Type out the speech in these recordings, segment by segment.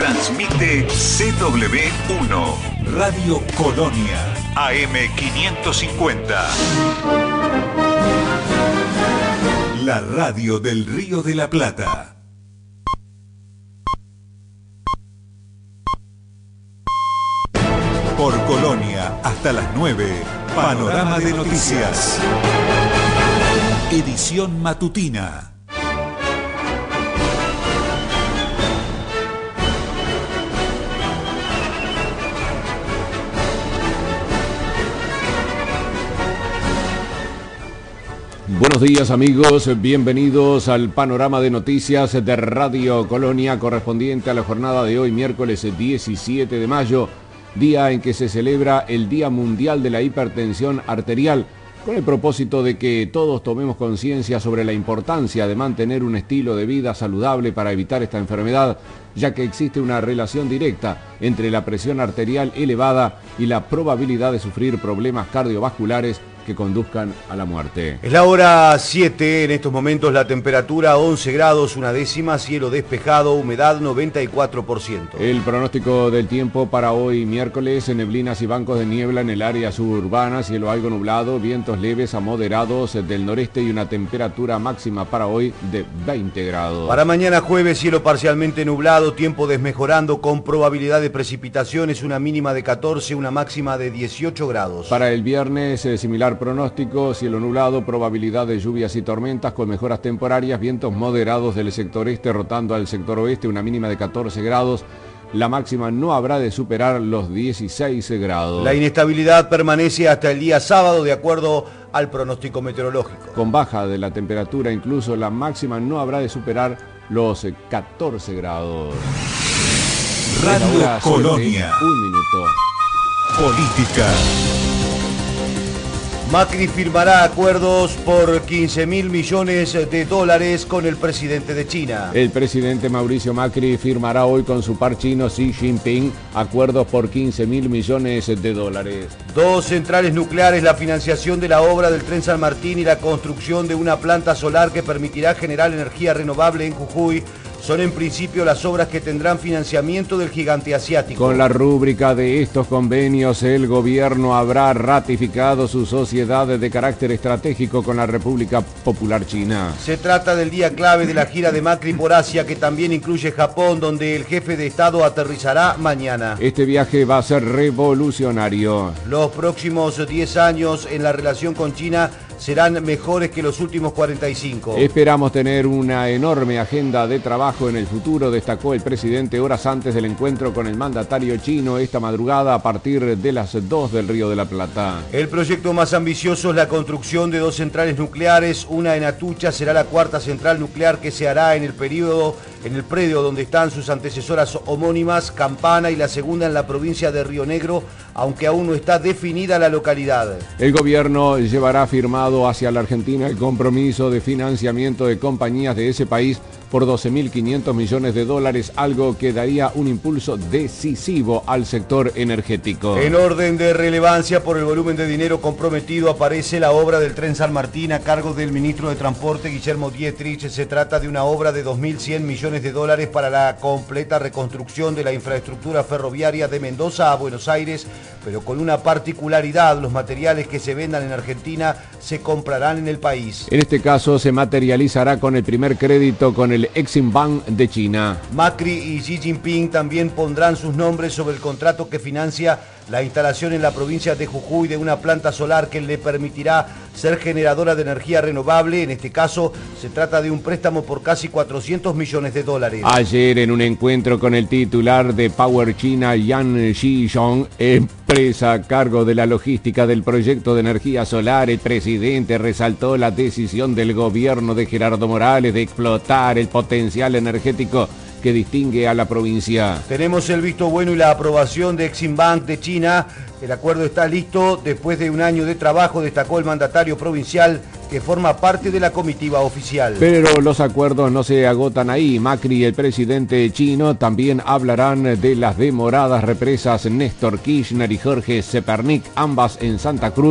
Transmite CW1 Radio Colonia AM550. La radio del Río de la Plata. Por Colonia hasta las 9. Panorama de noticias. Edición matutina. Buenos días amigos, bienvenidos al panorama de noticias de Radio Colonia correspondiente a la jornada de hoy, miércoles 17 de mayo, día en que se celebra el Día Mundial de la Hipertensión Arterial, con el propósito de que todos tomemos conciencia sobre la importancia de mantener un estilo de vida saludable para evitar esta enfermedad, ya que existe una relación directa entre la presión arterial elevada y la probabilidad de sufrir problemas cardiovasculares que conduzcan a la muerte. Es la hora 7, en estos momentos la temperatura 11 grados, una décima, cielo despejado, humedad 94%. El pronóstico del tiempo para hoy miércoles, neblinas y bancos de niebla en el área suburbana, cielo algo nublado, vientos leves a moderados del noreste y una temperatura máxima para hoy de 20 grados. Para mañana jueves, cielo parcialmente nublado, tiempo desmejorando con probabilidad de precipitaciones, una mínima de 14, una máxima de 18 grados. Para el viernes, similar pronóstico, cielo nublado, probabilidad de lluvias y tormentas con mejoras temporarias, vientos moderados del sector este rotando al sector oeste, una mínima de 14 grados. La máxima no habrá de superar los 16 grados. La inestabilidad permanece hasta el día sábado de acuerdo al pronóstico meteorológico. Con baja de la temperatura, incluso la máxima no habrá de superar los 14 grados. Radio Colonia. Un minuto. Política. Macri firmará acuerdos por 15.000 millones de dólares con el presidente de China. El presidente Mauricio Macri firmará hoy con su par chino Xi Jinping acuerdos por 15.000 millones de dólares. 2 centrales nucleares, la financiación de la obra del Tren San Martín y la construcción de una planta solar que permitirá generar energía renovable en Jujuy son en principio las obras que tendrán financiamiento del gigante asiático. Con la rúbrica de estos convenios, el gobierno habrá ratificado su sociedad de carácter estratégico con la República Popular China. Se trata del día clave de la gira de Macri por Asia, que también incluye Japón, donde el jefe de Estado aterrizará mañana. Este viaje va a ser revolucionario. Los próximos 10 años en la relación con China serán mejores que los últimos 45. Esperamos tener una enorme agenda de trabajo en el futuro, destacó el presidente horas antes del encuentro con el mandatario chino esta madrugada a partir de las 2 del Río de la Plata. El proyecto más ambicioso es la construcción de 2 centrales nucleares. Una en Atucha será la 4ª central nuclear que se hará en el predio donde están sus antecesoras homónimas, Campana, y la segunda en la provincia de Río Negro, aunque aún no está definida la localidad. El gobierno llevará firmado hacia la Argentina el compromiso de financiamiento de compañías de ese país por 12.500 millones de dólares, algo que daría un impulso decisivo al sector energético. En orden de relevancia por el volumen de dinero comprometido aparece la obra del Tren San Martín a cargo del ministro de Transporte Guillermo Dietrich. Se trata de una obra de 2.100 millones de dólares para la completa reconstrucción de la infraestructura ferroviaria de Mendoza a Buenos Aires, pero con una particularidad: los materiales que se vendan en Argentina se comprarán en el país. En este caso se materializará con el primer crédito con el Exim Bank de China. Macri y Xi Jinping también pondrán sus nombres sobre el contrato que financia la instalación en la provincia de Jujuy de una planta solar que le permitirá ser generadora de energía renovable. En este caso se trata de un préstamo por casi 400 millones de dólares. Ayer, en un encuentro con el titular de Power China, Yang Shizhong, empresa a cargo de la logística del proyecto de energía solar, el presidente resaltó la decisión del gobierno de Gerardo Morales de explotar el potencial energético que distingue a la provincia. Tenemos el visto bueno y la aprobación de Exim Bank de China. El acuerdo está listo después de un año de trabajo, destacó el mandatario provincial, que forma parte de la comitiva oficial. Pero los acuerdos no se agotan ahí. Macri y el presidente chino también hablarán de las demoradas represas Néstor Kirchner y Jorge Zepernik, ambas en Santa Cruz,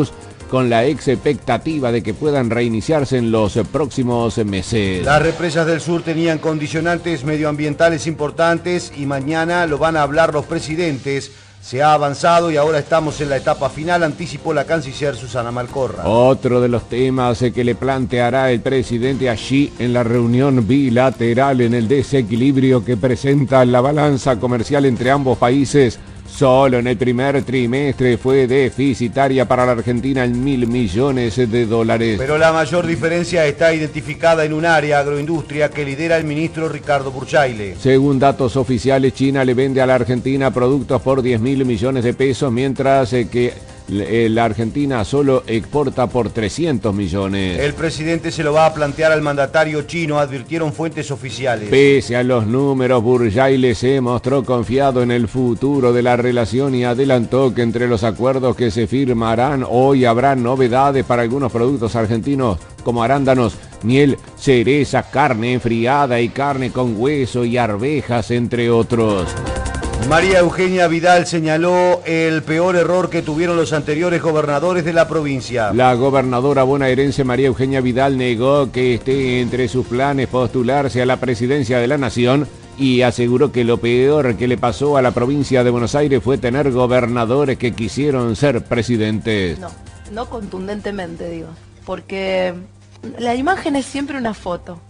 con la expectativa de que puedan reiniciarse en los próximos meses. Las represas del sur tenían condicionantes medioambientales importantes y mañana lo van a hablar los presidentes. Se ha avanzado y ahora estamos en la etapa final, anticipó la canciller Susana Malcorra. Otro de los temas que le planteará el presidente allí en la reunión bilateral en el desequilibrio que presenta la balanza comercial entre ambos países. Solo en el primer trimestre fue deficitaria para la Argentina en 1.000 millones de dólares. Pero la mayor diferencia está identificada en un área, agroindustria, que lidera el ministro Ricardo Burchaile. Según datos oficiales, China le vende a la Argentina productos por 10.000 millones de pesos, mientras que la Argentina solo exporta por 300 millones. El presidente se lo va a plantear al mandatario chino, advirtieron fuentes oficiales. Pese a los números, Burchaile se mostró confiado en el futuro de la relación y adelantó que entre los acuerdos que se firmarán hoy habrá novedades para algunos productos argentinos como arándanos, miel, cereza, carne enfriada y carne con hueso y arvejas, entre otros. María Eugenia Vidal señaló el peor error que tuvieron los anteriores gobernadores de la provincia. La gobernadora bonaerense María Eugenia Vidal negó que esté entre sus planes postularse a la presidencia de la Nación y aseguró que lo peor que le pasó a la provincia de Buenos Aires fue tener gobernadores que quisieron ser presidentes. No contundentemente digo, porque la imagen es siempre una foto,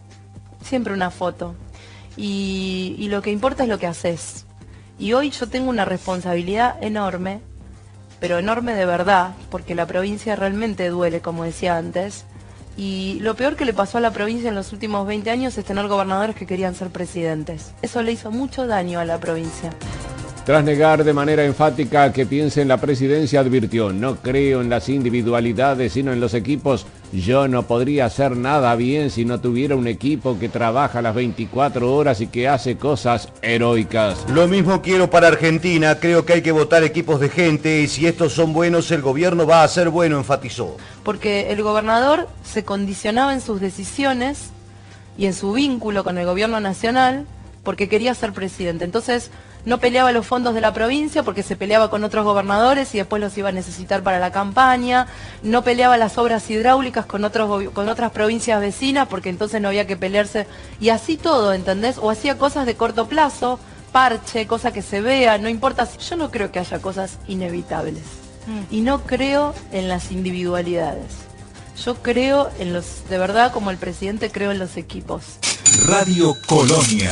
y lo que importa es lo que haces. Y hoy yo tengo una responsabilidad enorme, pero enorme de verdad, porque la provincia realmente duele, como decía antes. Y lo peor que le pasó a la provincia en los últimos 20 años es tener gobernadores que querían ser presidentes. Eso le hizo mucho daño a la provincia. Tras negar de manera enfática que piense en la presidencia, advirtió: no creo en las individualidades, sino en los equipos. Yo no podría hacer nada bien si no tuviera un equipo que trabaja las 24 horas y que hace cosas heroicas. Lo mismo quiero para Argentina, creo que hay que votar equipos de gente y si estos son buenos, el gobierno va a ser bueno, enfatizó. Porque el gobernador se condicionaba en sus decisiones y en su vínculo con el gobierno nacional porque quería ser presidente. Entonces no peleaba los fondos de la provincia porque se peleaba con otros gobernadores y después los iba a necesitar para la campaña. No peleaba las obras hidráulicas con otras provincias vecinas porque entonces no había que pelearse. Y así todo, ¿entendés? O hacía cosas de corto plazo, parche, cosa que se vea, no importa. Yo no creo que haya cosas inevitables. Y no creo en las individualidades. Yo creo en los, de verdad, como el presidente, creo en los equipos. Radio Colonia.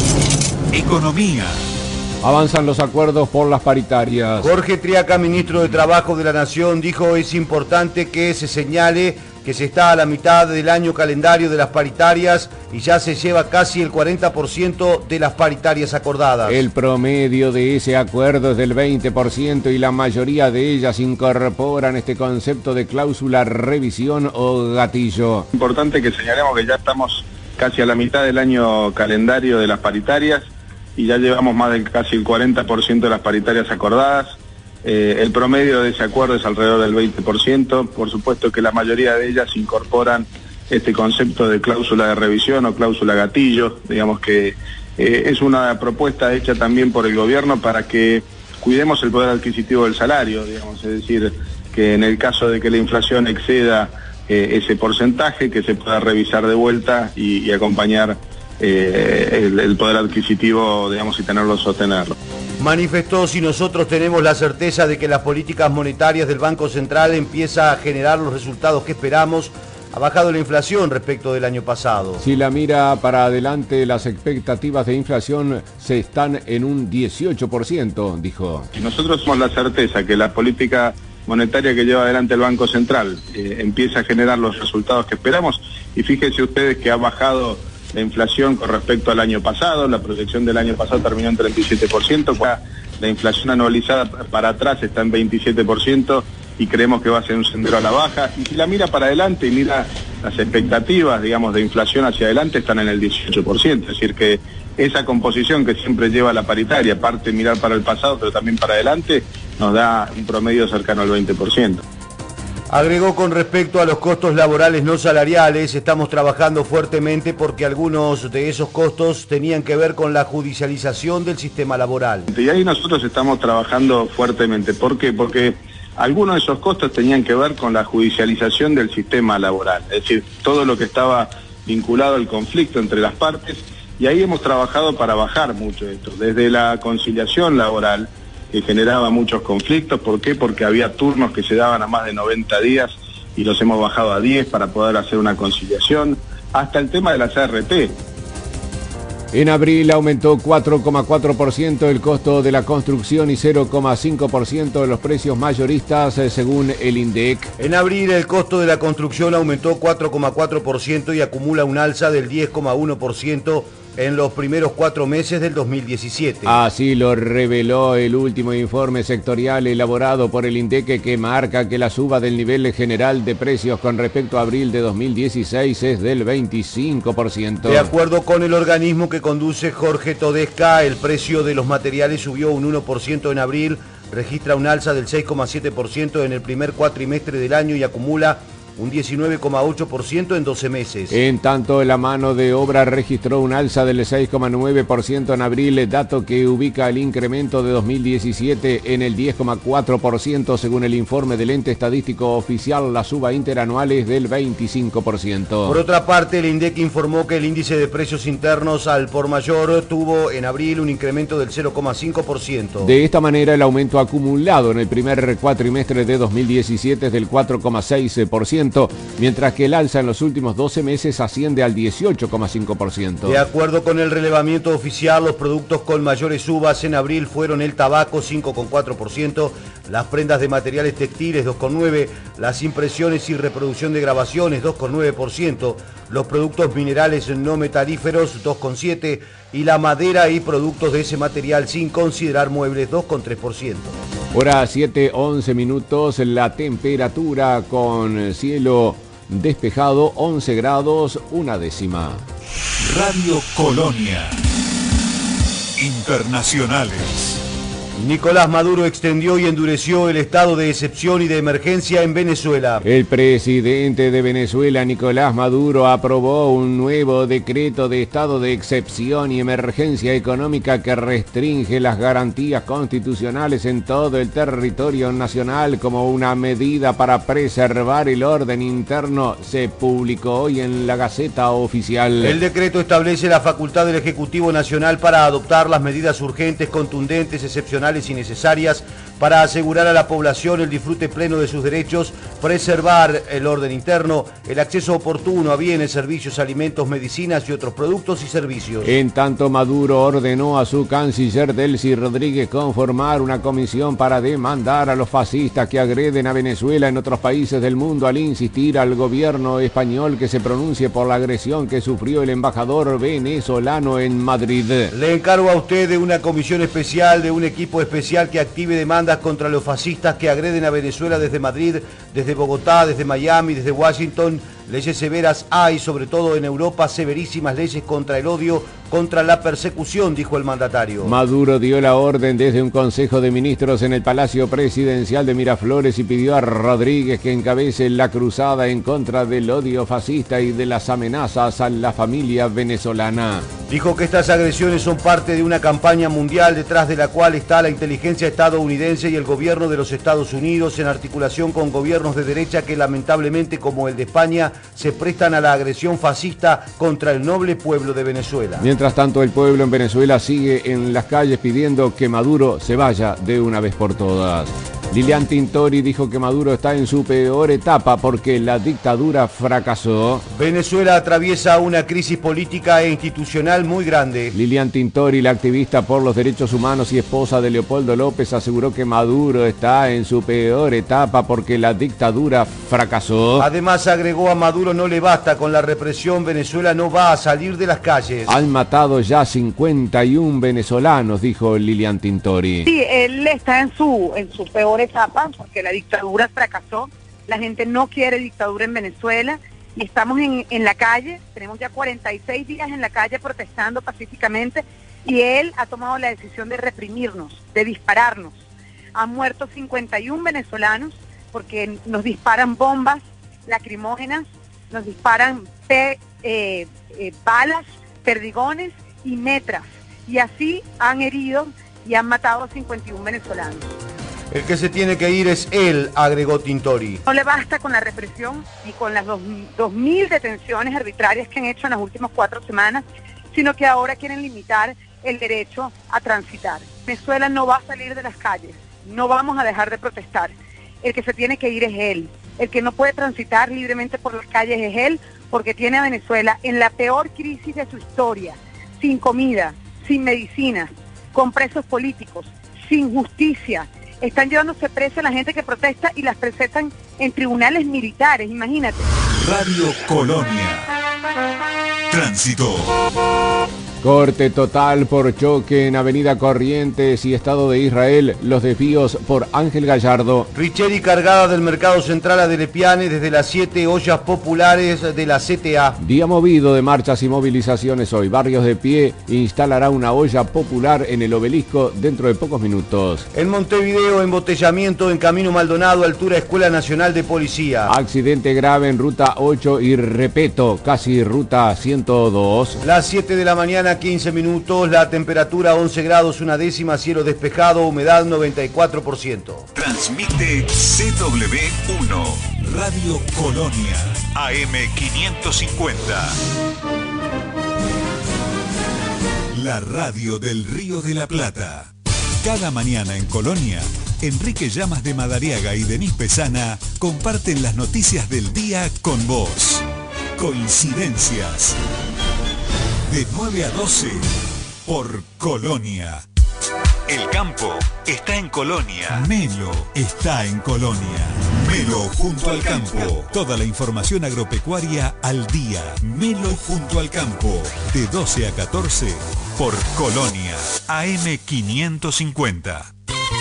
Economía. Avanzan los acuerdos por las paritarias. Jorge Triaca, ministro de Trabajo de la Nación, dijo: es importante que se señale que se está a la mitad del año calendario de las paritarias y ya se lleva casi el 40% de las paritarias acordadas. El promedio de ese acuerdo es del 20% y la mayoría de ellas incorporan este concepto de cláusula revisión o gatillo. Importante que señalemos que ya estamos casi a la mitad del año calendario de las paritarias y ya llevamos más del casi el 40% de las paritarias acordadas. El promedio de ese acuerdo es alrededor del 20%. Por supuesto que la mayoría de ellas incorporan este concepto de cláusula de revisión o cláusula gatillo. Digamos que es una propuesta hecha también por el gobierno para que cuidemos el poder adquisitivo del salario, digamos, es decir, que en el caso de que la inflación exceda ese porcentaje, que se pueda revisar de vuelta y acompañar el poder adquisitivo, digamos, y sostenerlo. Manifestó: si nosotros tenemos la certeza de que las políticas monetarias del Banco Central empieza a generar los resultados que esperamos, ha bajado la inflación respecto del año pasado. Si la mira para adelante, las expectativas de inflación se están en un 18%, dijo. Y nosotros tenemos la certeza que la política monetaria que lleva adelante el Banco Central empieza a generar los resultados que esperamos, y fíjense ustedes que ha bajado la inflación con respecto al año pasado. La proyección del año pasado terminó en 37%, la inflación anualizada para atrás está en 27% y creemos que va a ser un sendero a la baja. Y si la mira para adelante y mira las expectativas, digamos, de inflación hacia adelante, están en el 18%, es decir que esa composición que siempre lleva la paritaria, aparte de mirar para el pasado pero también para adelante, nos da un promedio cercano al 20%. Agregó: con respecto a los costos laborales no salariales, estamos trabajando fuertemente porque algunos de esos costos tenían que ver con la judicialización del sistema laboral. Y ahí nosotros estamos trabajando fuertemente. ¿Por qué? Porque Algunos de esos costos tenían que ver con la judicialización del sistema laboral, es decir, todo lo que estaba vinculado al conflicto entre las partes, y ahí hemos trabajado para bajar mucho de esto, desde la conciliación laboral, que generaba muchos conflictos. ¿Por qué? Porque había turnos que se daban a más de 90 días y los hemos bajado a 10 para poder hacer una conciliación, hasta el tema de las ART. En abril aumentó 4,4% el costo de la construcción y 0,5% de los precios mayoristas, según el INDEC. En abril el costo de la construcción aumentó 4,4% y acumula un alza del 10,1% en los primeros 4 meses del 2017. Así lo reveló el último informe sectorial elaborado por el INDEC, que marca que la suba del nivel general de precios con respecto a abril de 2016 es del 25%. De acuerdo con el organismo que conduce Jorge Todesca, el precio de los materiales subió un 1% en abril, registra un alza del 6,7% en el primer cuatrimestre del año y acumula un 19,8% en 12 meses. En tanto, la mano de obra registró un alza del 6,9% en abril, dato que ubica el incremento de 2017 en el 10,4%, según el informe del ente estadístico oficial. La suba interanual es del 25%. Por otra parte, el INDEC informó que el índice de precios internos al por mayor tuvo en abril un incremento del 0,5%. De esta manera, el aumento acumulado en el primer cuatrimestre de 2017 es del 4,6%. Mientras que el alza en los últimos 12 meses asciende al 18,5%. De acuerdo con el relevamiento oficial, los productos con mayores subas en abril fueron el tabaco, 5,4%, las prendas de materiales textiles, 2,9%, las impresiones y reproducción de grabaciones, 2,9%, los productos minerales no metalíferos, 2,7%, y la madera y productos de ese material sin considerar muebles, 2,3%. Hora 7:11 minutos, la temperatura con cielo despejado, 11 grados, 1/10. Radio Colonia. Internacionales. Nicolás Maduro extendió y endureció el estado de excepción y de emergencia en Venezuela. El presidente de Venezuela, Nicolás Maduro, aprobó un nuevo decreto de estado de excepción y emergencia económica que restringe las garantías constitucionales en todo el territorio nacional como una medida para preservar el orden interno. Se publicó hoy en la Gaceta Oficial. El decreto establece la facultad del Ejecutivo Nacional para adoptar las medidas urgentes, contundentes, excepcionales y necesarias para asegurar a la población el disfrute pleno de sus derechos, preservar el orden interno, el acceso oportuno a bienes, servicios, alimentos, medicinas y otros productos y servicios. En tanto, Maduro ordenó a su canciller Delcy Rodríguez conformar una comisión para demandar a los fascistas que agreden a Venezuela en otros países del mundo, al insistir al gobierno español que se pronuncie por la agresión que sufrió el embajador venezolano en Madrid. Le encargo a usted de una comisión especial, de un equipo especial que active demandas contra los fascistas que agreden a Venezuela desde Madrid, desde Bogotá, desde Miami, desde Washington. Leyes severas hay, sobre todo en Europa, severísimas leyes contra el odio, contra la persecución, dijo el mandatario. Maduro dio la orden desde un consejo de ministros en el Palacio Presidencial de Miraflores y pidió a Rodríguez que encabece la cruzada en contra del odio fascista y de las amenazas a la familia venezolana. Dijo que estas agresiones son parte de una campaña mundial detrás de la cual está la inteligencia estadounidense y el gobierno de los Estados Unidos en articulación con gobiernos de derecha que lamentablemente, como el de España, se prestan a la agresión fascista contra el noble pueblo de Venezuela. Mientras tanto, el pueblo en Venezuela sigue en las calles pidiendo que Maduro se vaya de una vez por todas. Lilian Tintori dijo que Maduro está en su peor etapa porque la dictadura fracasó. Venezuela atraviesa una crisis política e institucional muy grande. Lilian Tintori, la activista por los derechos humanos y esposa de Leopoldo López, aseguró que Maduro está en su peor etapa porque la dictadura fracasó. Además, agregó, a Maduro no le basta con la represión, Venezuela no va a salir de las calles. Han matado ya 51 venezolanos, dijo Lilian Tintori. Sí, él está en su peor etapa porque la dictadura fracasó. La gente no quiere dictadura en Venezuela y estamos en la calle. Tenemos ya 46 días en la calle protestando pacíficamente y él ha tomado la decisión de reprimirnos, de dispararnos. Han muerto 51 venezolanos porque nos disparan bombas lacrimógenas, nos disparan balas, perdigones y metras, y así han herido y han matado a 51 venezolanos. El que se tiene que ir es él, agregó Tintori. No le basta con la represión y con las 2.000 detenciones arbitrarias que han hecho en las últimas 4 semanas, sino que ahora quieren limitar el derecho a transitar. Venezuela no va a salir de las calles, no vamos a dejar de protestar. El que se tiene que ir es él. El que no puede transitar libremente por las calles es él, porque tiene a Venezuela en la peor crisis de su historia, sin comida, sin medicinas, con presos políticos, sin justicia. Están llevándose presa a la gente que protesta y las presentan en tribunales militares, imagínate. Radio Colonia. Tránsito. Corte total por choque en Avenida Corrientes y Estado de Israel. Los desvíos por Ángel Gallardo. Richeri cargada del Mercado Central a Delepiane desde las 7 ollas populares de la CTA. Día movido de marchas y movilizaciones hoy. Barrios de Pie instalará una olla popular en el Obelisco dentro de pocos minutos. En Montevideo, embotellamiento en Camino Maldonado, altura Escuela Nacional de Policía. Accidente grave en Ruta 8 y Repeto, casi Ruta 102. Las 7 de la mañana, 15 minutos, la temperatura 11 grados, 1/10, cielo despejado, humedad 94%. Transmite CW1, Radio Colonia, AM550. La radio del Río de la Plata. Cada mañana en Colonia, Enrique Llamas de Madariaga y Denis Pesana comparten las noticias del día con vos. Coincidencias. De 9 a 12, por Colonia. El campo está en Colonia. Melo está en Colonia. Melo junto al campo. Toda la información agropecuaria al día. Melo junto al campo. De 12 a 14, por Colonia. AM550.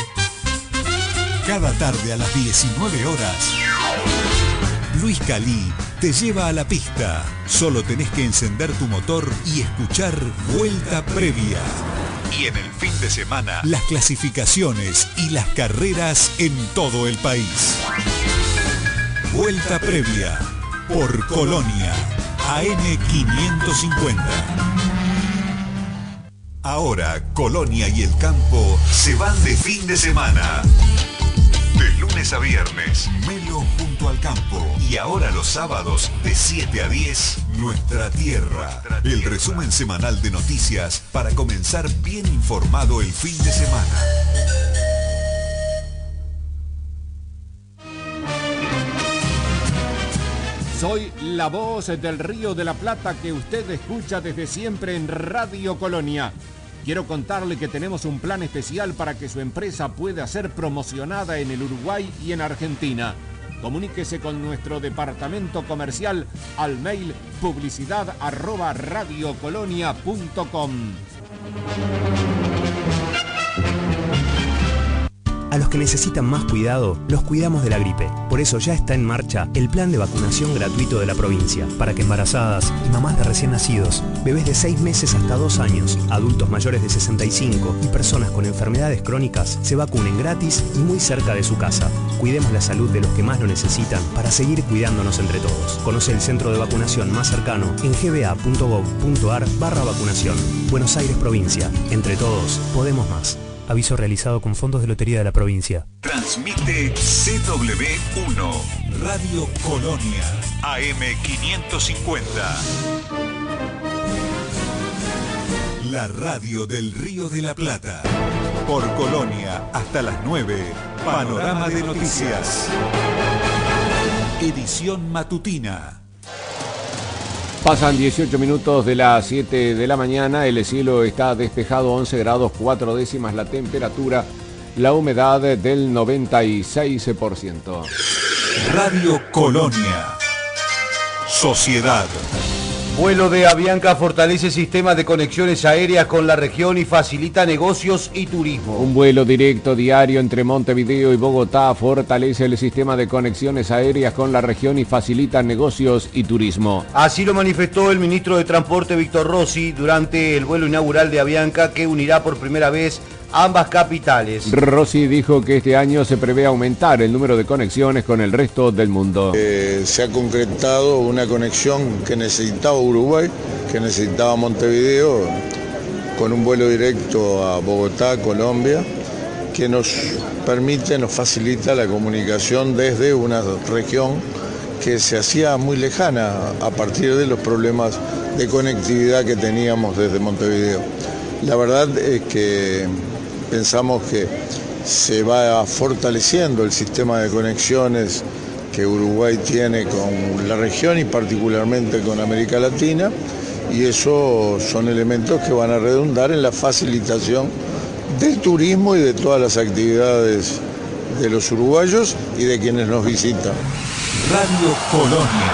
Cada tarde a las 19 horas. Luis Calí te lleva a la pista. Solo tenés que encender tu motor y escuchar Vuelta Previa. Y en el fin de semana, las clasificaciones y las carreras en todo el país. Vuelta Previa por Colonia, AM550. Ahora Colonia y el campo se van de fin de semana. De lunes a viernes, Melo junto al campo. Y ahora los sábados, de 7 a 10, Nuestra Tierra. El resumen semanal de noticias para comenzar bien informado el fin de semana. Soy la voz del Río de la Plata que usted escucha desde siempre en Radio Colonia. Quiero contarle que tenemos un plan especial para que su empresa pueda ser promocionada en el Uruguay y en Argentina. Comuníquese con nuestro departamento comercial al mail publicidad@radiocolonia.com. A los que necesitan más cuidado, los cuidamos de la gripe. Por eso ya está en marcha el plan de vacunación gratuito de la provincia, para que embarazadas y mamás de recién nacidos, bebés de 6 meses hasta 2 años, adultos mayores de 65 y personas con enfermedades crónicas se vacunen gratis y muy cerca de su casa. Cuidemos la salud de los que más lo necesitan para seguir cuidándonos entre todos. Conoce el centro de vacunación más cercano en gba.gov.ar/vacunación. Buenos Aires, provincia. Entre todos, podemos más. Aviso realizado con fondos de Lotería de la provincia. Transmite CW1, Radio Colonia, AM550. La radio del Río de la Plata. Por Colonia, hasta las 9, Panorama de Noticias. Edición matutina. Pasan 18 minutos de las 7 de la mañana, el cielo está despejado, 11 grados 4 décimas la temperatura, la humedad del 96%. Radio Colonia. Sociedad. Vuelo de Avianca fortalece sistemas de conexiones aéreas con la región y facilita negocios y turismo. Un vuelo directo diario entre Montevideo y Bogotá fortalece el sistema de conexiones aéreas con la región y facilita negocios y turismo. Así lo manifestó el ministro de Transporte Víctor Rossi durante el vuelo inaugural de Avianca, que unirá por primera vez ambas capitales. Rossi dijo que este año se prevé aumentar el número de conexiones con el resto del mundo. Se ha concretado una conexión que necesitaba Uruguay, que necesitaba Montevideo, con un vuelo directo a Bogotá, Colombia, que nos permite, nos facilita la comunicación desde una región que se hacía muy lejana a partir de los problemas de conectividad que teníamos desde Montevideo. La verdad es que pensamos que se va fortaleciendo el sistema de conexiones que Uruguay tiene con la región y particularmente con América Latina, y eso son elementos que van a redundar en la facilitación del turismo y de todas las actividades de los uruguayos y de quienes nos visitan. Radio Colonia.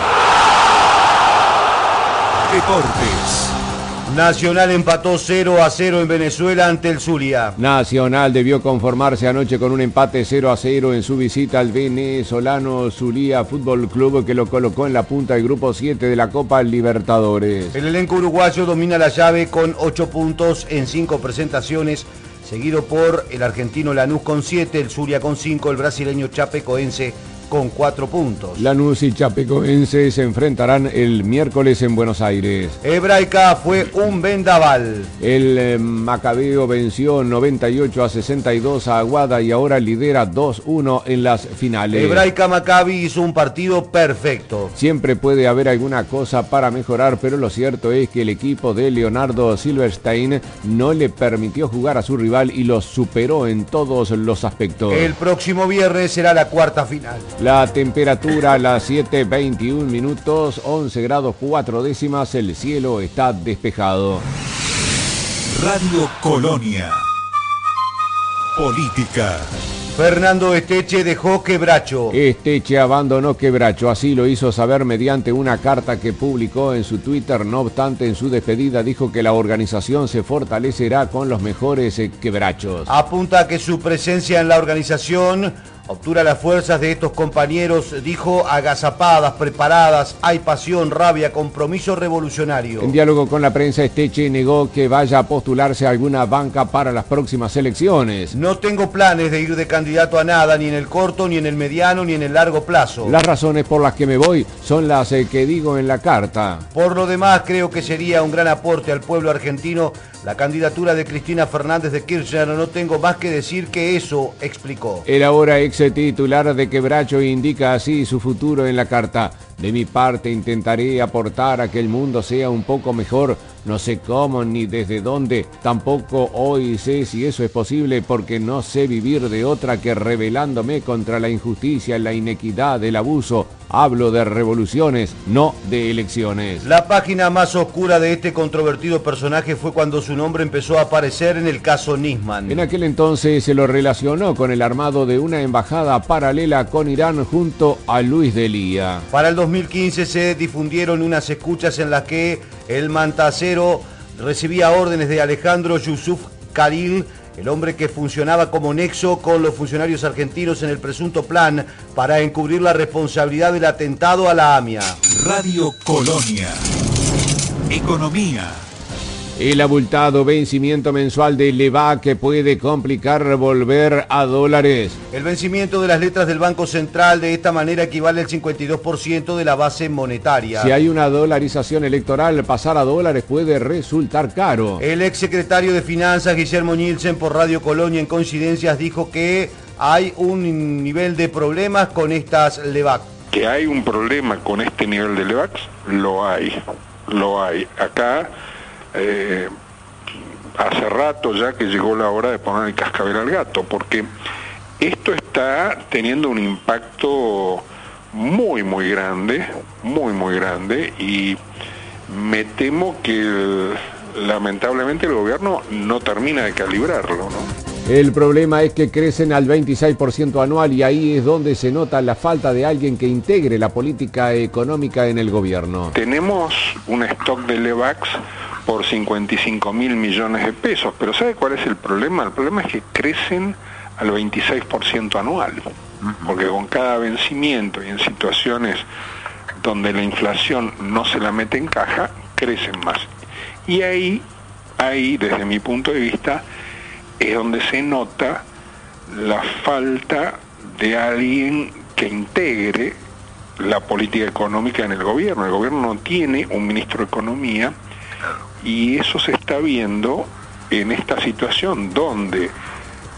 Deportes. Nacional empató 0-0 en Venezuela ante el Zulia. Nacional debió conformarse anoche con un empate 0-0 en su visita al venezolano Zulia Fútbol Club, que lo colocó en la punta del grupo 7 de la Copa Libertadores. El elenco uruguayo domina la llave con 8 puntos en 5 presentaciones, seguido por el argentino Lanús con 7, el Zulia con 5, el brasileño Chapecoense con 4 puntos. Lanús y Chapecoense se enfrentarán el miércoles en Buenos Aires. Hebraica fue un vendaval. El Macabeo venció 98-62 a Aguada y ahora lidera 2-1 en las finales. Hebraica Maccabi hizo un partido perfecto. Siempre puede haber alguna cosa para mejorar, pero lo cierto es que el equipo de Leonardo Silverstein no le permitió jugar a su rival y los superó en todos los aspectos. El próximo viernes será la cuarta final. La temperatura a las 7:21 minutos, 11 grados 4 décimas, el cielo está despejado. Radio Colonia. Política. Fernando Esteche dejó Quebracho. Esteche abandonó Quebracho, así lo hizo saber mediante una carta que publicó en su Twitter. No obstante, en su despedida dijo que la organización se fortalecerá con los mejores quebrachos. Apunta a que su presencia en la organización obtura las fuerzas de estos compañeros, dijo, agazapadas, preparadas, hay pasión, rabia, compromiso revolucionario. En diálogo con la prensa, Esteche negó que vaya a postularse a alguna banca para las próximas elecciones. No tengo planes de ir de candidato a nada, ni en el corto, ni en el mediano, ni en el largo plazo. Las razones por las que me voy son las que digo en la carta. Por lo demás, creo que sería un gran aporte al pueblo argentino la candidatura de Cristina Fernández de Kirchner. No tengo más que decir que eso, explicó. El ahora ex titular de Quebracho indica así su futuro en la carta. De mi parte intentaré aportar a que el mundo sea un poco mejor. No sé cómo ni desde dónde. Tampoco hoy sé si eso es posible porque no sé vivir de otra que rebelándome contra la injusticia, la inequidad, el abuso. Hablo de revoluciones, no de elecciones. La página más oscura de este controvertido personaje fue cuando su nombre empezó a aparecer en el caso Nisman. En aquel entonces se lo relacionó con el armado de una embajada paralela con Irán junto a Luis Delía. Para el 2015 se difundieron unas escuchas en las que el mantacero recibía órdenes de Alejandro Yusuf Khalil, el hombre que funcionaba como nexo con los funcionarios argentinos en el presunto plan para encubrir la responsabilidad del atentado a la AMIA. Radio Colonia. Economía. El abultado vencimiento mensual de LEVAC puede complicar volver a dólares. El vencimiento de las letras del Banco Central de esta manera equivale al 52% de la base monetaria. Si hay una dolarización electoral, pasar a dólares puede resultar caro. El exsecretario de Finanzas, Guillermo Nielsen, por Radio Colonia en Coincidencias, dijo que hay un nivel de problemas con estas LEVAC. Que hay un problema con este nivel de LEVAC, lo hay. Acá... hace rato ya que llegó la hora de poner el cascabel al gato, porque esto está teniendo un impacto muy grande, y me temo que lamentablemente el gobierno no termina de calibrarlo, ¿no? El problema es que crecen al 26% anual y ahí es donde se nota la falta de alguien que integre la política económica en el gobierno. Tenemos un stock de LEVACs por 55.000 millones de pesos, pero ¿sabe cuál es el problema? El problema es que crecen al 26% anual, porque con cada vencimiento y en situaciones donde la inflación no se la mete en caja, crecen más. Y ahí, desde mi punto de vista, es donde se nota la falta de alguien que integre la política económica en el gobierno. El gobierno no tiene un ministro de Economía y eso se está viendo en esta situación donde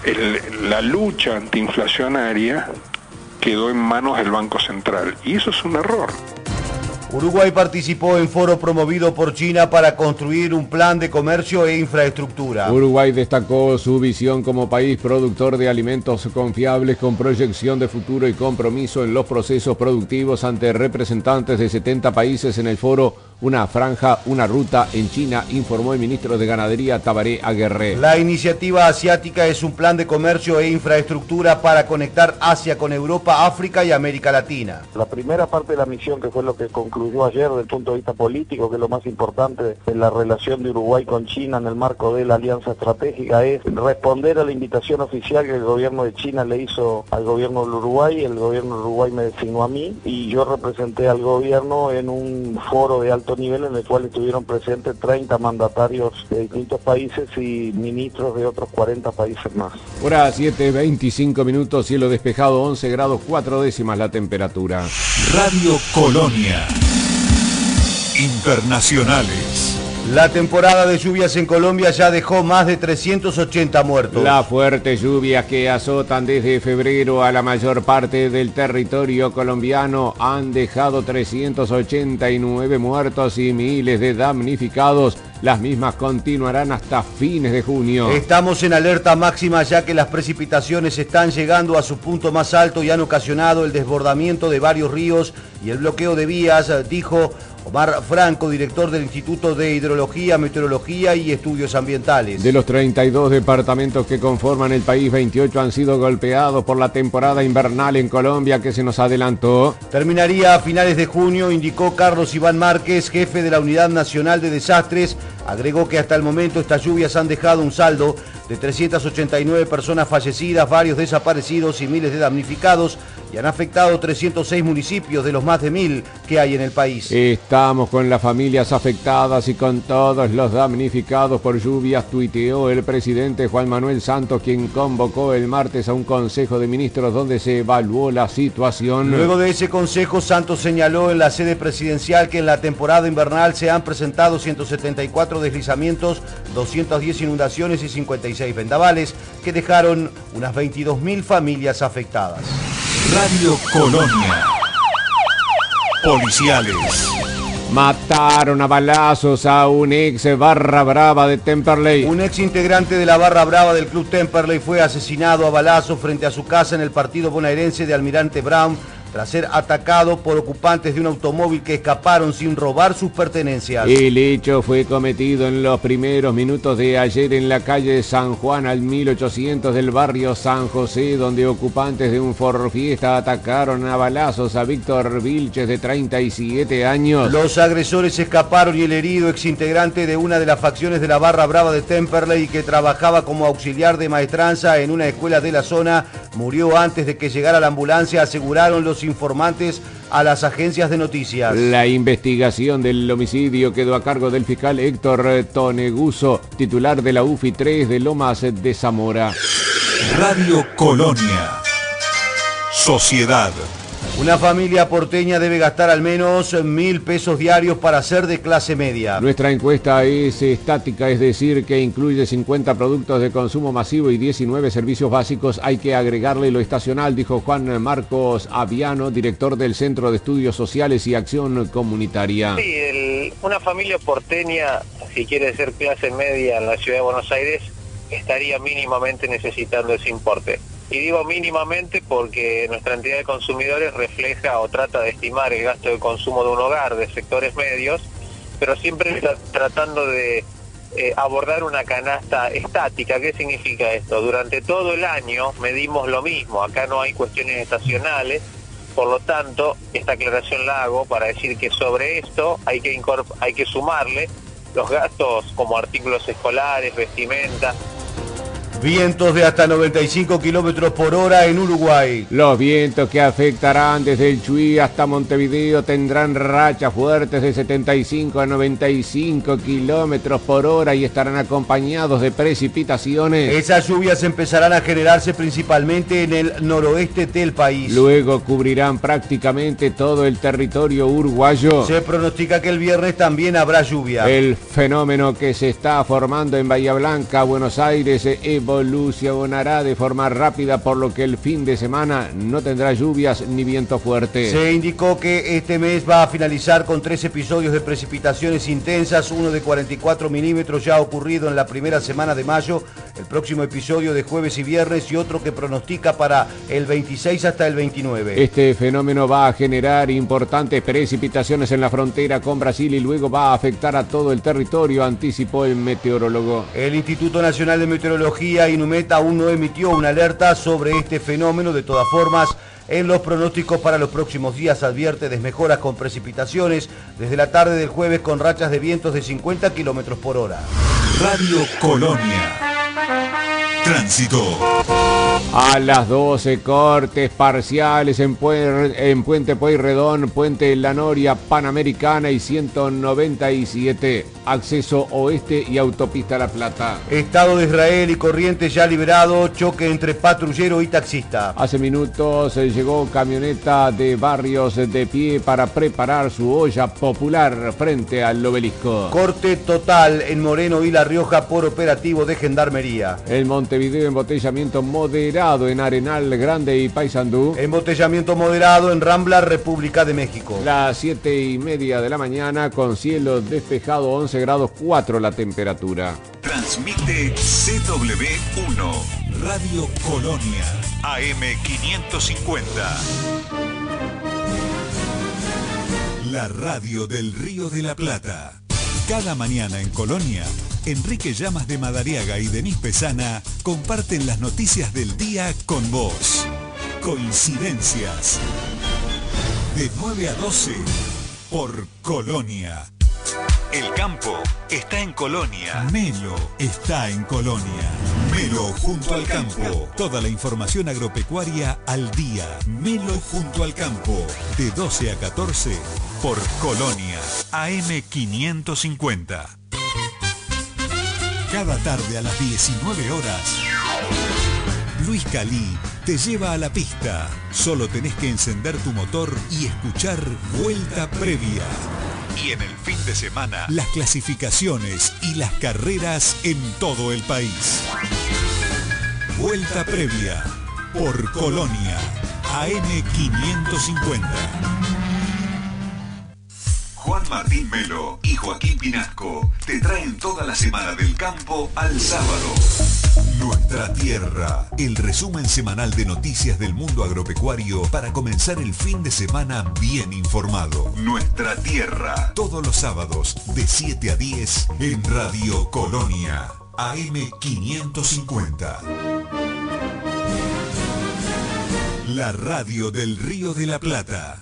la lucha antiinflacionaria quedó en manos del Banco Central, y eso es un error. Uruguay participó en foro promovido por China para construir un plan de comercio e infraestructura. Uruguay destacó su visión como país productor de alimentos confiables con proyección de futuro y compromiso en los procesos productivos ante representantes de 70 países en el foro Una franja, una ruta en China, informó el ministro de Ganadería Tabaré Aguerré. La iniciativa asiática es un plan de comercio e infraestructura para conectar Asia con Europa, África y América Latina. La primera parte de la misión, que fue lo que concluyó ayer desde el punto de vista político, que es lo más importante en la relación de Uruguay con China en el marco de la alianza estratégica, es responder a la invitación oficial que el gobierno de China le hizo al gobierno del Uruguay. El gobierno del Uruguay me designó a mí y yo representé al gobierno en un foro de alto nivel en el cual estuvieron presentes 30 mandatarios de distintos países y ministros de otros 40 países más. Hora 7:25 minutos, cielo despejado, 11 grados 4 décimas la temperatura. Radio Colonia. Internacionales. La temporada de lluvias en Colombia ya dejó más de 380 muertos. Las fuertes lluvias que azotan desde febrero a la mayor parte del territorio colombiano han dejado 389 muertos y miles de damnificados. Las mismas continuarán hasta fines de junio. Estamos en alerta máxima ya que las precipitaciones están llegando a su punto más alto y han ocasionado el desbordamiento de varios ríos y el bloqueo de vías, dijo Omar Franco, director del Instituto de Hidrología, Meteorología y Estudios Ambientales. De los 32 departamentos que conforman el país, 28 han sido golpeados por la temporada invernal en Colombia que se nos adelantó. Terminaría a finales de junio, indicó Carlos Iván Márquez, jefe de la Unidad Nacional de Desastres. Agregó que hasta el momento estas lluvias han dejado un saldo de 389 personas fallecidas, varios desaparecidos y miles de damnificados, y han afectado 306 municipios de los más de 1000 que hay en el país. Estamos con las familias afectadas y con todos los damnificados por lluvias, tuiteó el presidente Juan Manuel Santos, quien convocó el martes a un consejo de ministros donde se evaluó la situación. Luego de ese consejo, Santos señaló en la sede presidencial que en la temporada invernal se han presentado 174 deslizamientos, 210 inundaciones y 56 vendavales que dejaron unas 22.000 familias afectadas. Radio Colonia. Policiales. Mataron a balazos a un ex barra brava de Temperley. Un ex integrante de la barra brava del club Temperley fue asesinado a balazos frente a su casa en el partido bonaerense de Almirante Brown, tras ser atacado por ocupantes de un automóvil que escaparon sin robar sus pertenencias. El hecho fue cometido en los primeros minutos de ayer en la calle San Juan al 1800 del barrio San José, donde ocupantes de un Ford Fiesta atacaron a balazos a Víctor Vilches, de 37 años. Los agresores escaparon y el herido, exintegrante de una de las facciones de la barra brava de Temperley, que trabajaba como auxiliar de maestranza en una escuela de la zona, murió antes de que llegara la ambulancia, aseguraron los informantes a las agencias de noticias. La investigación del homicidio quedó a cargo del fiscal Héctor Toneguso, titular de la UFI 3 de Lomas de Zamora. Radio Colonia. Sociedad. Una familia porteña debe gastar al menos 1.000 pesos diarios para ser de clase media. Nuestra encuesta es estática, es decir, que incluye 50 productos de consumo masivo y 19 servicios básicos. Hay que agregarle lo estacional, dijo Juan Marcos Aviano, director del Centro de Estudios Sociales y Acción Comunitaria. Sí, una familia porteña, si quiere ser clase media en la ciudad de Buenos Aires, estaría mínimamente necesitando ese importe. Y digo mínimamente porque nuestra entidad de consumidores refleja o trata de estimar el gasto de consumo de un hogar de sectores medios, pero siempre tratando de abordar una canasta estática. ¿Qué significa esto? Durante todo el año medimos lo mismo, acá no hay cuestiones estacionales, por lo tanto, esta aclaración la hago para decir que sobre esto hay que sumarle los gastos como artículos escolares, vestimenta. Vientos de hasta 95 kilómetros por hora en Uruguay. Los vientos que afectarán desde el Chuy hasta Montevideo tendrán rachas fuertes de 75 a 95 kilómetros por hora y estarán acompañados de precipitaciones. Esas lluvias empezarán a generarse principalmente en el noroeste del país. Luego cubrirán prácticamente todo el territorio uruguayo. Se pronostica que el viernes también habrá lluvia. El fenómeno que se está formando en Bahía Blanca, Buenos Aires, evolucionará de forma rápida, por lo que el fin de semana no tendrá lluvias ni viento fuerte. Se indicó que este mes va a finalizar con 3 episodios de precipitaciones intensas, uno de 44 milímetros ya ha ocurrido en la primera semana de mayo, el próximo episodio de jueves y viernes y otro que pronostica para el 26 hasta el 29. Este fenómeno va a generar importantes precipitaciones en la frontera con Brasil y luego va a afectar a todo el territorio, anticipó el meteorólogo. El Instituto Nacional de Meteorología, INUMET, aún no emitió una alerta sobre este fenómeno. De todas formas, en los pronósticos para los próximos días advierte desmejoras con precipitaciones desde la tarde del jueves con rachas de vientos de 50 kilómetros por hora. Radio Colonia. Tránsito. A las 12, cortes parciales en Puente Pueyrredón, Puente La Noria, Panamericana y 197, acceso oeste y autopista La Plata. Estado de Israel y Corrientes ya liberado, choque entre patrullero y taxista. Hace minutos llegó camioneta de Barrios de pie para preparar su olla popular frente al obelisco. Corte total en Moreno y La Rioja por operativo de Gendarmería. El Montevideo, embotellamiento moderado en Arenal Grande y Paysandú. Embotellamiento moderado en Rambla, República de México. Las 7:30 de la mañana con cielo despejado, 11 grados 4 la temperatura. Transmite CW1, Radio Colonia, AM550. La radio del Río de la Plata. Cada mañana en Colonia, Enrique Llamas de Madariaga y Denis Pesana comparten las noticias del día con vos. Coincidencias. De 9 a 12 por Colonia. El campo está en Colonia. Melo está en Colonia. Melo junto al campo. Toda la información agropecuaria al día. Melo junto al campo. De 12 a 14 por Colonia. AM550. Cada tarde a las 19 horas. Luis Calí te lleva a la pista. Solo tenés que encender tu motor y escuchar Vuelta Previa. Y en el fin de semana, las clasificaciones y las carreras en todo el país. Vuelta Previa por Colonia, AM550. Juan Martín Melo y Joaquín Pinasco te traen toda la semana del campo al sábado. Nuestra Tierra, el resumen semanal de noticias del mundo agropecuario para comenzar el fin de semana bien informado. Nuestra Tierra, todos los sábados de 7 a 10 en Radio Colonia, AM550. La radio del Río de la Plata.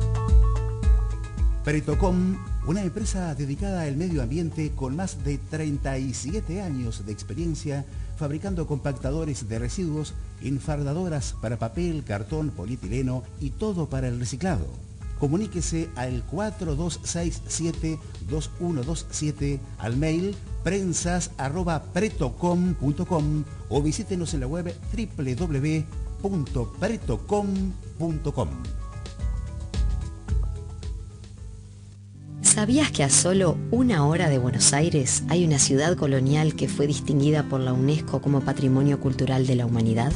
Pretocom, una empresa dedicada al medio ambiente con más de 37 años de experiencia fabricando compactadores de residuos, enfardadoras para papel, cartón, polietileno y todo para el reciclado. Comuníquese al 4267-2127, al mail prensas@pretocom.com o visítenos en la web www.pretocom.com. ¿Sabías que a solo 1 hora de Buenos Aires hay una ciudad colonial que fue distinguida por la UNESCO como Patrimonio Cultural de la Humanidad?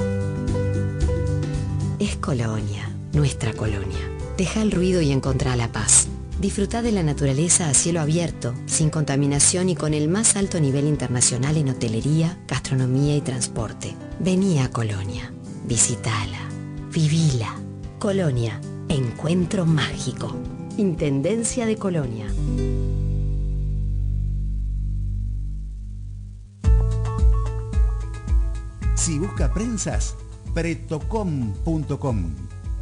Es Colonia, nuestra Colonia. Deja el ruido y encontrá la paz. Disfrutá de la naturaleza a cielo abierto, sin contaminación y con el más alto nivel internacional en hotelería, gastronomía y transporte. Vení a Colonia, visitala, vivila. Colonia, encuentro mágico. Intendencia de Colonia. Si busca prensas, pretocom.com.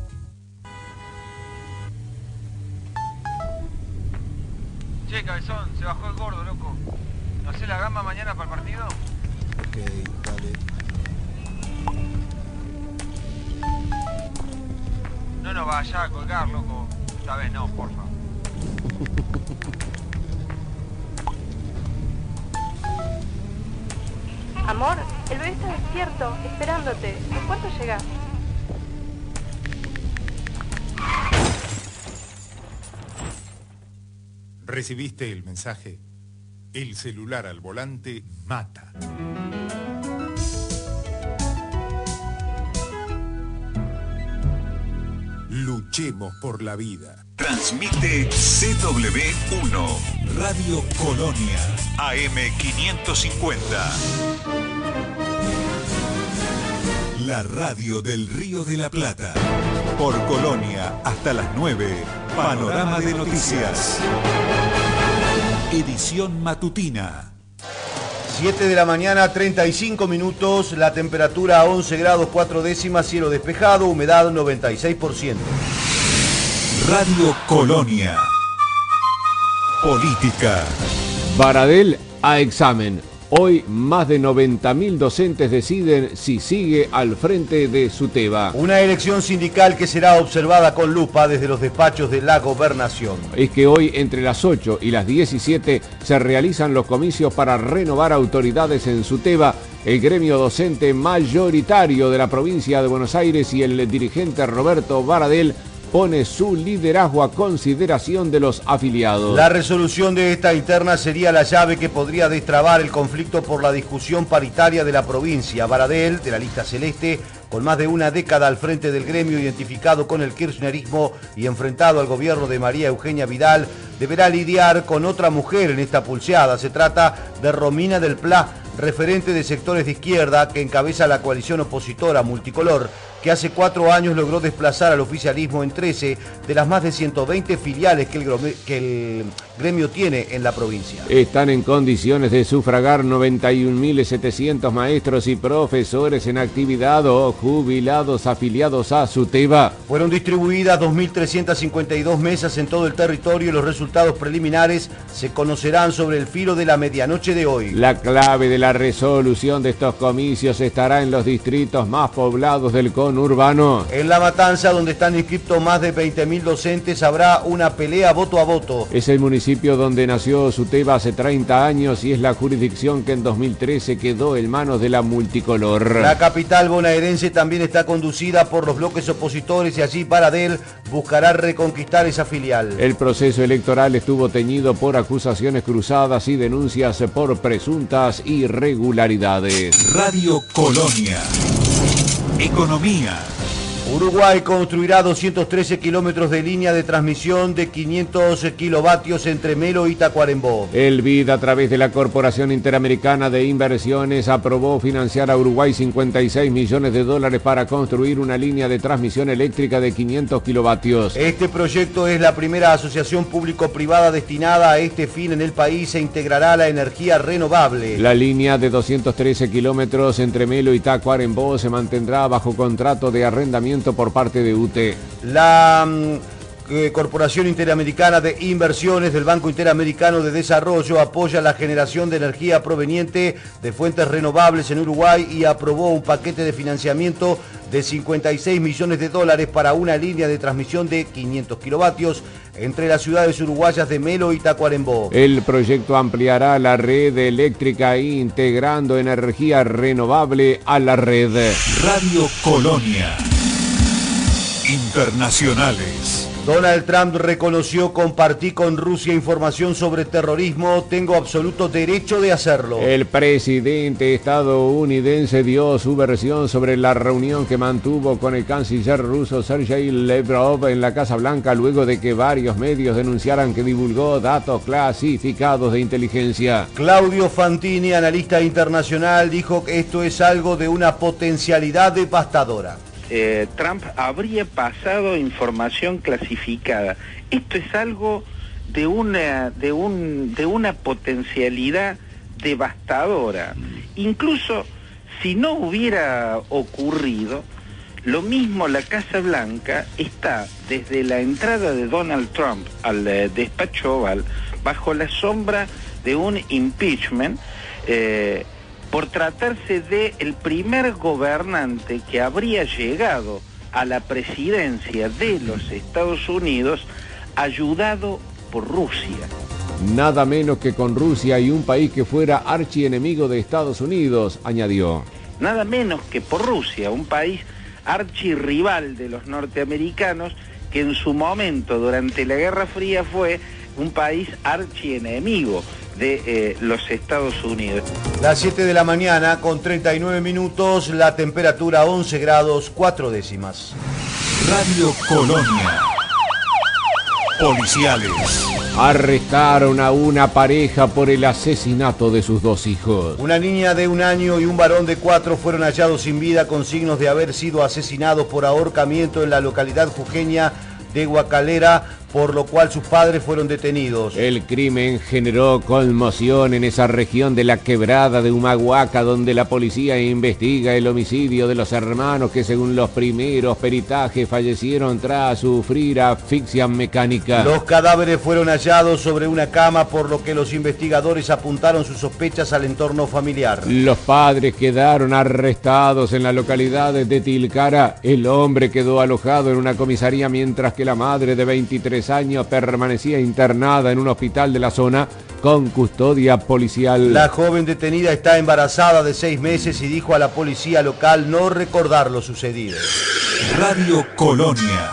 Che, cabezón, se bajó el gordo, loco. ¿No hacés la gamba mañana para el partido? Ok, dale. No nos vaya a colgar, loco. Esta vez no, porfa. Amor, el bebé está despierto, esperándote. ¿En cuánto llegás? ¿Recibiste el mensaje? El celular al volante mata. Luchemos por la vida. Transmite CW1, Radio Colonia, AM550. La radio del Río de la Plata. Por Colonia, hasta las 9, Panorama de Noticias. Edición matutina. 7 de la mañana, 35 minutos, la temperatura a 11 grados 4 décimas, cielo despejado, humedad 96%. Radio Colonia. Política. Baradel a examen. Hoy más de 90.000 docentes deciden si sigue al frente de SUTEBA. Una elección sindical que será observada con lupa desde los despachos de la gobernación. Es que hoy entre las 8 y las 17 se realizan los comicios para renovar autoridades en SUTEBA, el gremio docente mayoritario de la provincia de Buenos Aires, y el dirigente Roberto Baradel pone su liderazgo a consideración de los afiliados. La resolución de esta interna sería la llave que podría destrabar el conflicto por la discusión paritaria de la provincia. Baradel, de la lista celeste, con más de una década al frente del gremio, identificado con el kirchnerismo y enfrentado al gobierno de María Eugenia Vidal, deberá lidiar con otra mujer en esta pulseada. Se trata de Romina del Pla, referente de sectores de izquierda que encabeza la coalición opositora multicolor, que hace 4 años logró desplazar al oficialismo en 13 de las más de 120 filiales que el gremio tiene en la provincia. Están en condiciones de sufragar 91.700 maestros y profesores en actividad o jubilados afiliados a SUTEBA. Fueron distribuidas 2.352 mesas en todo el territorio y los resultados preliminares se conocerán sobre el filo de la medianoche de hoy. La clave de la resolución de estos comicios estará en los distritos más poblados del conurbano. En La Matanza, donde están inscriptos más de 20.000 docentes, habrá una pelea voto a voto. Es el municipio donde nació SUTEBA hace 30 años y es la jurisdicción que en 2013 quedó en manos de la multicolor. La capital bonaerense también está conducida por los bloques opositores y allí Baradel buscará reconquistar esa filial. El proceso electoral estuvo teñido por acusaciones cruzadas y denuncias por presuntas irregularidades. Radio Colonia. Economía. Uruguay construirá 213 kilómetros de línea de transmisión de 500 kilovatios entre Melo y Tacuarembó. El BID, a través de la Corporación Interamericana de Inversiones, aprobó financiar a Uruguay $56 millones para construir una línea de transmisión eléctrica de 500 kilovatios. Este proyecto es la primera asociación público-privada destinada a este fin en el país e integrará la energía renovable. La línea de 213 kilómetros entre Melo y Tacuarembó se mantendrá bajo contrato de arrendamiento por parte de UTE. La Corporación Interamericana de Inversiones del Banco Interamericano de Desarrollo apoya la generación de energía proveniente de fuentes renovables en Uruguay y aprobó un paquete de financiamiento de $56 millones para una línea de transmisión de 500 kilovatios entre las ciudades uruguayas de Melo y Tacuarembó. El proyecto ampliará la red eléctrica integrando energía renovable a la red. Radio Colonia. Internacionales. Donald Trump reconoció: compartí con Rusia información sobre terrorismo, tengo absoluto derecho de hacerlo. El presidente estadounidense dio su versión sobre la reunión que mantuvo con el canciller ruso Sergei Lavrov en la Casa Blanca luego de que varios medios denunciaran que divulgó datos clasificados de inteligencia. Claudio Fantini, analista internacional, dijo que esto es algo de una potencialidad devastadora. Trump habría pasado información clasificada. Esto es algo de una potencialidad devastadora. Incluso si no hubiera ocurrido, lo mismo la Casa Blanca está desde la entrada de Donald Trump al despacho Oval bajo la sombra de un impeachment por tratarse de el primer gobernante que habría llegado a la presidencia de los Estados Unidos ayudado por Rusia. Nada menos que con Rusia y un país que fuera archienemigo de Estados Unidos, añadió. Nada menos que por Rusia, un país archirrival de los norteamericanos que en su momento, durante la Guerra Fría, fue un país archienemigo de los Estados Unidos. Las 7 de la mañana con 39 minutos, la temperatura 11 grados 4 décimas. Radio Colonia. Policiales. Arrestaron a una pareja por el asesinato de sus 2 hijos. Una niña de 1 año y un varón de 4 fueron hallados sin vida con signos de haber sido asesinados por ahorcamiento en la localidad jujeña de Guacalera, por lo cual sus padres fueron detenidos. El crimen generó conmoción en esa región de la quebrada de Humahuaca, donde la policía investiga el homicidio de los hermanos que, según los primeros peritajes, fallecieron tras sufrir asfixia mecánica. Los cadáveres fueron hallados sobre una cama, por lo que los investigadores apuntaron sus sospechas al entorno familiar. Los padres quedaron arrestados en la localidad de Tilcara. El hombre quedó alojado en una comisaría, mientras que la madre, de 23 años, permanecía internada en un hospital de la zona con custodia policial. La joven detenida está embarazada de 6 meses y dijo a la policía local no recordar lo sucedido. Radio Colonia.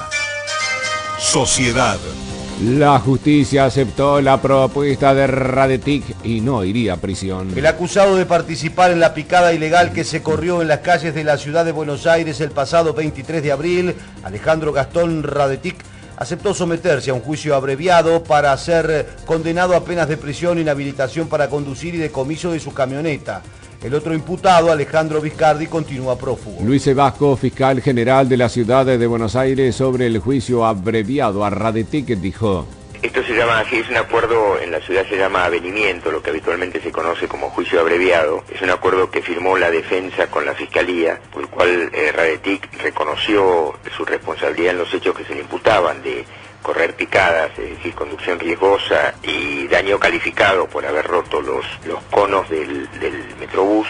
Sociedad. La justicia aceptó la propuesta de Radetic y no iría a prisión. El acusado de participar en la picada ilegal que se corrió en las calles de la ciudad de Buenos Aires el pasado 23 de abril, Alejandro Gastón Radetic, aceptó someterse a un juicio abreviado para ser condenado a penas de prisión, inhabilitación para conducir y decomiso de su camioneta. El otro imputado, Alejandro Vizcardi, continúa prófugo. Luis Vasco, fiscal general de la ciudad de Buenos Aires, sobre el juicio abreviado a Radetic, dijo: esto se llama así, es un acuerdo, en la ciudad se llama avenimiento, lo que habitualmente se conoce como juicio abreviado. Es un acuerdo que firmó la defensa con la fiscalía, por el cual Radetic reconoció su responsabilidad en los hechos que se le imputaban de correr picadas, es decir, conducción riesgosa y daño calificado por haber roto los conos del Metrobús.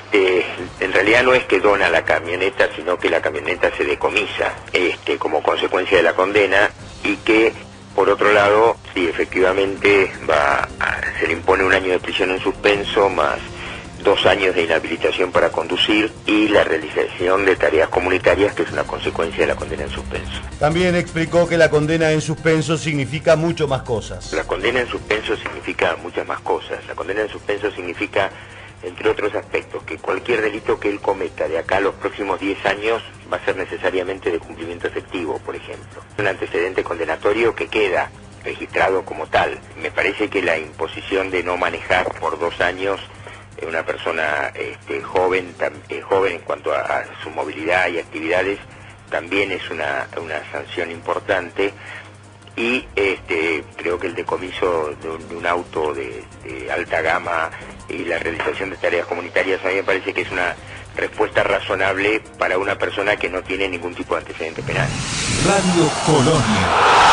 En realidad no es que dona la camioneta, sino que la camioneta se decomisa como consecuencia de la condena, y que por otro lado, sí, efectivamente se le impone 1 año de prisión en suspenso más 2 años de inhabilitación para conducir y la realización de tareas comunitarias, que es una consecuencia de la condena en suspenso. También explicó que la condena en suspenso significa mucho más cosas. La condena en suspenso significa muchas más cosas. La condena en suspenso significa, entre otros aspectos, que cualquier delito que él cometa de acá a los próximos 10 años va a ser necesariamente de cumplimiento efectivo, por ejemplo. Un antecedente condenatorio que queda registrado como tal. Me parece que la imposición de no manejar por 2 años una persona joven en cuanto a su movilidad y actividades también es una sanción importante. Y creo que el decomiso de un auto de alta gama y la realización de tareas comunitarias, a mí me parece que es una respuesta razonable para una persona que no tiene ningún tipo de antecedente penal. Radio Colonia.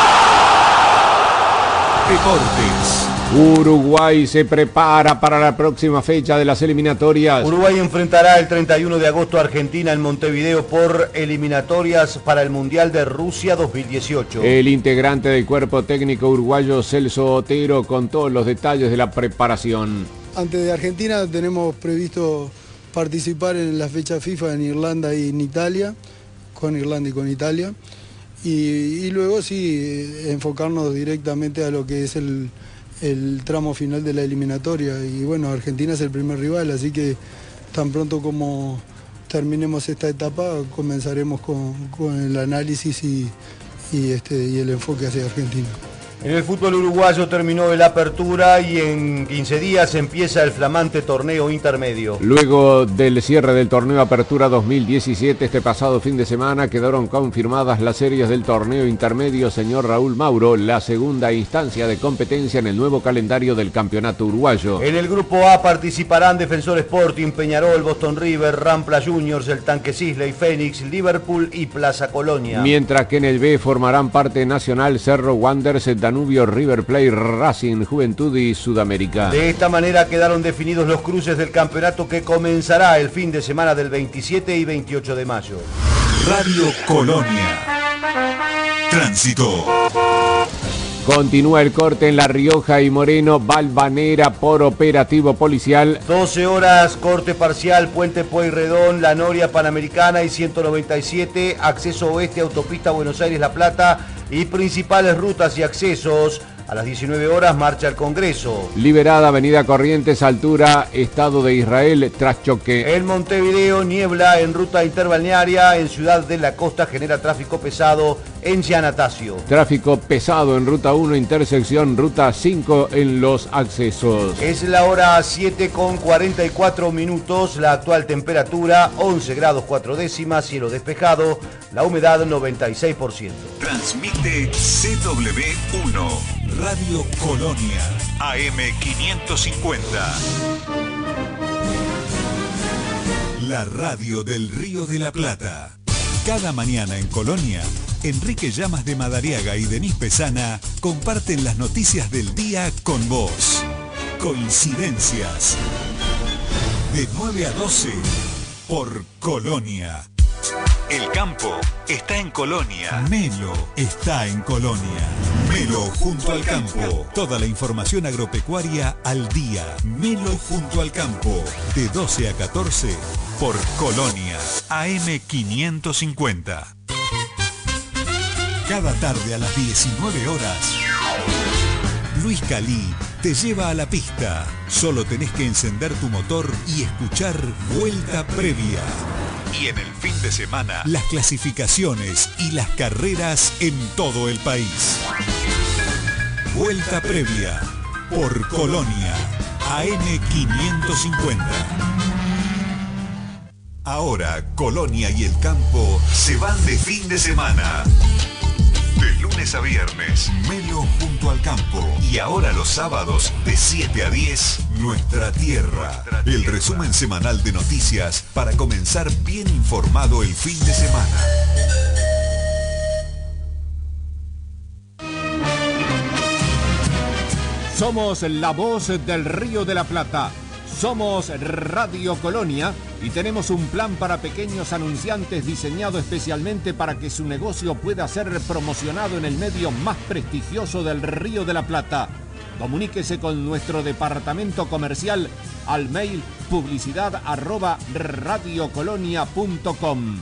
Deportes. Uruguay se prepara para la próxima fecha de las eliminatorias. Uruguay enfrentará el 31 de agosto a Argentina en Montevideo por eliminatorias para el Mundial de Rusia 2018. El integrante del cuerpo técnico uruguayo, Celso Otero, contó los detalles de la preparación. Antes de Argentina tenemos previsto participar en la fecha FIFA en Irlanda y en Italia, con Irlanda y con Italia. Y luego sí enfocarnos directamente a lo que es el tramo final de la eliminatoria. Y bueno, Argentina es el primer rival, así que tan pronto como terminemos esta etapa comenzaremos con el análisis y el enfoque hacia Argentina. En el fútbol uruguayo terminó el Apertura y en 15 días empieza el flamante torneo intermedio. Luego del cierre del torneo Apertura 2017, este pasado fin de semana quedaron confirmadas las series del torneo intermedio, señor Raúl Mauro, la segunda instancia de competencia en el nuevo calendario del campeonato uruguayo. En el grupo A participarán Defensor Sporting, Peñarol, Boston River, Rampla Juniors, el Tanque Sisley, Fénix, Liverpool y Plaza Colonia. Mientras que en el B formarán parte Nacional, Cerro Wanderers, Danubio, River Plate, Racing, Juventud y Sudamérica. De esta manera quedaron definidos los cruces del campeonato que comenzará el fin de semana del 27 y 28 de mayo. Radio Colonia. Tránsito. Continúa el corte en La Rioja y Moreno, Valvanera por operativo policial. 12 horas, corte parcial, Puente Pueyrredón, La Noria, Panamericana y 197, acceso oeste, autopista Buenos Aires-La Plata y principales rutas y accesos A las 19 horas marcha el Congreso. Liberada Avenida Corrientes, altura Estado de Israel, tras choque. En Montevideo, niebla en ruta interbalnearia. En Ciudad de la Costa genera tráfico pesado en Giannatasio. Tráfico pesado en ruta 1, intersección ruta 5 en los accesos. Es la hora 7:44. La actual temperatura 11 grados 4 décimas, cielo despejado, la humedad 96%. Transmite CW1, Radio Colonia, AM550. La radio del Río de la Plata. Cada mañana en Colonia, Enrique Llamas de Madariaga y Denis Pesana comparten las noticias del día con vos. Coincidencias. De 9 a 12 por Colonia. El campo está en Colonia. Melo está en Colonia. Melo junto al campo. Toda la información agropecuaria al día. Melo junto al campo. De 12 a 14 por Colonia. AM550. Cada tarde a las 19 horas. Luis Calí te lleva a la pista. Solo tenés que encender tu motor y escuchar Vuelta Previa. Y en el fin de semana, las clasificaciones y las carreras en todo el país. Vuelta Previa por Colonia, AM550. Ahora, Colonia y el campo se van de fin de semana. De lunes a viernes, Melo junto al campo. Y ahora los sábados, de 7 a 10, Nuestra Tierra. El resumen semanal de noticias para comenzar bien informado el fin de semana. Somos la voz del Río de la Plata. Somos Radio Colonia y tenemos un plan para pequeños anunciantes diseñado especialmente para que su negocio pueda ser promocionado en el medio más prestigioso del Río de la Plata. Comuníquese con nuestro departamento comercial al mail publicidad@radiocolonia.com.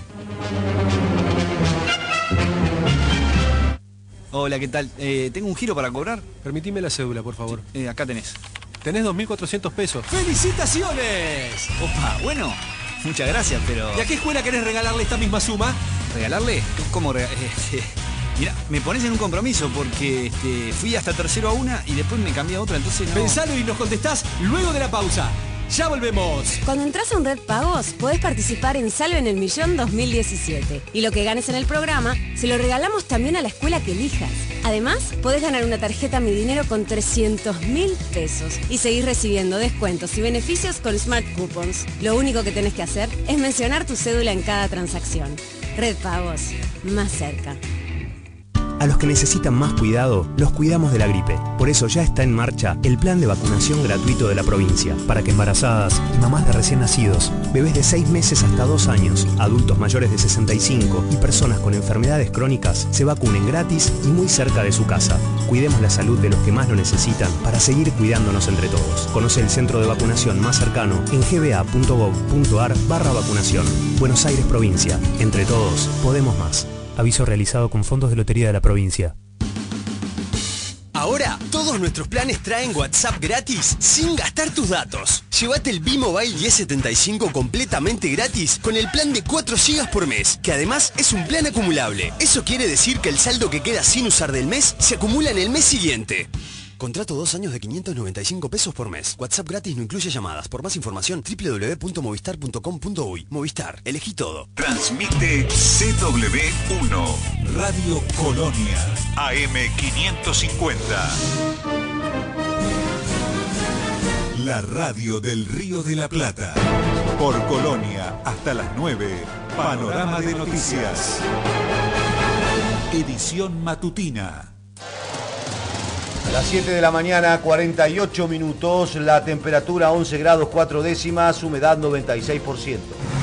Hola, ¿qué tal? Tengo un giro para cobrar. Permitime la cédula, por favor. Sí, acá tenés. Tenés 2.400 pesos. ¡Felicitaciones! Opa, bueno, muchas gracias, pero... ¿Y a qué escuela querés regalarle esta misma suma? ¿Regalarle? ¿Cómo regalarle? Mira, me pones en un compromiso porque fui hasta tercero a una y después me cambié a otra, entonces no... Pensalo y nos contestás luego de la pausa. ¡Ya volvemos! Cuando entras a un Red Pagos, podés participar en Salven el Millón 2017. Y lo que ganes en el programa, se lo regalamos también a la escuela que elijas. Además, podés ganar una tarjeta Mi Dinero con 300.000 pesos. Y seguir recibiendo descuentos y beneficios con Smart Coupons. Lo único que tenés que hacer es mencionar tu cédula en cada transacción. Red Pagos, más cerca. A los que necesitan más cuidado, los cuidamos de la gripe. Por eso ya está en marcha el plan de vacunación gratuito de la provincia, para que embarazadas y mamás de recién nacidos, bebés de 6 meses hasta 2 años, adultos mayores de 65 y personas con enfermedades crónicas se vacunen gratis y muy cerca de su casa. Cuidemos la salud de los que más lo necesitan para seguir cuidándonos entre todos. Conoce el centro de vacunación más cercano en gba.gov.ar/vacunación. Buenos Aires, provincia. Entre todos, podemos más. Aviso realizado con fondos de Lotería de la provincia. Ahora, todos nuestros planes traen WhatsApp gratis sin gastar tus datos. Llévate el B-Mobile 1075 completamente gratis con el plan de 4 GB por mes, que además es un plan acumulable. Eso quiere decir que el saldo que queda sin usar del mes se acumula en el mes siguiente. Contrato 2 años de 595 pesos por mes. WhatsApp gratis no incluye llamadas. Por más información, www.movistar.com.uy. Movistar, elegí todo. Transmite CW1, Radio Colonia, AM550. La radio del Río de la Plata. Por Colonia, hasta las 9, Panorama de Noticias. Edición matutina. A las 7 de la mañana, 48 minutos, la temperatura 11 grados 4 décimas, humedad 96%.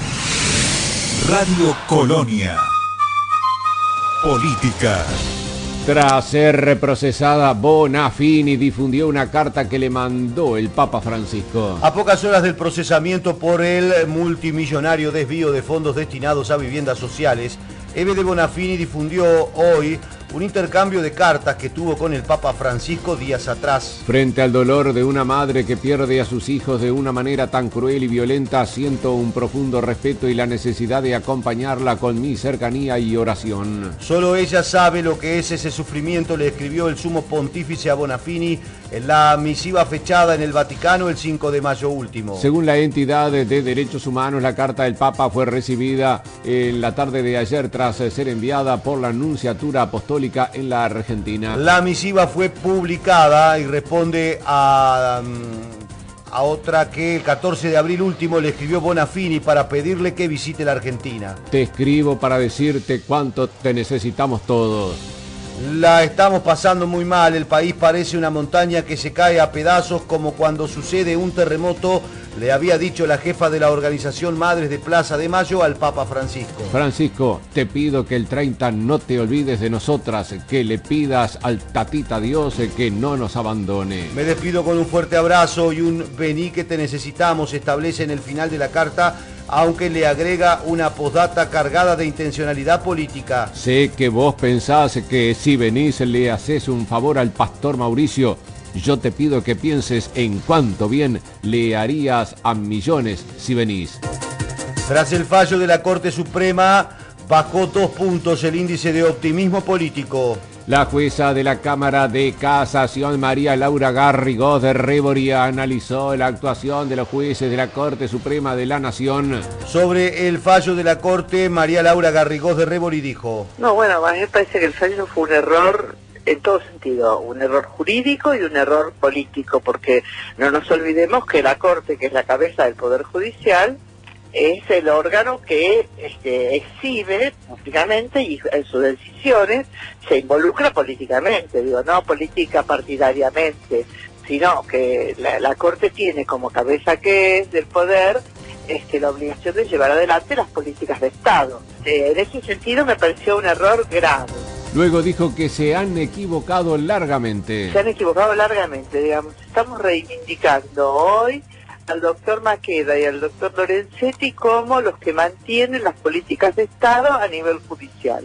Radio Colonia. Política. Tras ser reprocesada, Bonafini difundió una carta que le mandó el Papa Francisco. A pocas horas del procesamiento por el multimillonario desvío de fondos destinados a viviendas sociales, Eve de Bonafini difundió hoy un intercambio de cartas que tuvo con el Papa Francisco días atrás. Frente al dolor de una madre que pierde a sus hijos de una manera tan cruel y violenta, siento un profundo respeto y la necesidad de acompañarla con mi cercanía y oración. Solo ella sabe lo que es ese sufrimiento, le escribió el sumo pontífice a Bonafini en la misiva fechada en el Vaticano el 5 de mayo último. Según la entidad de derechos humanos, la carta del Papa fue recibida en la tarde de ayer tras ser enviada por la Nunciatura Apostólica en la Argentina. La misiva fue publicada y responde a otra que el 14 de abril último le escribió Bonafini para pedirle que visite la Argentina. Te escribo para decirte cuánto te necesitamos todos. La estamos pasando muy mal, el país parece una montaña que se cae a pedazos como cuando sucede un terremoto, le había dicho la jefa de la organización Madres de Plaza de Mayo al Papa Francisco. Francisco, te pido que el 30 no te olvides de nosotras, que le pidas al Tatita Dios que no nos abandone. Me despido con un fuerte abrazo y un vení que te necesitamos, establece en el final de la carta, aunque le agrega una postdata cargada de intencionalidad política. Sé que vos pensás que si venís le haces un favor al pastor Mauricio. Yo te pido que pienses en cuánto bien le harías a millones si venís. Tras el fallo de la Corte Suprema, bajó 2 puntos el índice de optimismo político. La jueza de la Cámara de Casación, María Laura Garrigós de Rebori, analizó la actuación de los jueces de la Corte Suprema de la Nación. Sobre el fallo de la Corte, María Laura Garrigós de Rebori dijo: No, bueno, a mí me parece que el fallo fue un error en todo sentido, un error jurídico y un error político, porque no nos olvidemos que la Corte, que es la cabeza del Poder Judicial, es el órgano que exhibe públicamente y en sus decisiones se involucra políticamente, digo, no política partidariamente, sino que la Corte tiene como cabeza que es del poder la obligación de llevar adelante las políticas de Estado. En ese sentido me pareció un error grave. Luego dijo que se han equivocado largamente. Se han equivocado largamente, digamos. Estamos reivindicando hoy al doctor Maqueda y al doctor Lorenzetti como los que mantienen las políticas de Estado a nivel judicial.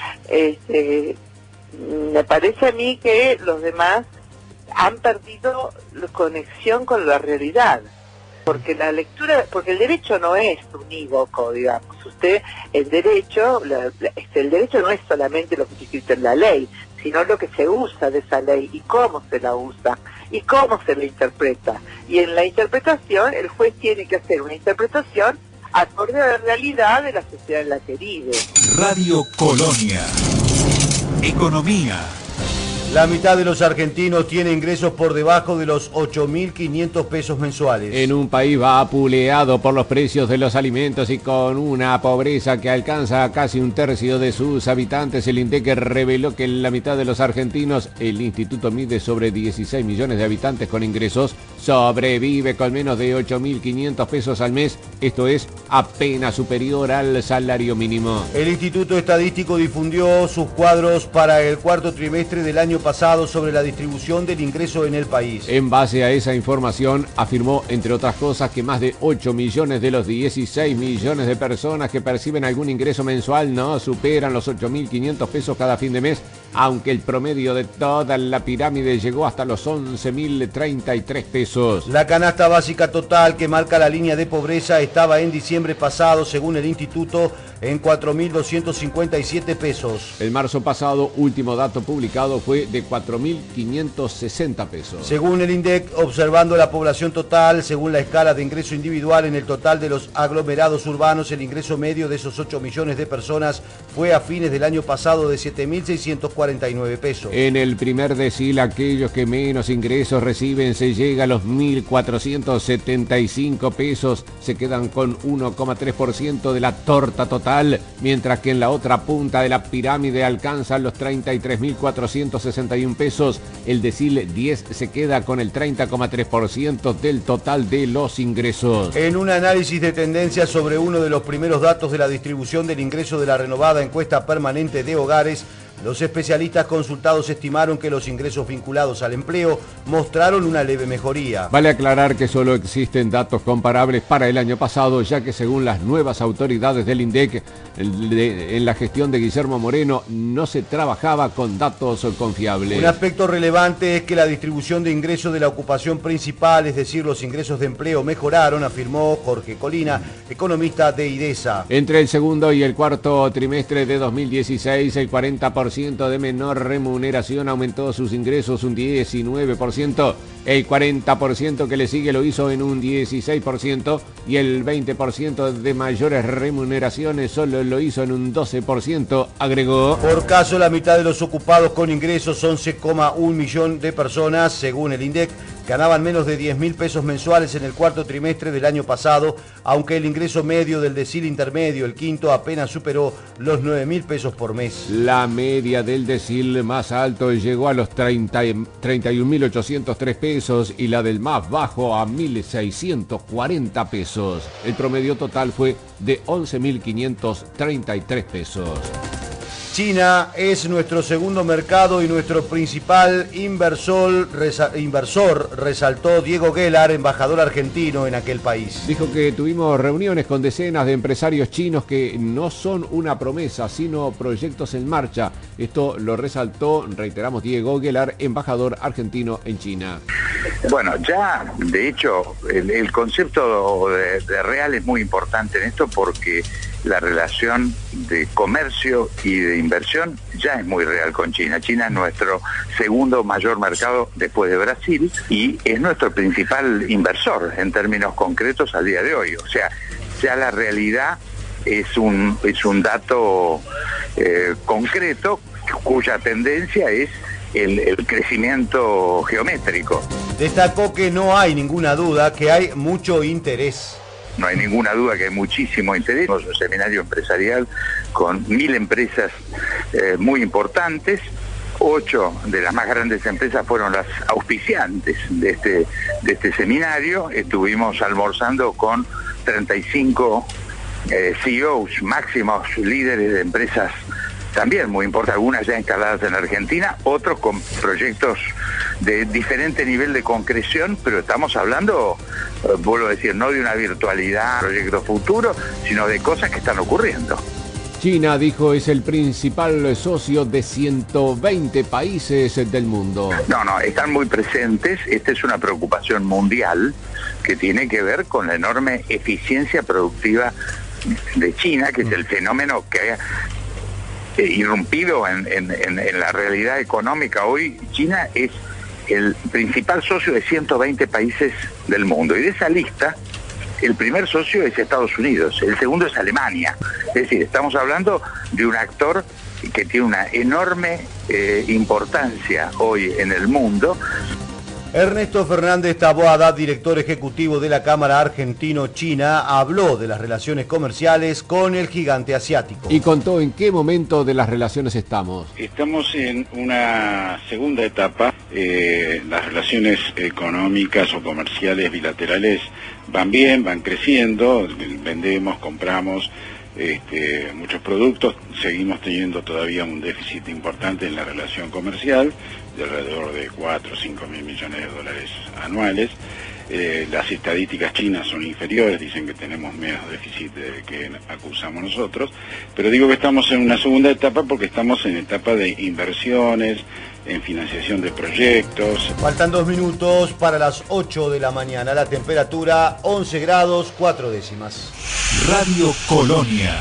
Me parece a mí que los demás han perdido la conexión con la realidad. Porque la lectura, porque el derecho no es unívoco, digamos. El derecho no es solamente lo que está escrito en la ley, sino lo que se usa de esa ley y cómo se la usa y cómo se la interpreta. Y en la interpretación, el juez tiene que hacer una interpretación acorde a la realidad de la sociedad en la que vive. Radio Colonia. Economía. La mitad de los argentinos tiene ingresos por debajo de los 8.500 pesos mensuales. En un país vapuleado por los precios de los alimentos y con una pobreza que alcanza a casi un tercio de sus habitantes, el INDEC reveló que la mitad de los argentinos, el instituto mide sobre 16 millones de habitantes con ingresos, sobrevive con menos de 8.500 pesos al mes, esto es apenas superior al salario mínimo. El Instituto Estadístico difundió sus cuadros para el cuarto trimestre del año pasado sobre la distribución del ingreso en el país. En base a esa información, afirmó, entre otras cosas, que más de 8 millones de los 16 millones de personas que perciben algún ingreso mensual no superan los 8.500 pesos cada fin de mes, aunque el promedio de toda la pirámide llegó hasta los 11.033 pesos. La canasta básica total que marca la línea de pobreza estaba en diciembre pasado, según el instituto, en 4.257 pesos. El marzo pasado, último dato publicado, fue de 4.560 pesos. Según el INDEC, observando la población total, según la escala de ingreso individual en el total de los aglomerados urbanos, el ingreso medio de esos 8 millones de personas fue a fines del año pasado de 7.649 pesos. En el primer decil, aquellos que menos ingresos reciben se llega a los 1.475 pesos, se quedan con 1,3% de la torta total, mientras que en la otra punta de la pirámide alcanzan los 33.461 pesos. El decil 10 se queda con el 30,3% del total de los ingresos. En un análisis de tendencia sobre uno de los primeros datos de la distribución del ingreso de la renovada encuesta permanente de hogares, Los especialistas consultados estimaron que los ingresos vinculados al empleo mostraron una leve mejoría. Vale aclarar que solo existen datos comparables para el año pasado, ya que según las nuevas autoridades del INDEC, en la gestión de Guillermo Moreno no se trabajaba con datos confiables. Un aspecto relevante es que la distribución de ingresos de la ocupación principal, es decir, los ingresos de empleo, mejoraron, afirmó Jorge Colina, economista de IDESA. Entre el segundo y el cuarto trimestre de 2016, el 40% de menor remuneración aumentó sus ingresos un 19%, el 40% que le sigue lo hizo en un 16% y el 20% de mayores remuneraciones solo lo hizo en un 12%, agregó. Por caso, la mitad de los ocupados con ingresos, 11,1 millón de personas, según el INDEC, ganaban menos de 10.000 pesos mensuales en el cuarto trimestre del año pasado, aunque el ingreso medio del decil intermedio, el quinto, apenas superó los 9.000 pesos por mes. La media del decil más alto llegó a los 31.803 pesos y la del más bajo a 1.640 pesos. El promedio total fue de 11.533 pesos. China es nuestro segundo mercado y nuestro principal inversor, resaltó Diego Guelar, embajador argentino en aquel país. Dijo que tuvimos reuniones con decenas de empresarios chinos que no son una promesa, sino proyectos en marcha. Esto lo resaltó, reiteramos, Diego Guelar, embajador argentino en China. Bueno, ya de hecho el concepto de real es muy importante en esto porque la relación de comercio y de inversión ya es muy real con China. China es nuestro segundo mayor mercado después de Brasil y es nuestro principal inversor en términos concretos al día de hoy. O sea, ya la realidad es un dato concreto cuya tendencia es el crecimiento geométrico. Destacó que no hay ninguna duda que hay mucho interés. No hay ninguna duda que hay muchísimo interés. Tenemos un seminario empresarial con 1.000 empresas muy importantes. 8 de las más grandes empresas fueron las auspiciantes de este seminario. Estuvimos almorzando con 35 CEOs, máximos líderes de empresas también muy importantes, algunas ya instaladas en Argentina, otros con proyectos de diferente nivel de concreción, pero estamos hablando, vuelvo a decir, no de una virtualidad, proyecto futuro, sino de cosas que están ocurriendo. China, dijo, es el principal socio de 120 países del mundo. No, están muy presentes. Esta es una preocupación mundial que tiene que ver con la enorme eficiencia productiva de China, que es el fenómeno que ha irrumpido en la realidad económica. Hoy China es el principal socio de 120 países del mundo y de esa lista el primer socio es Estados Unidos, el segundo es Alemania. Es decir, estamos hablando de un actor que tiene una enorme importancia hoy en el mundo. Ernesto Fernández Taboada, director ejecutivo de la Cámara Argentino-China, habló de las relaciones comerciales con el gigante asiático. Y contó en qué momento de las relaciones estamos. Estamos en una segunda etapa. Las relaciones económicas o comerciales bilaterales van bien, van creciendo, vendemos, compramos muchos productos, seguimos teniendo todavía un déficit importante en la relación comercial, de alrededor de 4 o 5 mil millones de dólares anuales. Las estadísticas chinas son inferiores, dicen que tenemos menos déficit que acusamos nosotros, pero digo que estamos en una segunda etapa porque estamos en etapa de inversiones, en financiación de proyectos. Faltan 2 minutos para las 8 de la mañana, la temperatura 11 grados 4 décimas. Radio Colonia.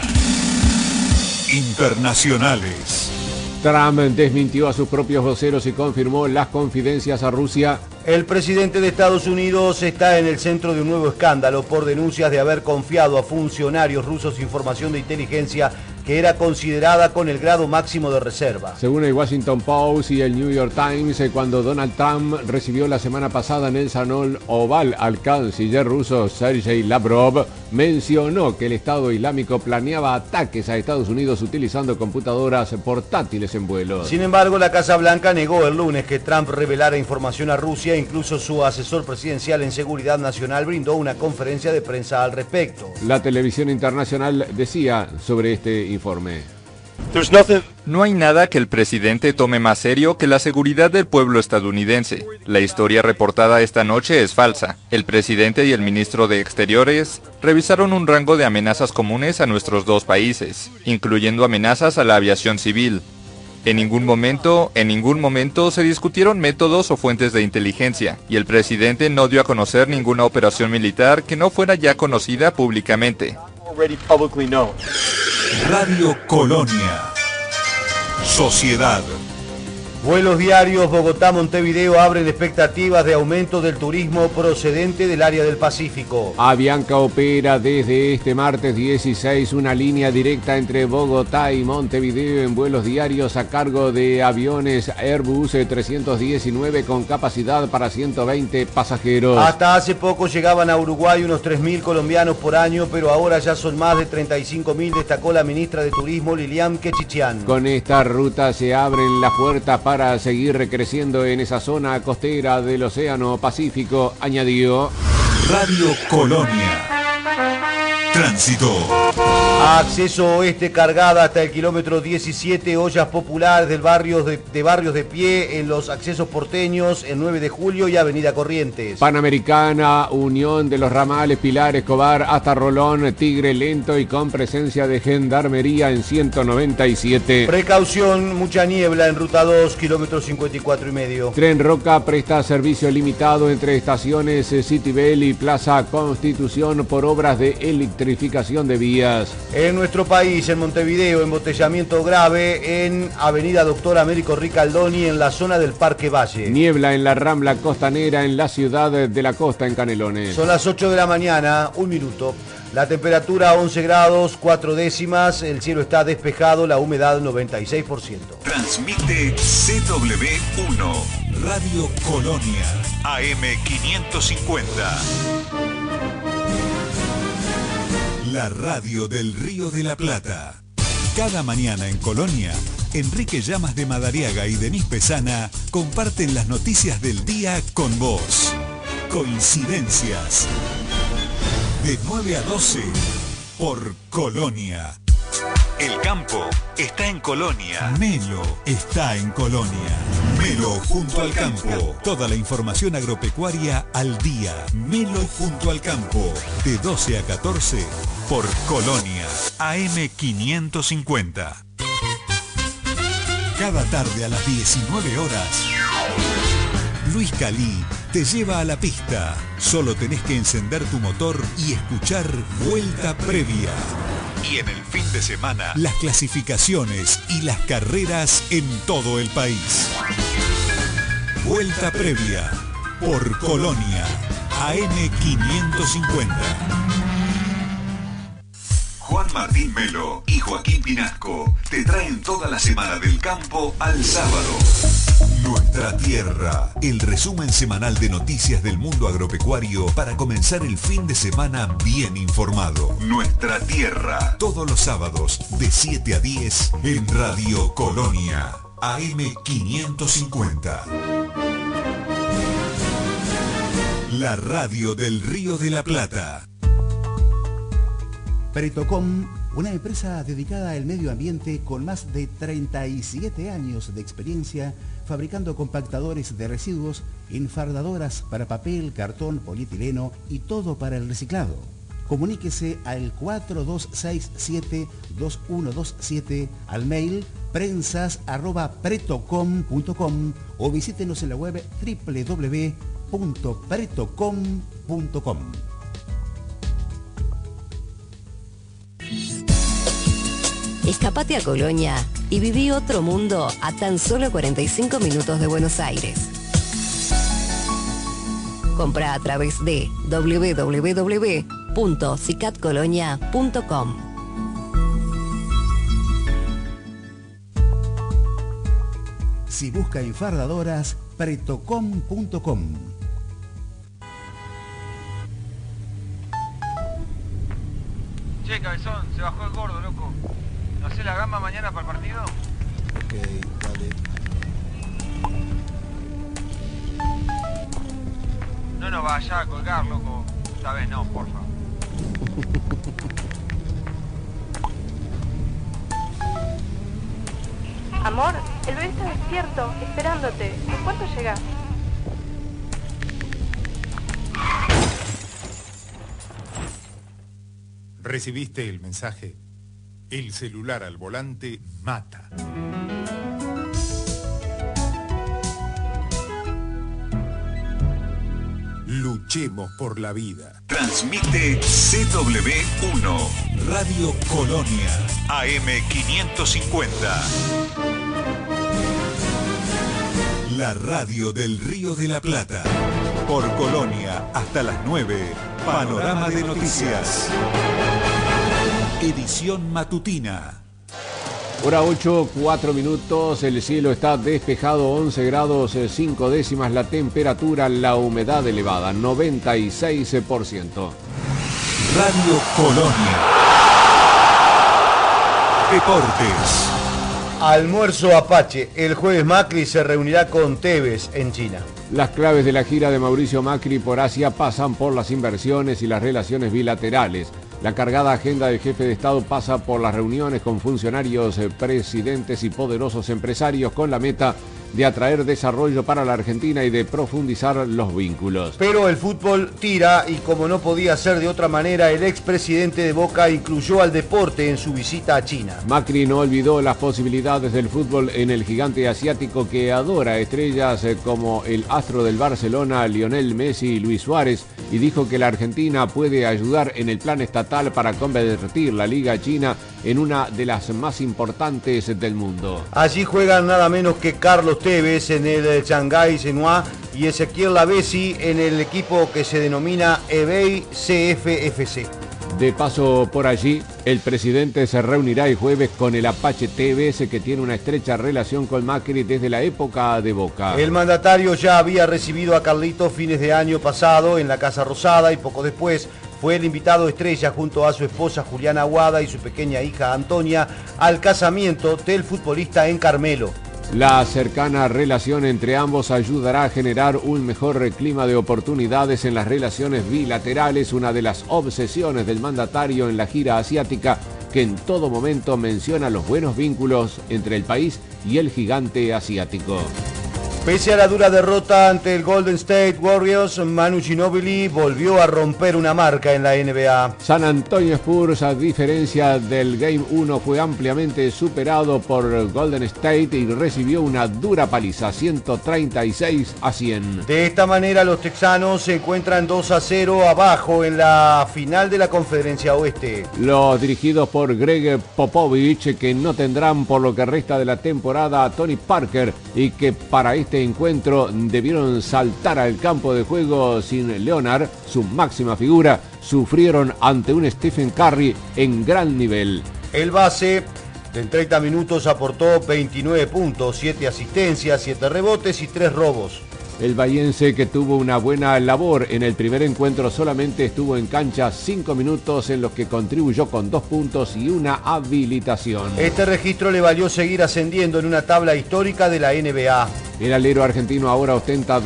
Internacionales. Trump desmintió a sus propios voceros y confirmó las confidencias a Rusia. El presidente de Estados Unidos está en el centro de un nuevo escándalo por denuncias de haber confiado a funcionarios rusos información de inteligencia que era considerada con el grado máximo de reserva. Según el Washington Post y el New York Times, cuando Donald Trump recibió la semana pasada en el Salón Oval al canciller ruso Sergei Lavrov, mencionó que el Estado Islámico planeaba ataques a Estados Unidos utilizando computadoras portátiles en vuelo. Sin embargo, la Casa Blanca negó el lunes que Trump revelara información a Rusia. Incluso su asesor presidencial en seguridad nacional brindó una conferencia de prensa al respecto. La televisión internacional decía sobre este informe. No hay nada que el presidente tome más serio que la seguridad del pueblo estadounidense. La historia reportada esta noche es falsa. El presidente y el ministro de Exteriores revisaron un rango de amenazas comunes a nuestros dos países, incluyendo amenazas a la aviación civil. En ningún momento se discutieron métodos o fuentes de inteligencia, y el presidente no dio a conocer ninguna operación militar que no fuera ya conocida públicamente. Radio Colonia. Sociedad. Vuelos diarios Bogotá-Montevideo abren expectativas de aumento del turismo procedente del área del Pacífico. Avianca opera desde este martes 16 una línea directa entre Bogotá y Montevideo en vuelos diarios a cargo de aviones Airbus 319 con capacidad para 120 pasajeros. Hasta hace poco llegaban a Uruguay unos 3.000 colombianos por año, pero ahora ya son más de 35.000, destacó la ministra de Turismo Lilian Quechichian. Con esta ruta se abren las puertas para seguir creciendo en esa zona costera del Océano Pacífico, añadió. Radio Colonia. Tránsito. Acceso oeste cargada hasta el kilómetro 17, ollas populares del barrios de pie en los accesos porteños, el 9 de julio y avenida Corrientes. Panamericana, unión de los ramales Pilar Escobar hasta Rolón, Tigre Lento y con presencia de gendarmería en 197. Precaución, mucha niebla en ruta 2, kilómetro 54 y medio. Tren Roca presta servicio limitado entre estaciones Citibel y Plaza Constitución por obras de electrificación de vías. En nuestro país, en Montevideo, embotellamiento grave en avenida Doctor Américo Ricaldoni en la zona del Parque Valle. Niebla en la Rambla Costanera en la ciudad de la Costa en Canelones. Son las 8 de la mañana, 1 minuto. La temperatura 11 grados, 4 décimas, el cielo está despejado, la humedad 96%. Transmite CW1, Radio Colonia, AM550. La radio del Río de la Plata. Cada mañana en Colonia, Enrique Llamas de Madariaga y Denis Pesana comparten las noticias del día con vos. Coincidencias. De 9 a 12 por Colonia. El campo está en Colonia. Melo está en Colonia. Melo junto al campo. Toda la información agropecuaria al día. Melo junto al campo. De 12 a 14 por Colonia. AM550. Cada tarde a las 19 horas. Luis Calí te lleva a la pista. Solo tenés que encender tu motor y escuchar Vuelta Previa. Y en el fin de semana, las clasificaciones y las carreras en todo el país. Vuelta Previa por Colonia, AM550. Juan Martín Melo y Joaquín Pinasco te traen toda la semana del campo al sábado. Nuestra Tierra, el resumen semanal de noticias del mundo agropecuario para comenzar el fin de semana bien informado. Nuestra Tierra, todos los sábados de 7 a 10 en Radio Colonia, AM550. La radio del Río de la Plata. Pretocom, una empresa dedicada al medio ambiente con más de 37 años de experiencia fabricando compactadores de residuos, enfardadoras para papel, cartón, polietileno y todo para el reciclado. Comuníquese al 4267-2127, al mail prensas@pretocom.com o visítenos en la web www.pretocom.com. Escapate a Colonia y viví otro mundo a tan solo 45 minutos de Buenos Aires. Compra a través de www.cicatcolonia.com. Si busca enfardadoras, pretocom.com. Che, cabezón, se bajó el gordo, loco. ¿No hacés la gamba mañana para el partido? Ok, dale. No nos vaya a colgar, loco. Esta vez no, porfa. Amor, el bebé está despierto, esperándote. ¿En cuánto llegás? ¿Recibiste el mensaje? El celular al volante mata. Luchemos por la vida. Transmite CW1, Radio Colonia, AM550. La radio del Río de la Plata. Por Colonia, hasta las 9, Panorama de Noticias. Edición matutina. Hora 8, 4 minutos, el cielo está despejado, 11 grados 5 décimas, la temperatura, la humedad elevada, 96%. Radio Colonia. Deportes. Almuerzo Apache. El jueves Macri se reunirá con Tevez en China. Las claves de la gira de Mauricio Macri por Asia pasan por las inversiones y las relaciones bilaterales. La cargada agenda del jefe de Estado pasa por las reuniones con funcionarios, presidentes y poderosos empresarios con la meta de atraer desarrollo para la Argentina y de profundizar los vínculos. Pero el fútbol tira y como no podía ser de otra manera, el expresidente de Boca incluyó al deporte en su visita a China. Macri no olvidó las posibilidades del fútbol en el gigante asiático que adora estrellas como el astro del Barcelona, Lionel Messi y Luis Suárez, y dijo que la Argentina puede ayudar en el plan estatal para convertir la Liga China en una de las más importantes del mundo. Allí juegan nada menos que Carlos Tevez en el Shanghái Shenhua y Ezequiel Lavezzi en el equipo que se denomina Hebei CFFC. De paso por allí, el presidente se reunirá el jueves con el Apache Tevez, que tiene una estrecha relación con Macri desde la época de Boca. El mandatario ya había recibido a Carlitos fines de año pasado en la Casa Rosada y poco después fue el invitado estrella junto a su esposa Juliana Aguada y su pequeña hija Antonia al casamiento del futbolista en Carmelo. La cercana relación entre ambos ayudará a generar un mejor clima de oportunidades en las relaciones bilaterales, una de las obsesiones del mandatario en la gira asiática, que en todo momento menciona los buenos vínculos entre el país y el gigante asiático. Pese a la dura derrota ante el Golden State Warriors, Manu Ginóbili volvió a romper una marca en la NBA. San Antonio Spurs, a diferencia del Game 1, fue ampliamente superado por Golden State y recibió una dura paliza, 136-100. De esta manera, los texanos se encuentran 2-0 abajo en la final de la Conferencia Oeste. Los dirigidos por Greg Popovich, que no tendrán por lo que resta de la temporada a Tony Parker y que para este encuentro debieron saltar al campo de juego sin Leonard, su máxima figura, sufrieron ante un Stephen Curry en gran nivel. El base en 30 minutos aportó 29 puntos, 7 asistencias, 7 rebotes y 3 robos. El bahiense, que tuvo una buena labor en el primer encuentro, solamente estuvo en cancha 5 minutos, en los que contribuyó con 2 puntos y una habilitación. Este registro le valió seguir ascendiendo en una tabla histórica de la NBA. El alero argentino ahora ostenta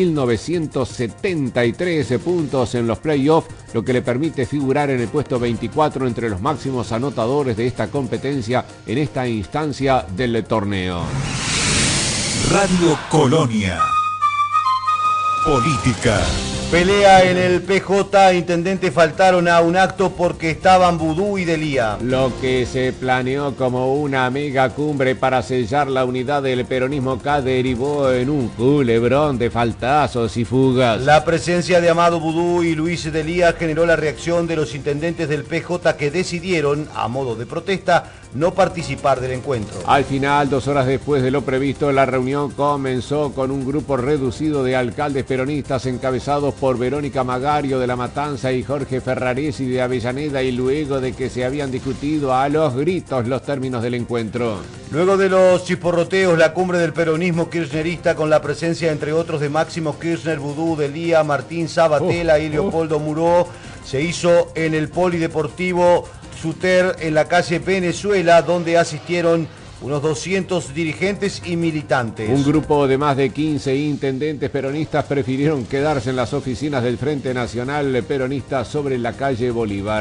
2.973 puntos en los playoffs, lo que le permite figurar en el puesto 24 entre los máximos anotadores de esta competencia en esta instancia del torneo. Radio Colonia. Política. Pelea en el PJ, intendentes faltaron a un acto porque estaban Vudú y Delía. Lo que se planeó como una mega cumbre para sellar la unidad del peronismo K derivó en un culebrón de faltazos y fugas. La presencia de Amado Vudú y Luis Delía generó la reacción de los intendentes del PJ, que decidieron, a modo de protesta, no participar del encuentro. Al final, 2 horas después de lo previsto, la reunión comenzó con un grupo reducido de alcaldes peronistas encabezados por Verónica Magario de La Matanza y Jorge Ferraresi de Avellaneda, y luego de que se habían discutido a los gritos los términos del encuentro. Luego de los chisporroteos, la cumbre del peronismo kirchnerista, con la presencia entre otros de Máximo Kirchner, Vudú, Delía, Martín Sabatella y Leopoldo Muró, se hizo en el Polideportivo Suter en la calle Venezuela, donde asistieron unos 200 dirigentes y militantes. Un grupo de más de 15 intendentes peronistas prefirieron quedarse en las oficinas del Frente Nacional Peronista sobre la calle Bolívar.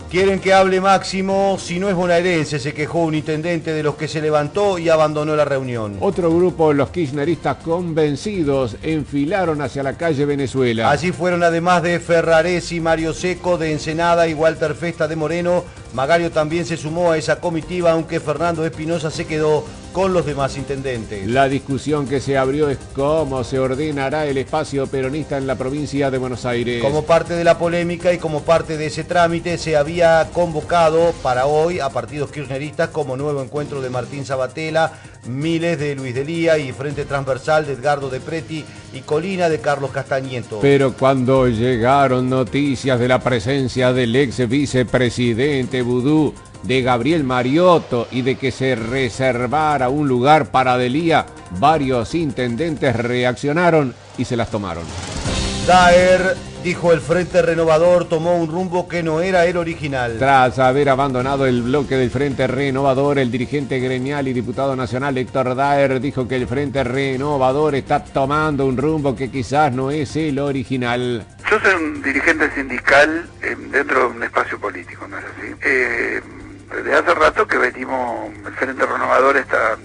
Quieren que hable Máximo, si no es bonaerense, se quejó un intendente de los que se levantó y abandonó la reunión. Otro grupo, los kirchneristas convencidos, enfilaron hacia la calle Venezuela. Allí fueron además de Ferraresi, Mario Seco de Ensenada y Walter Festa de Moreno. Magario también se sumó a esa comitiva, aunque Fernando Espinosa se quedó con los demás intendentes. La discusión que se abrió es cómo se ordenará el espacio peronista en la provincia de Buenos Aires. Como parte de la polémica y como parte de ese trámite, se había convocado para hoy a partidos kirchneristas como Nuevo Encuentro de Martín Sabatella, Miles de Luis Delía y Frente Transversal de Edgardo de Preti y Colina de Carlos Castañeto. Pero cuando llegaron noticias de la presencia del ex vicepresidente Vudú, de Gabriel Mariotto y de que se reservara un lugar para Delía, varios intendentes reaccionaron y se las tomaron. Daer, dijo el Frente Renovador, tomó un rumbo que no era el original. Tras haber abandonado el bloque del Frente Renovador, el dirigente gremial y diputado nacional Héctor Daer dijo que el Frente Renovador está tomando un rumbo que quizás no es el original. Yo soy un dirigente sindical dentro de un espacio político, ¿no es así? Desde hace rato que venimos, el Frente Renovador está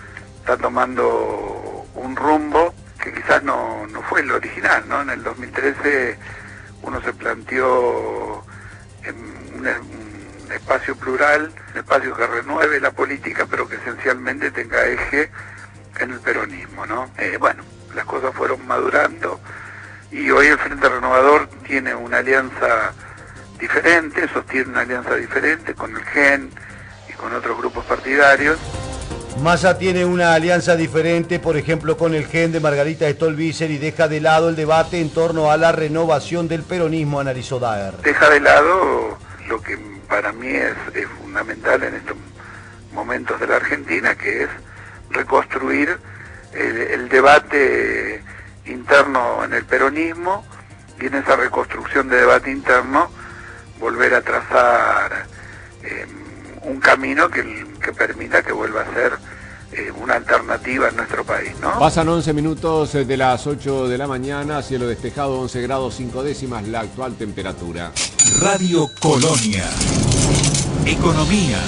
tomando un rumbo que quizás no fue el original, ¿no? En el 2013 uno se planteó un espacio plural, un espacio que renueve la política, pero que esencialmente tenga eje en el peronismo, ¿no? Bueno, las cosas fueron madurando y hoy el Frente Renovador tiene una alianza diferente, sostiene una alianza diferente con el GEN y con otros grupos partidarios. Massa tiene una alianza diferente, por ejemplo, con el GEN de Margarita Stolbizer y deja de lado el debate en torno a la renovación del peronismo, analizó Daer. Deja de lado lo que para mí es fundamental en estos momentos de la Argentina, que es reconstruir el debate interno en el peronismo y en esa reconstrucción de debate interno volver a trazar un camino que permita que vuelva a ser una alternativa en nuestro país, ¿no? Pasan 11 minutos de las 8 de la mañana, cielo despejado, 11 grados 5 décimas la actual temperatura. Radio Colonia. Economía.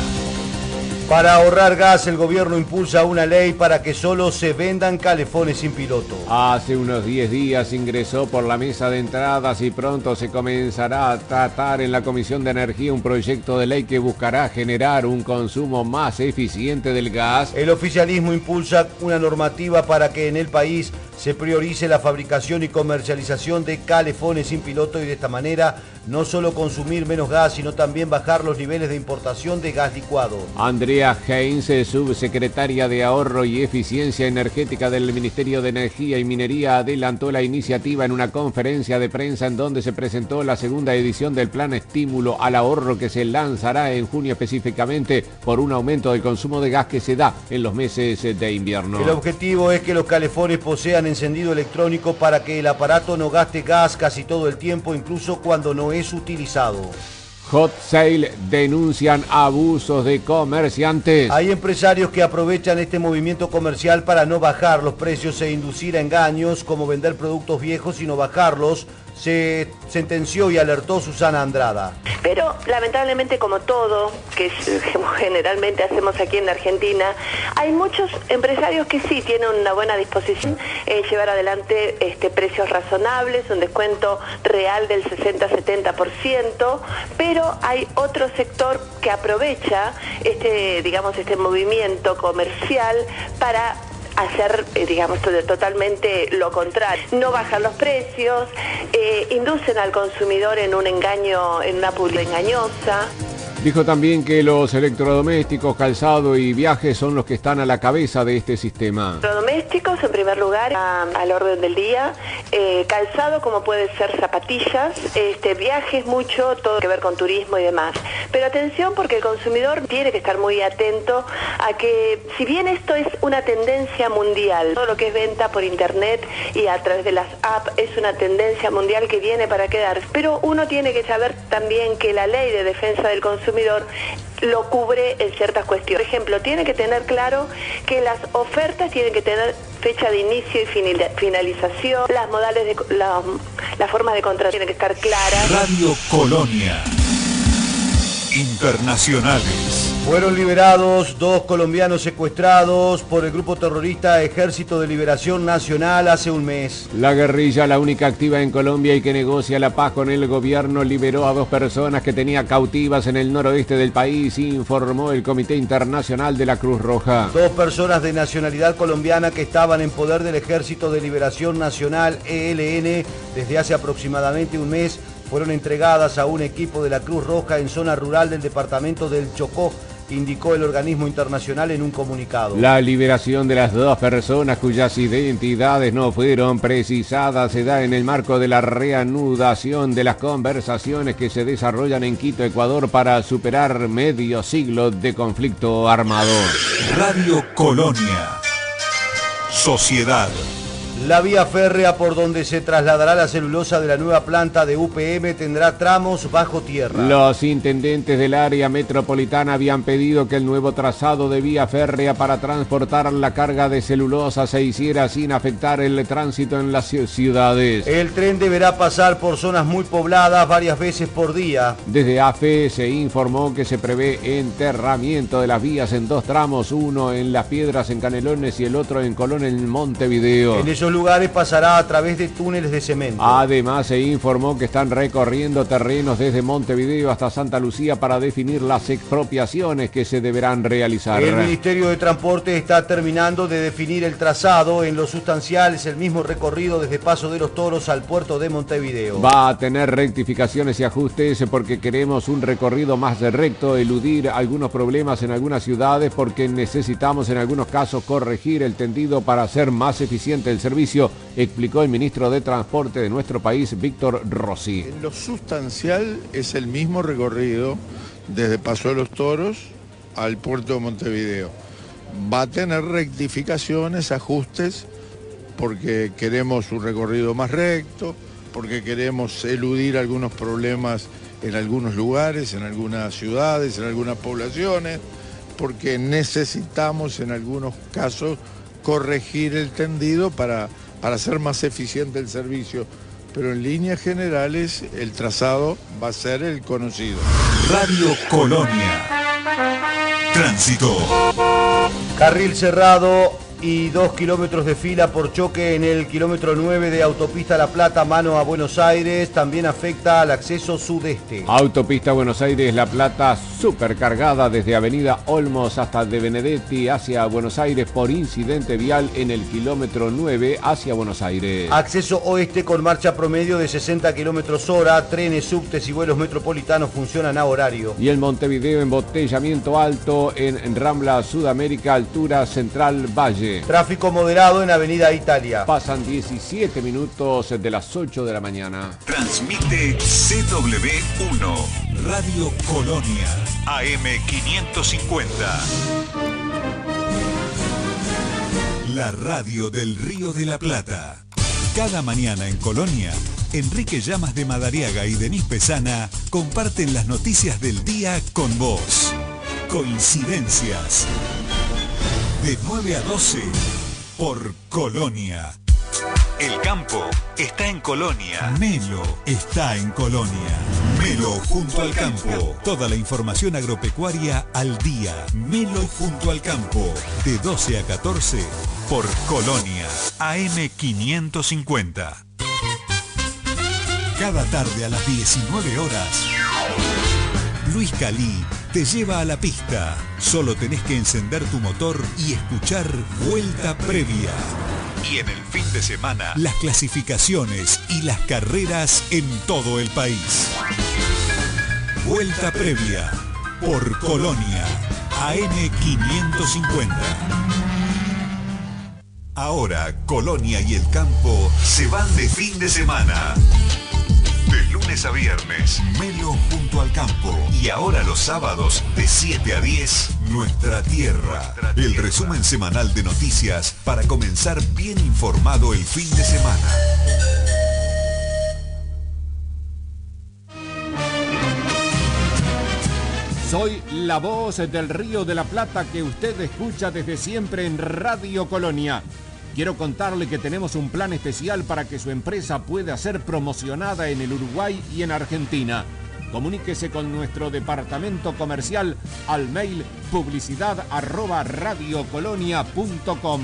Para ahorrar gas, el gobierno impulsa una ley para que solo se vendan calefones sin piloto. Hace unos 10 días ingresó por la mesa de entradas y pronto se comenzará a tratar en la Comisión de Energía un proyecto de ley que buscará generar un consumo más eficiente del gas. El oficialismo impulsa una normativa para que en el país se priorice la fabricación y comercialización de calefones sin piloto y de esta manera no solo consumir menos gas, sino también bajar los niveles de importación de gas licuado. Andrea Heinz, subsecretaria de Ahorro y Eficiencia Energética del Ministerio de Energía y Minería, adelantó la iniciativa en una conferencia de prensa en donde se presentó la segunda edición del Plan Estímulo al Ahorro que se lanzará en junio específicamente por un aumento del consumo de gas que se da en los meses de invierno. El objetivo es que los calefones posean encendido electrónico para que el aparato no gaste gas casi todo el tiempo, incluso cuando no es utilizado. Hot Sale denuncian abusos de comerciantes. Hay empresarios que aprovechan este movimiento comercial para no bajar los precios e inducir a engaños, como vender productos viejos y no bajarlos, se sentenció y alertó Susana Andrada. Pero lamentablemente, como todo, que generalmente hacemos aquí en la Argentina, hay muchos empresarios que sí tienen una buena disposición en llevar adelante precios razonables, un descuento real del 60-70%, pero hay otro sector que aprovecha este movimiento comercial para hacer, totalmente lo contrario. No bajan los precios, inducen al consumidor en un engaño, en una publicidad engañosa. Dijo también que los electrodomésticos, calzado y viajes son los que están a la cabeza de este sistema. Electrodomésticos, en primer lugar, al orden del día. Calzado, como puede ser zapatillas. Viajes, mucho, todo que ver con turismo y demás. Pero atención, porque el consumidor tiene que estar muy atento a que, si bien esto es una tendencia mundial, todo lo que es venta por internet y a través de las apps es una tendencia mundial que viene para quedar. Pero uno tiene que saber también que la ley de defensa del consumidor lo cubre en ciertas cuestiones. Por ejemplo, tiene que tener claro que las ofertas tienen que tener fecha de inicio y finalización, las modales las formas de contrato tienen que estar claras. Radio Colonia. Internacionales. Fueron liberados 2 colombianos secuestrados por el grupo terrorista Ejército de Liberación Nacional hace un mes. La guerrilla, la única activa en Colombia y que negocia la paz con el gobierno, liberó a 2 personas que tenía cautivas en el noroeste del país, informó el Comité Internacional de la Cruz Roja. 2 personas de nacionalidad colombiana que estaban en poder del Ejército de Liberación Nacional, ELN, desde hace aproximadamente un mes, fueron entregadas a un equipo de la Cruz Roja en zona rural del departamento del Chocó, indicó el organismo internacional en un comunicado. La liberación de las 2 personas cuyas identidades no fueron precisadas se da en el marco de la reanudación de las conversaciones que se desarrollan en Quito, Ecuador, para superar medio siglo de conflicto armado. Radio Colonia. Sociedad. La vía férrea por donde se trasladará la celulosa de la nueva planta de UPM tendrá tramos bajo tierra. Los intendentes del área metropolitana habían pedido que el nuevo trazado de vía férrea para transportar la carga de celulosa se hiciera sin afectar el tránsito en las ciudades. El tren deberá pasar por zonas muy pobladas varias veces por día. Desde AFE se informó que se prevé enterramiento de las vías en 2 tramos, uno en Las Piedras en Canelones y el otro en Colón en Montevideo. En esos lugares pasará a través de túneles de cemento. Además se informó que están recorriendo terrenos desde Montevideo hasta Santa Lucía para definir las expropiaciones que se deberán realizar. El Ministerio de Transporte está terminando de definir el trazado. En lo sustancial es el mismo recorrido desde Paso de los Toros al puerto de Montevideo. Va a tener rectificaciones y ajustes porque queremos un recorrido más recto, eludir algunos problemas en algunas ciudades porque necesitamos en algunos casos corregir el tendido para hacer más eficiente el servicio, explicó el ministro de Transporte de nuestro país, Víctor Rossi. En lo sustancial es el mismo recorrido desde Paso de los Toros al puerto de Montevideo. Va a tener rectificaciones, ajustes, porque queremos un recorrido más recto, porque queremos eludir algunos problemas en algunos lugares, en algunas ciudades, en algunas poblaciones, porque necesitamos en algunos casos corregir el tendido para hacer más eficiente el servicio, pero en líneas generales el trazado va a ser el conocido. Radio Colonia. Tránsito. Carril cerrado y 2 kilómetros de fila por choque en el kilómetro 9 de Autopista La Plata, mano a Buenos Aires. También afecta al acceso sudeste. Autopista Buenos Aires La Plata supercargada desde Avenida Olmos hasta De Benedetti hacia Buenos Aires por incidente vial en el kilómetro 9 hacia Buenos Aires. Acceso oeste con marcha promedio de 60 kilómetros hora. Trenes, subtes y vuelos metropolitanos funcionan a horario. Y en Montevideo embotellamiento alto en Rambla Sudamérica, altura Central Valle. Tráfico moderado en Avenida Italia. Pasan 17 minutos de las 8 de la mañana. Transmite CW1, Radio Colonia, AM550. La radio del Río de la Plata. Cada mañana en Colonia, Enrique Llamas de Madariaga y Denis Pesana comparten las noticias del día con vos. Coincidencias. De 9 a 12 por Colonia. El campo está en Colonia. Melo está en Colonia. Melo junto al campo. Toda la información agropecuaria al día. Melo junto al campo. De 12 a 14 por Colonia. AM550. Cada tarde a las 19 horas. Luis Calí te lleva a la pista. Solo tenés que encender tu motor y escuchar Vuelta Previa. Y en el fin de semana, las clasificaciones y las carreras en todo el país. Vuelta Previa por Colonia, AM550. Ahora Colonia y el campo se van de fin de semana. De lunes a viernes, Melo junto al campo. Y ahora los sábados, de 7 a 10, Nuestra Tierra. El resumen semanal de noticias para comenzar bien informado el fin de semana. Soy la voz del Río de la Plata que usted escucha desde siempre en Radio Colonia. Quiero contarle que tenemos un plan especial para que su empresa pueda ser promocionada en el Uruguay y en Argentina. Comuníquese con nuestro departamento comercial al mail publicidad@radiocolonia.com.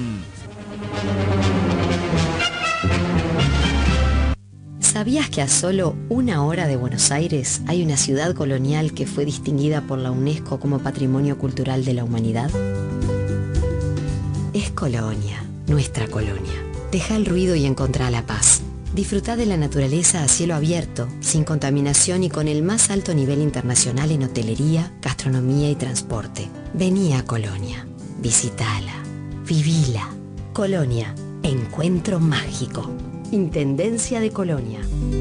¿Sabías que a solo 1 hora de Buenos Aires hay una ciudad colonial que fue distinguida por la UNESCO como Patrimonio Cultural de la Humanidad? Es Colonia, nuestra colonia. Deja el ruido y encontrá la paz. Disfrutá de la naturaleza a cielo abierto, sin contaminación y con el más alto nivel internacional en hotelería, gastronomía y transporte. Vení a Colonia, visitala, vivila. Colonia, encuentro mágico. Intendencia de Colonia.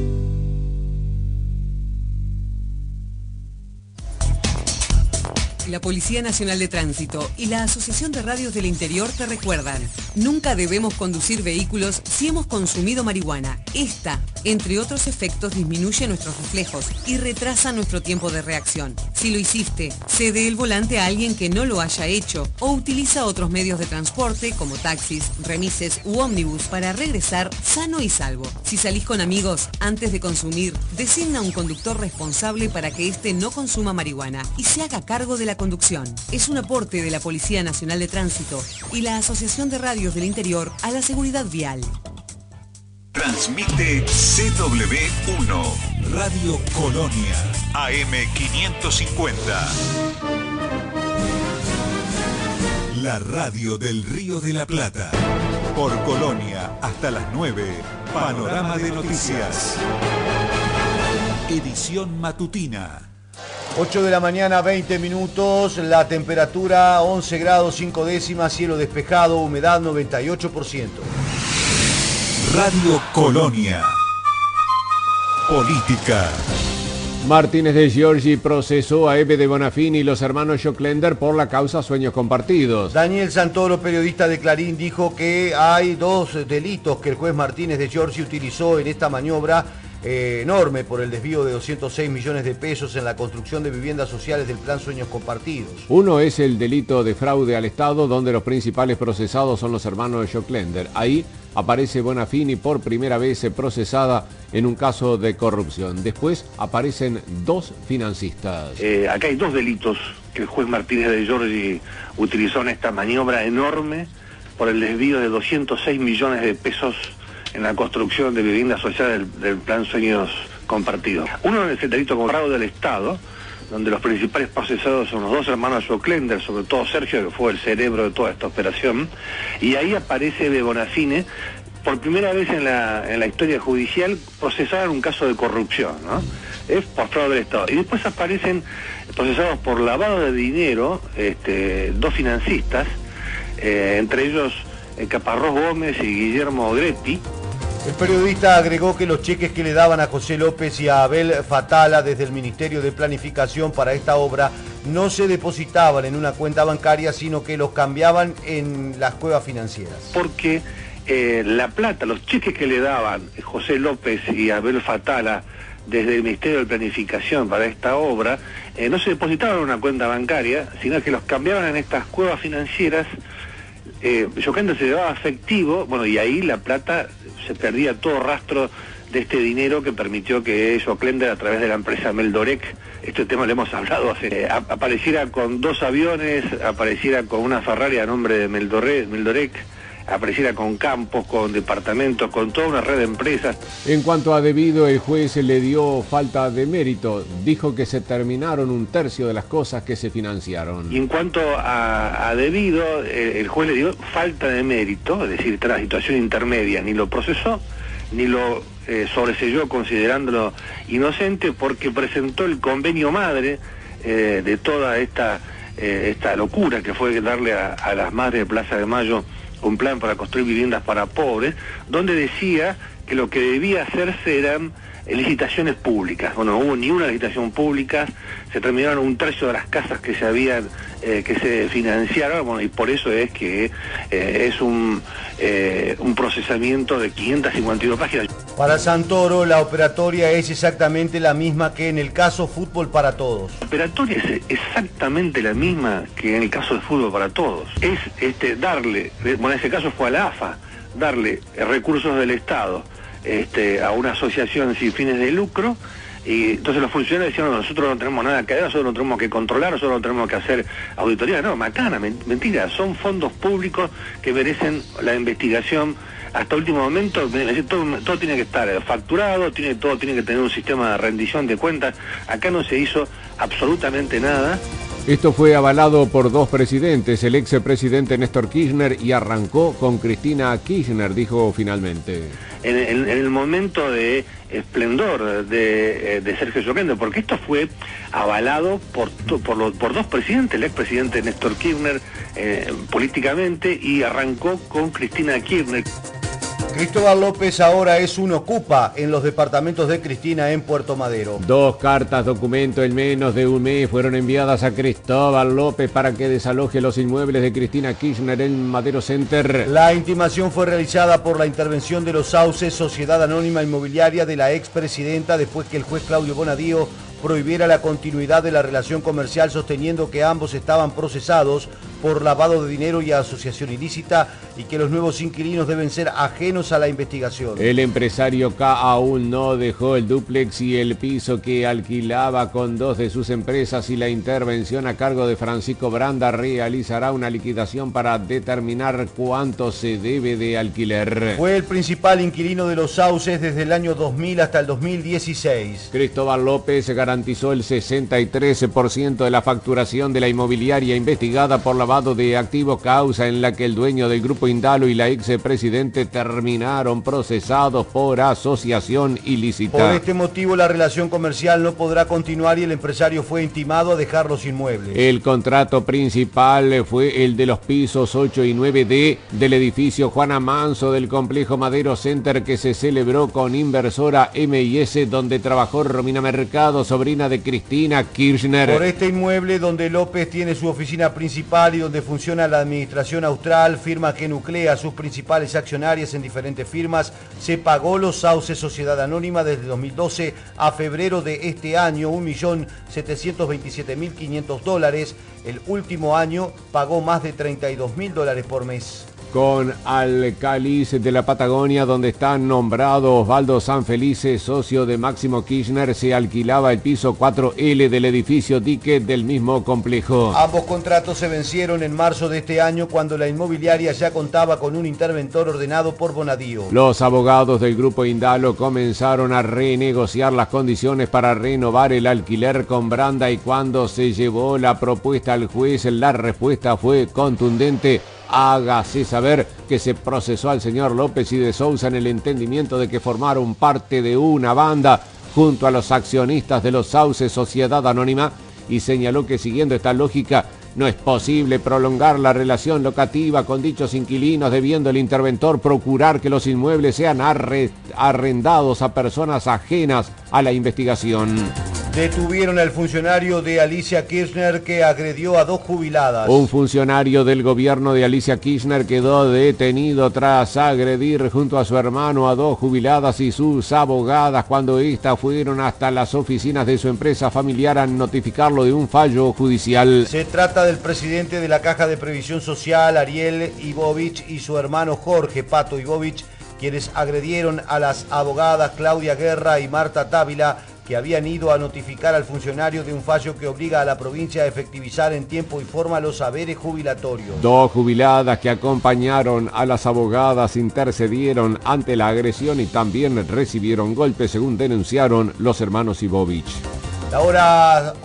La Policía Nacional de Tránsito y la Asociación de Radios del Interior te recuerdan: nunca debemos conducir vehículos si hemos consumido marihuana. Esta, entre otros efectos, disminuye nuestros reflejos y retrasa nuestro tiempo de reacción. Si lo hiciste, cede el volante a alguien que no lo haya hecho o utiliza otros medios de transporte como taxis, remises u ómnibus para regresar sano y salvo. Si salís con amigos, antes de consumir, designa un conductor responsable para que éste no consuma marihuana y se haga cargo de la conducción. Es un aporte de la Policía Nacional de Tránsito y la Asociación de Radios del Interior a la seguridad vial. Transmite CW1, Radio Colonia, AM550. La radio del Río de la Plata. Por Colonia, hasta las 9, Panorama de Noticias. Edición matutina. 8 de la mañana, 20 minutos, la temperatura 11 grados 5 décimas, cielo despejado, humedad 98%. Radio Colonia. Política. Martínez de Giorgi procesó a Eve de Bonafini y los hermanos Joclender por la causa Sueños Compartidos. Daniel Santoro, periodista de Clarín, dijo que hay 2 delitos que el juez Martínez de Giorgi utilizó en esta maniobra enorme por el desvío de 206 millones de pesos en la construcción de viviendas sociales del Plan Sueños Compartidos. Uno es el delito de fraude al Estado, donde los principales procesados son los hermanos Joclender. Ahí aparece Bonafini por primera vez procesada en un caso de corrupción. Después aparecen 2 financistas. Acá hay 2 delitos que el juez Martínez de Giorgi utilizó en esta maniobra enorme por el desvío de 206 millones de pesos en la construcción de viviendas sociales del Plan Sueños Compartidos. Uno es el delito con fraude al Estado, donde los principales procesados son los 2 hermanos Joclender, sobre todo Sergio, que fue el cerebro de toda esta operación, y ahí aparece de Bonafini, por primera vez en la historia judicial, procesada en un caso de corrupción, ¿no? Es por fraude al Estado. Y después aparecen procesados por lavado de dinero, 2 financistas, entre ellos Caparrós Gómez y Guillermo Grepi. El periodista agregó que los cheques que le daban a José López y a Abel Fatala desde el Ministerio de Planificación para esta obra no se depositaban en una cuenta bancaria, sino que los cambiaban en las cuevas financieras. Porque la plata, los cheques que le daban José López y Abel Fatala desde el Ministerio de Planificación para esta obra, no se depositaban en una cuenta bancaria, sino que los cambiaban en estas cuevas financieras. Joclender se llevaba efectivo, bueno, y ahí la plata se perdía todo rastro de este dinero que permitió que Joclender, a través de la empresa Meldorec, este tema lo hemos hablado apareciera con 2 aviones, apareciera con una Ferrari a nombre de Meldorec, apareciera con campos, con departamentos, con toda una red de empresas. En cuanto a debido, el juez le dio falta de mérito. Dijo que se terminaron 1/3 de las cosas que se financiaron. Y en cuanto a debido, el juez le dio falta de mérito, es decir, está en la situación intermedia, ni lo procesó, ni lo sobreseyó considerándolo inocente, porque presentó el convenio madre de toda esta locura que fue darle a las madres de Plaza de Mayo un plan para construir viviendas para pobres, donde decía que lo que debía hacerse eran licitaciones públicas. Bueno, no hubo ni una licitación pública, se terminaron 1/3 de las casas que se habían que se financiaron, bueno, y por eso es que es un procesamiento de 552 páginas. Para Santoro, la operatoria es exactamente la misma que en el caso Fútbol para Todos. La operatoria es exactamente la misma que en el caso de Fútbol para Todos. Es darle, bueno, en ese caso fue a la AFA, darle recursos del Estado a una asociación sin fines de lucro, Y entonces los funcionarios decían, nosotros no tenemos nada que ver, nosotros no tenemos que controlar, nosotros no tenemos que hacer auditoría. No, macana, mentira, son fondos públicos que merecen la investigación. Hasta último momento, todo tiene que estar facturado, todo tiene que tener un sistema de rendición de cuentas. Acá no se hizo absolutamente nada. Esto fue avalado por dos presidentes, el expresidente Néstor Kirchner y arrancó con Cristina Kirchner, dijo finalmente. En el momento de esplendor de Sergio Llorente, porque esto fue avalado por dos presidentes, el expresidente Néstor Kirchner políticamente, y arrancó con Cristina Kirchner. Cristóbal López ahora es un ocupa en los departamentos de Cristina en Puerto Madero. 2 cartas documento en menos de un mes fueron enviadas a Cristóbal López para que desaloje los inmuebles de Cristina Kirchner en Madero Center. La intimación fue realizada por la intervención de los Sauces, Sociedad Anónima Inmobiliaria de la expresidenta, después que el juez Claudio Bonadío prohibiera la continuidad de la relación comercial, sosteniendo que ambos estaban procesados por lavado de dinero y asociación ilícita y que los nuevos inquilinos deben ser ajenos a la investigación. El empresario K aún no dejó el dúplex y el piso que alquilaba con 2 de sus empresas, y la intervención a cargo de Francisco Branda realizará una liquidación para determinar cuánto se debe de alquiler. Fue el principal inquilino de los Sauces desde el año 2000 hasta el 2016. Cristóbal López garantizó el 63% de la facturación de la inmobiliaria investigada por lavado de activos, causa en la que el dueño del grupo Indalo y la expresidente terminaron procesados por asociación ilícita. Por este motivo la relación comercial no podrá continuar y el empresario fue intimado a dejar los inmuebles. El contrato principal fue el de los pisos 8 y 9D del edificio Juana Manso del complejo Madero Center, que se celebró con inversora M&S, donde trabajó Romina Mercado, sobrina de Cristina Kirchner. Por este inmueble, donde López tiene su oficina principal y donde funciona la administración austral, firma que nuclea sus principales accionarias en diferentes firmas, se pagó los Sauces Sociedad Anónima desde 2012 a febrero de este año $1.727.500. El último año pagó más de $32.000 por mes. Con Alcaliz de la Patagonia, donde está nombrado Osvaldo Sanfelice, socio de Máximo Kirchner, se alquilaba el piso 4L del edificio dique del mismo complejo. Ambos contratos se vencieron en marzo de este año, cuando la inmobiliaria ya contaba con un interventor ordenado por Bonadío. Los abogados del grupo Indalo comenzaron a renegociar las condiciones para renovar el alquiler con Branda, y cuando se llevó la propuesta al juez, la respuesta fue contundente: hágase saber que se procesó al señor López y de Sousa en el entendimiento de que formaron parte de una banda junto a los accionistas de los Sauces Sociedad Anónima, y señaló que siguiendo esta lógica no es posible prolongar la relación locativa con dichos inquilinos, debiendo el interventor procurar que los inmuebles sean arrendados a personas ajenas a la investigación. Detuvieron al funcionario de Alicia Kirchner que agredió a 2 jubiladas. Un funcionario del gobierno de Alicia Kirchner quedó detenido tras agredir junto a su hermano a 2 jubiladas y sus abogadas cuando éstas fueron hasta las oficinas de su empresa familiar a notificarlo de un fallo judicial. Se trata del presidente de la Caja de Previsión Social, Ariel Ibovich, y su hermano Jorge Pato Ibovich, quienes agredieron a las abogadas Claudia Guerra y Marta Távila, que habían ido a notificar al funcionario de un fallo que obliga a la provincia a efectivizar en tiempo y forma los haberes jubilatorios. 2 jubiladas que acompañaron a las abogadas intercedieron ante la agresión y también recibieron golpes, según denunciaron los hermanos Ibovich. La hora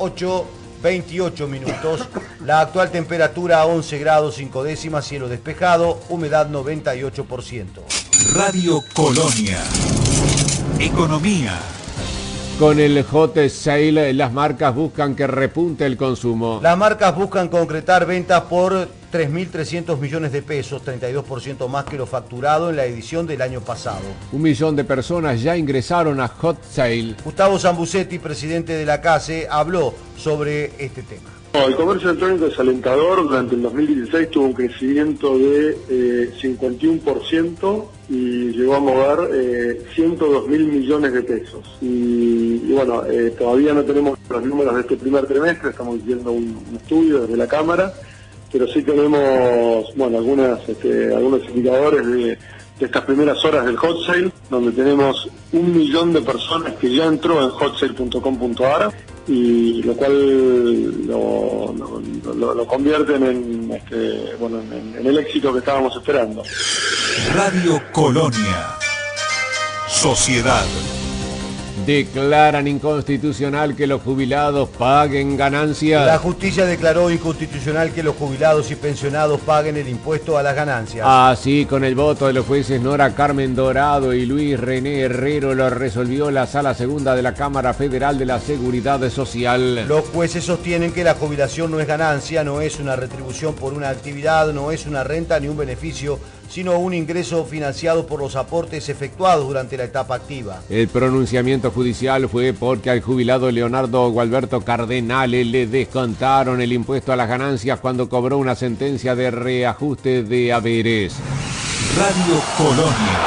8:28. La actual temperatura 11 grados 5 décimas, cielo despejado, humedad 98%. Radio Colonia. Economía. Con el Hot Sale, las marcas buscan que repunte el consumo. Las marcas buscan concretar ventas por 3.300 millones de pesos, 32% más que lo facturado en la edición del año pasado. 1 millón de personas ya ingresaron a Hot Sale. Gustavo Zambucetti, presidente de la CASE, habló sobre este tema. El comercio electrónico es alentador. Durante el 2016 tuvo un crecimiento de 51% y llegó a mover 102.000 millones de pesos. Y bueno, todavía no tenemos los números de este primer trimestre, estamos haciendo un estudio desde la Cámara, pero sí tenemos algunos indicadores estas primeras horas del hot sale, donde tenemos 1 millón de personas que ya entró en hotsale.com.ar, y lo cual lo convierten en el éxito que estábamos esperando. Radio Colonia. Sociedad. Declaran inconstitucional que los jubilados paguen ganancias. La justicia declaró inconstitucional que los jubilados y pensionados paguen el impuesto a las ganancias. Así, con el voto de los jueces Nora Carmen Dorado y Luis René Herrero, lo resolvió la Sala Segunda de la Cámara Federal de la Seguridad Social. Los jueces sostienen que la jubilación no es ganancia, no es una retribución por una actividad, no es una renta ni un beneficio, sino un ingreso financiado por los aportes efectuados durante la etapa activa. El pronunciamiento judicial fue porque al jubilado Leonardo Gualberto Cardenale le descontaron el impuesto a las ganancias cuando cobró una sentencia de reajuste de haberes. Radio Colonia.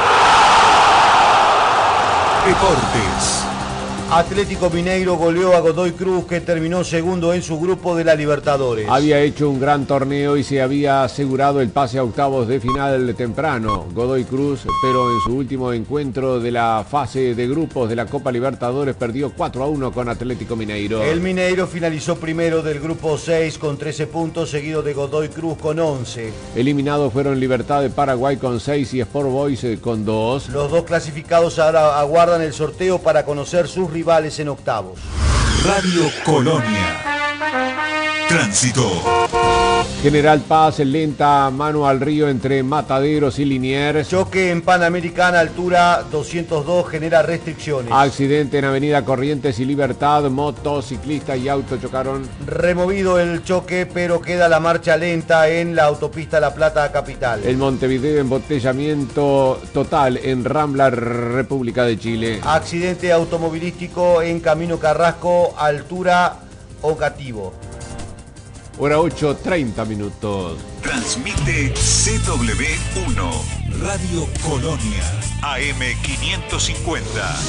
Deportes. Atlético Mineiro goleó a Godoy Cruz, que terminó segundo en su grupo de la Libertadores. Había hecho un gran torneo y se había asegurado el pase a octavos de final temprano. Godoy Cruz, pero en su último encuentro de la fase de grupos de la Copa Libertadores perdió 4-1 con Atlético Mineiro. El Mineiro finalizó primero del grupo 6 con 13 puntos, seguido de Godoy Cruz con 11. Eliminados fueron Libertad de Paraguay con 6 y Sport Boys con 2. Los dos clasificados ahora aguardan el sorteo para conocer sus rivales en octavos. Radio Colonia. Tránsito. General Paz lenta mano al río entre Mataderos y Liniers. Choque en Panamericana, altura 202, genera restricciones. Accidente en Avenida Corrientes y Libertad, motociclista y auto chocaron. Removido el choque, pero queda la marcha lenta en la autopista La Plata Capital. El Montevideo, embotellamiento total en Rambla, República de Chile. Accidente automovilístico en Camino Carrasco, altura Ocativo. Hora 8:30 minutos. Transmite CW1, Radio Colonia, AM550.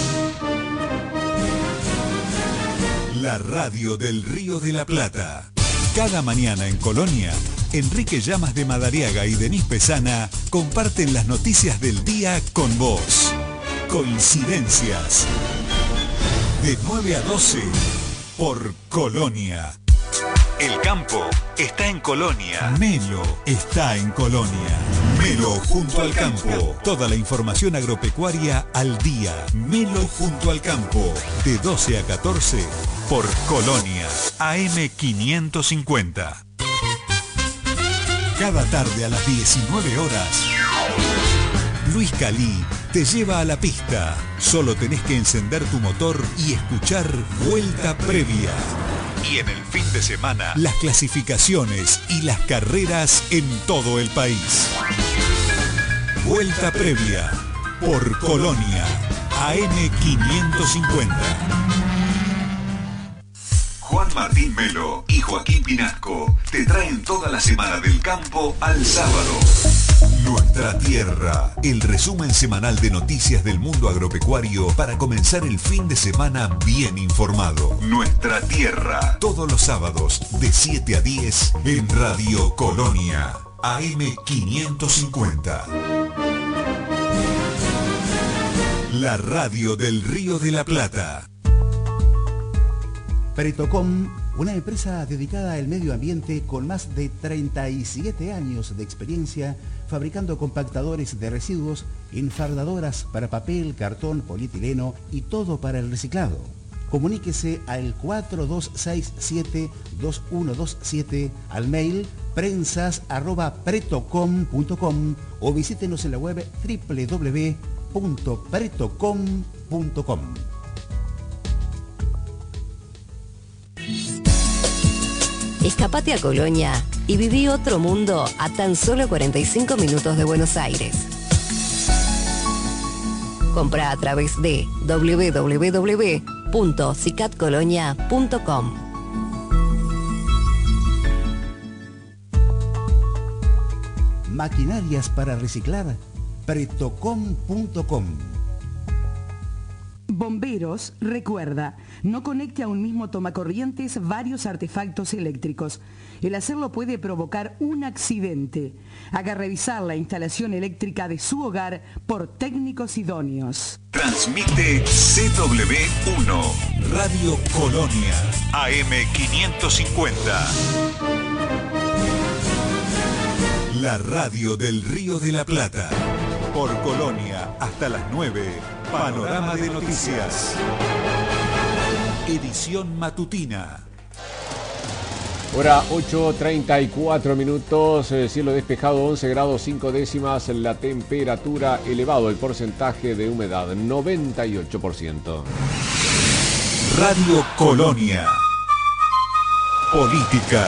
La radio del Río de la Plata. Cada mañana en Colonia, Enrique Llamas de Madariaga y Denis Pesana comparten las noticias del día con vos. Coincidencias. De 9 a 12 por Colonia. El campo está en Colonia. Melo está en Colonia. Melo junto al campo. Toda la información agropecuaria al día. Melo junto al campo. De 12 a 14 por Colonia. AM550. Cada tarde a las 19 horas. Luis Calí te lleva a la pista. Solo tenés que encender tu motor y escuchar Vuelta Previa. Y en el fin de semana, las clasificaciones y las carreras en todo el país. Vuelta Previa por Colonia, AM550. Juan Martín Melo y Joaquín Pinasco te traen toda la semana del campo al sábado. Nuestra Tierra, el resumen semanal de noticias del mundo agropecuario para comenzar el fin de semana bien informado. Nuestra Tierra, todos los sábados de 7 a 10 en Radio Colonia, AM550. La radio del Río de la Plata. Pretocom, una empresa dedicada al medio ambiente con más de 37 años de experiencia fabricando compactadores de residuos, enfardadoras para papel, cartón, polietileno y todo para el reciclado. Comuníquese al 4267-2127, al mail prensas@pretocom.com o visítenos en la web www.pretocom.com. Escapate a Colonia y viví otro mundo a tan solo 45 minutos de Buenos Aires. Compra a través de www.cicatcolonia.com. Maquinarias para reciclar, pretocom.com. Bomberos, recuerda, no conecte a un mismo tomacorrientes varios artefactos eléctricos. El hacerlo puede provocar un accidente. Haga revisar la instalación eléctrica de su hogar por técnicos idóneos. Transmite CW1, Radio Colonia, AM550. La radio del Río de la Plata. Por Colonia, hasta las 9, Panorama de Noticias. Edición matutina. Hora 8:34 minutos, cielo despejado, 11 grados 5 décimas, la temperatura elevado, el porcentaje de humedad 98%. Radio Colonia. Política.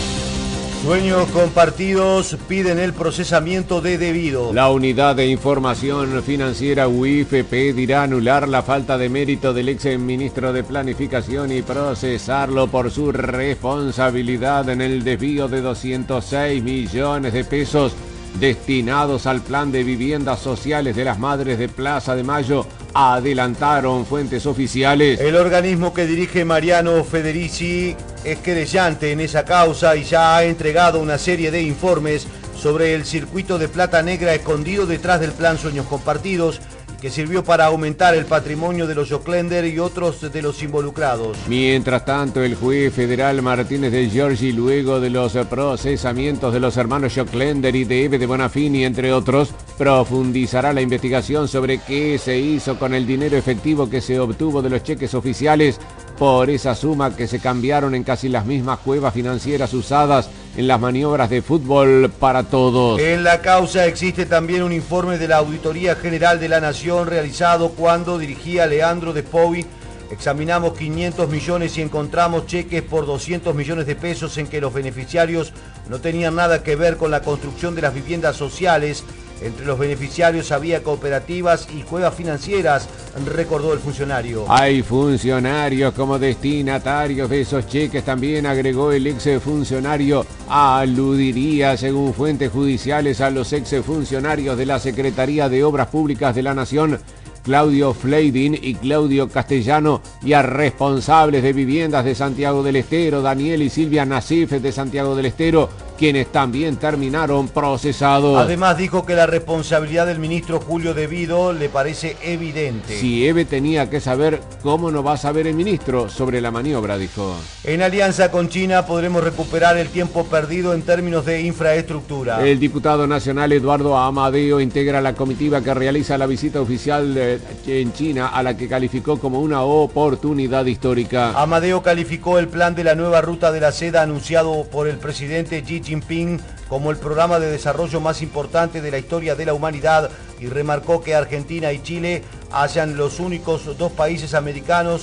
Sueños compartidos piden el procesamiento de debido. La Unidad de Información Financiera UIF pedirá anular la falta de mérito del ex ministro de Planificación y procesarlo por su responsabilidad en el desvío de 206 millones de pesos destinados al plan de viviendas sociales de las Madres de Plaza de Mayo, adelantaron fuentes oficiales. El organismo que dirige Mariano Federici es querellante en esa causa y ya ha entregado una serie de informes sobre el circuito de plata negra escondido detrás del plan Sueños Compartidos, que sirvió para aumentar el patrimonio de los Joclender y otros de los involucrados. Mientras tanto, el juez federal Martínez de Giorgi, luego de los procesamientos de los hermanos Joclender y de Eve de Bonafini, entre otros, profundizará la investigación sobre qué se hizo con el dinero efectivo que se obtuvo de los cheques oficiales por esa suma que se cambiaron en casi las mismas cuevas financieras usadas en las maniobras de Fútbol para Todos. En la causa existe también un informe de la Auditoría General de la Nación realizado cuando dirigía Leandro de Povi. Examinamos 500 millones y encontramos cheques por 200 millones de pesos en que los beneficiarios no tenían nada que ver con la construcción de las viviendas sociales. Entre los beneficiarios había cooperativas y cuevas financieras, recordó el funcionario. Hay funcionarios como destinatarios de esos cheques, también agregó el exfuncionario. Aludiría, según fuentes judiciales, a los exfuncionarios de la Secretaría de Obras Públicas de la Nación, Claudio Fleidin y Claudio Castellano, y a responsables de viviendas de Santiago del Estero, Daniel y Silvia Nasif de Santiago del Estero, quienes también terminaron procesados. Además dijo que la responsabilidad del ministro Julio De Vido le parece evidente. Si Eve tenía que saber, ¿cómo no va a saber el ministro sobre la maniobra?, dijo. En alianza con China podremos recuperar el tiempo perdido en términos de infraestructura. El diputado nacional Eduardo Amadeo integra la comitiva que realiza la visita oficial en China, a la que calificó como una oportunidad histórica. Amadeo calificó el plan de la nueva ruta de la seda anunciado por el presidente Xi Jinping como el programa de desarrollo más importante de la historia de la humanidad y remarcó que Argentina y Chile hayan sido los únicos dos países americanos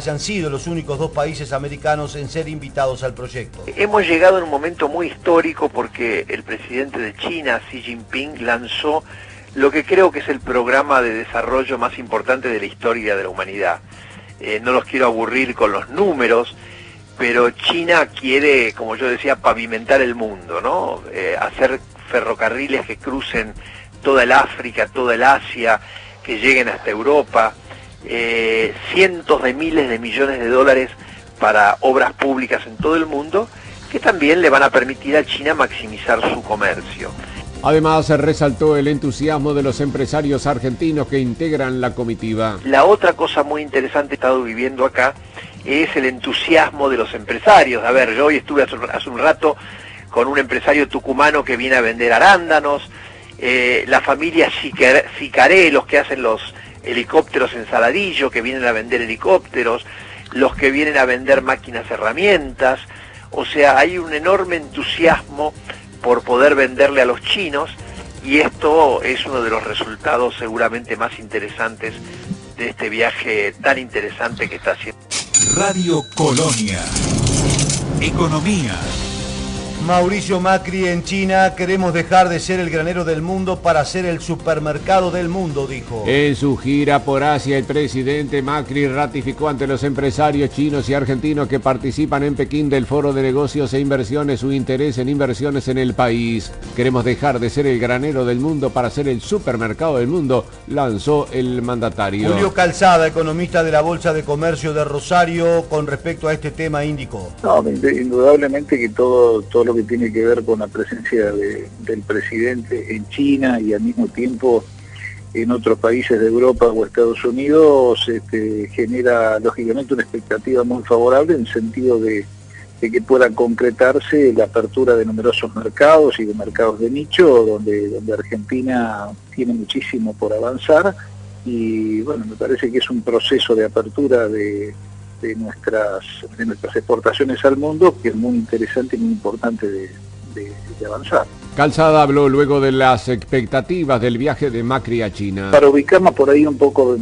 en ser invitados al proyecto. Hemos llegado en un momento muy histórico porque el presidente de China, Xi Jinping, lanzó lo que creo que es el programa de desarrollo más importante de la historia de la humanidad. No los quiero aburrir con los números, pero China quiere, como yo decía, pavimentar el mundo, ¿no? Hacer ferrocarriles que crucen toda el África, toda el Asia, que lleguen hasta Europa, cientos de miles de millones de dólares para obras públicas en todo el mundo, que también le van a permitir a China maximizar su comercio. Además, resaltó el entusiasmo de los empresarios argentinos que integran la comitiva. La otra cosa muy interesante que he estado viviendo acá es el entusiasmo de los empresarios. A ver, yo hoy estuve hace un rato con un empresario tucumano que viene a vender arándanos, la familia Sicaré, los que hacen los helicópteros en Saladillo, que vienen a vender helicópteros, los que vienen a vender máquinas herramientas. O sea, hay un enorme entusiasmo por poder venderle a los chinos, y esto es uno de los resultados seguramente más interesantes de este viaje tan interesante que está haciendo. Radio Colonia. Economía. Mauricio Macri en China: queremos dejar de ser el granero del mundo para ser el supermercado del mundo, dijo. En su gira por Asia, el presidente Macri ratificó ante los empresarios chinos y argentinos que participan en Pekín del Foro de Negocios e Inversiones su interés en inversiones en el país. Queremos dejar de ser el granero del mundo para ser el supermercado del mundo, lanzó el mandatario. Julio Calzada, economista de la Bolsa de Comercio de Rosario, con respecto a este tema indicó. No, indudablemente que todo lo que tiene que ver con la presencia del presidente en China y al mismo tiempo en otros países de Europa o Estados Unidos genera lógicamente una expectativa muy favorable en el sentido de que pueda concretarse la apertura de numerosos mercados y de mercados de nicho donde Argentina tiene muchísimo por avanzar, y bueno, me parece que es un proceso de apertura de nuestras exportaciones al mundo que es muy interesante y muy importante de avanzar. Calzada habló luego de las expectativas del viaje de Macri a China. Para ubicarnos por ahí un poco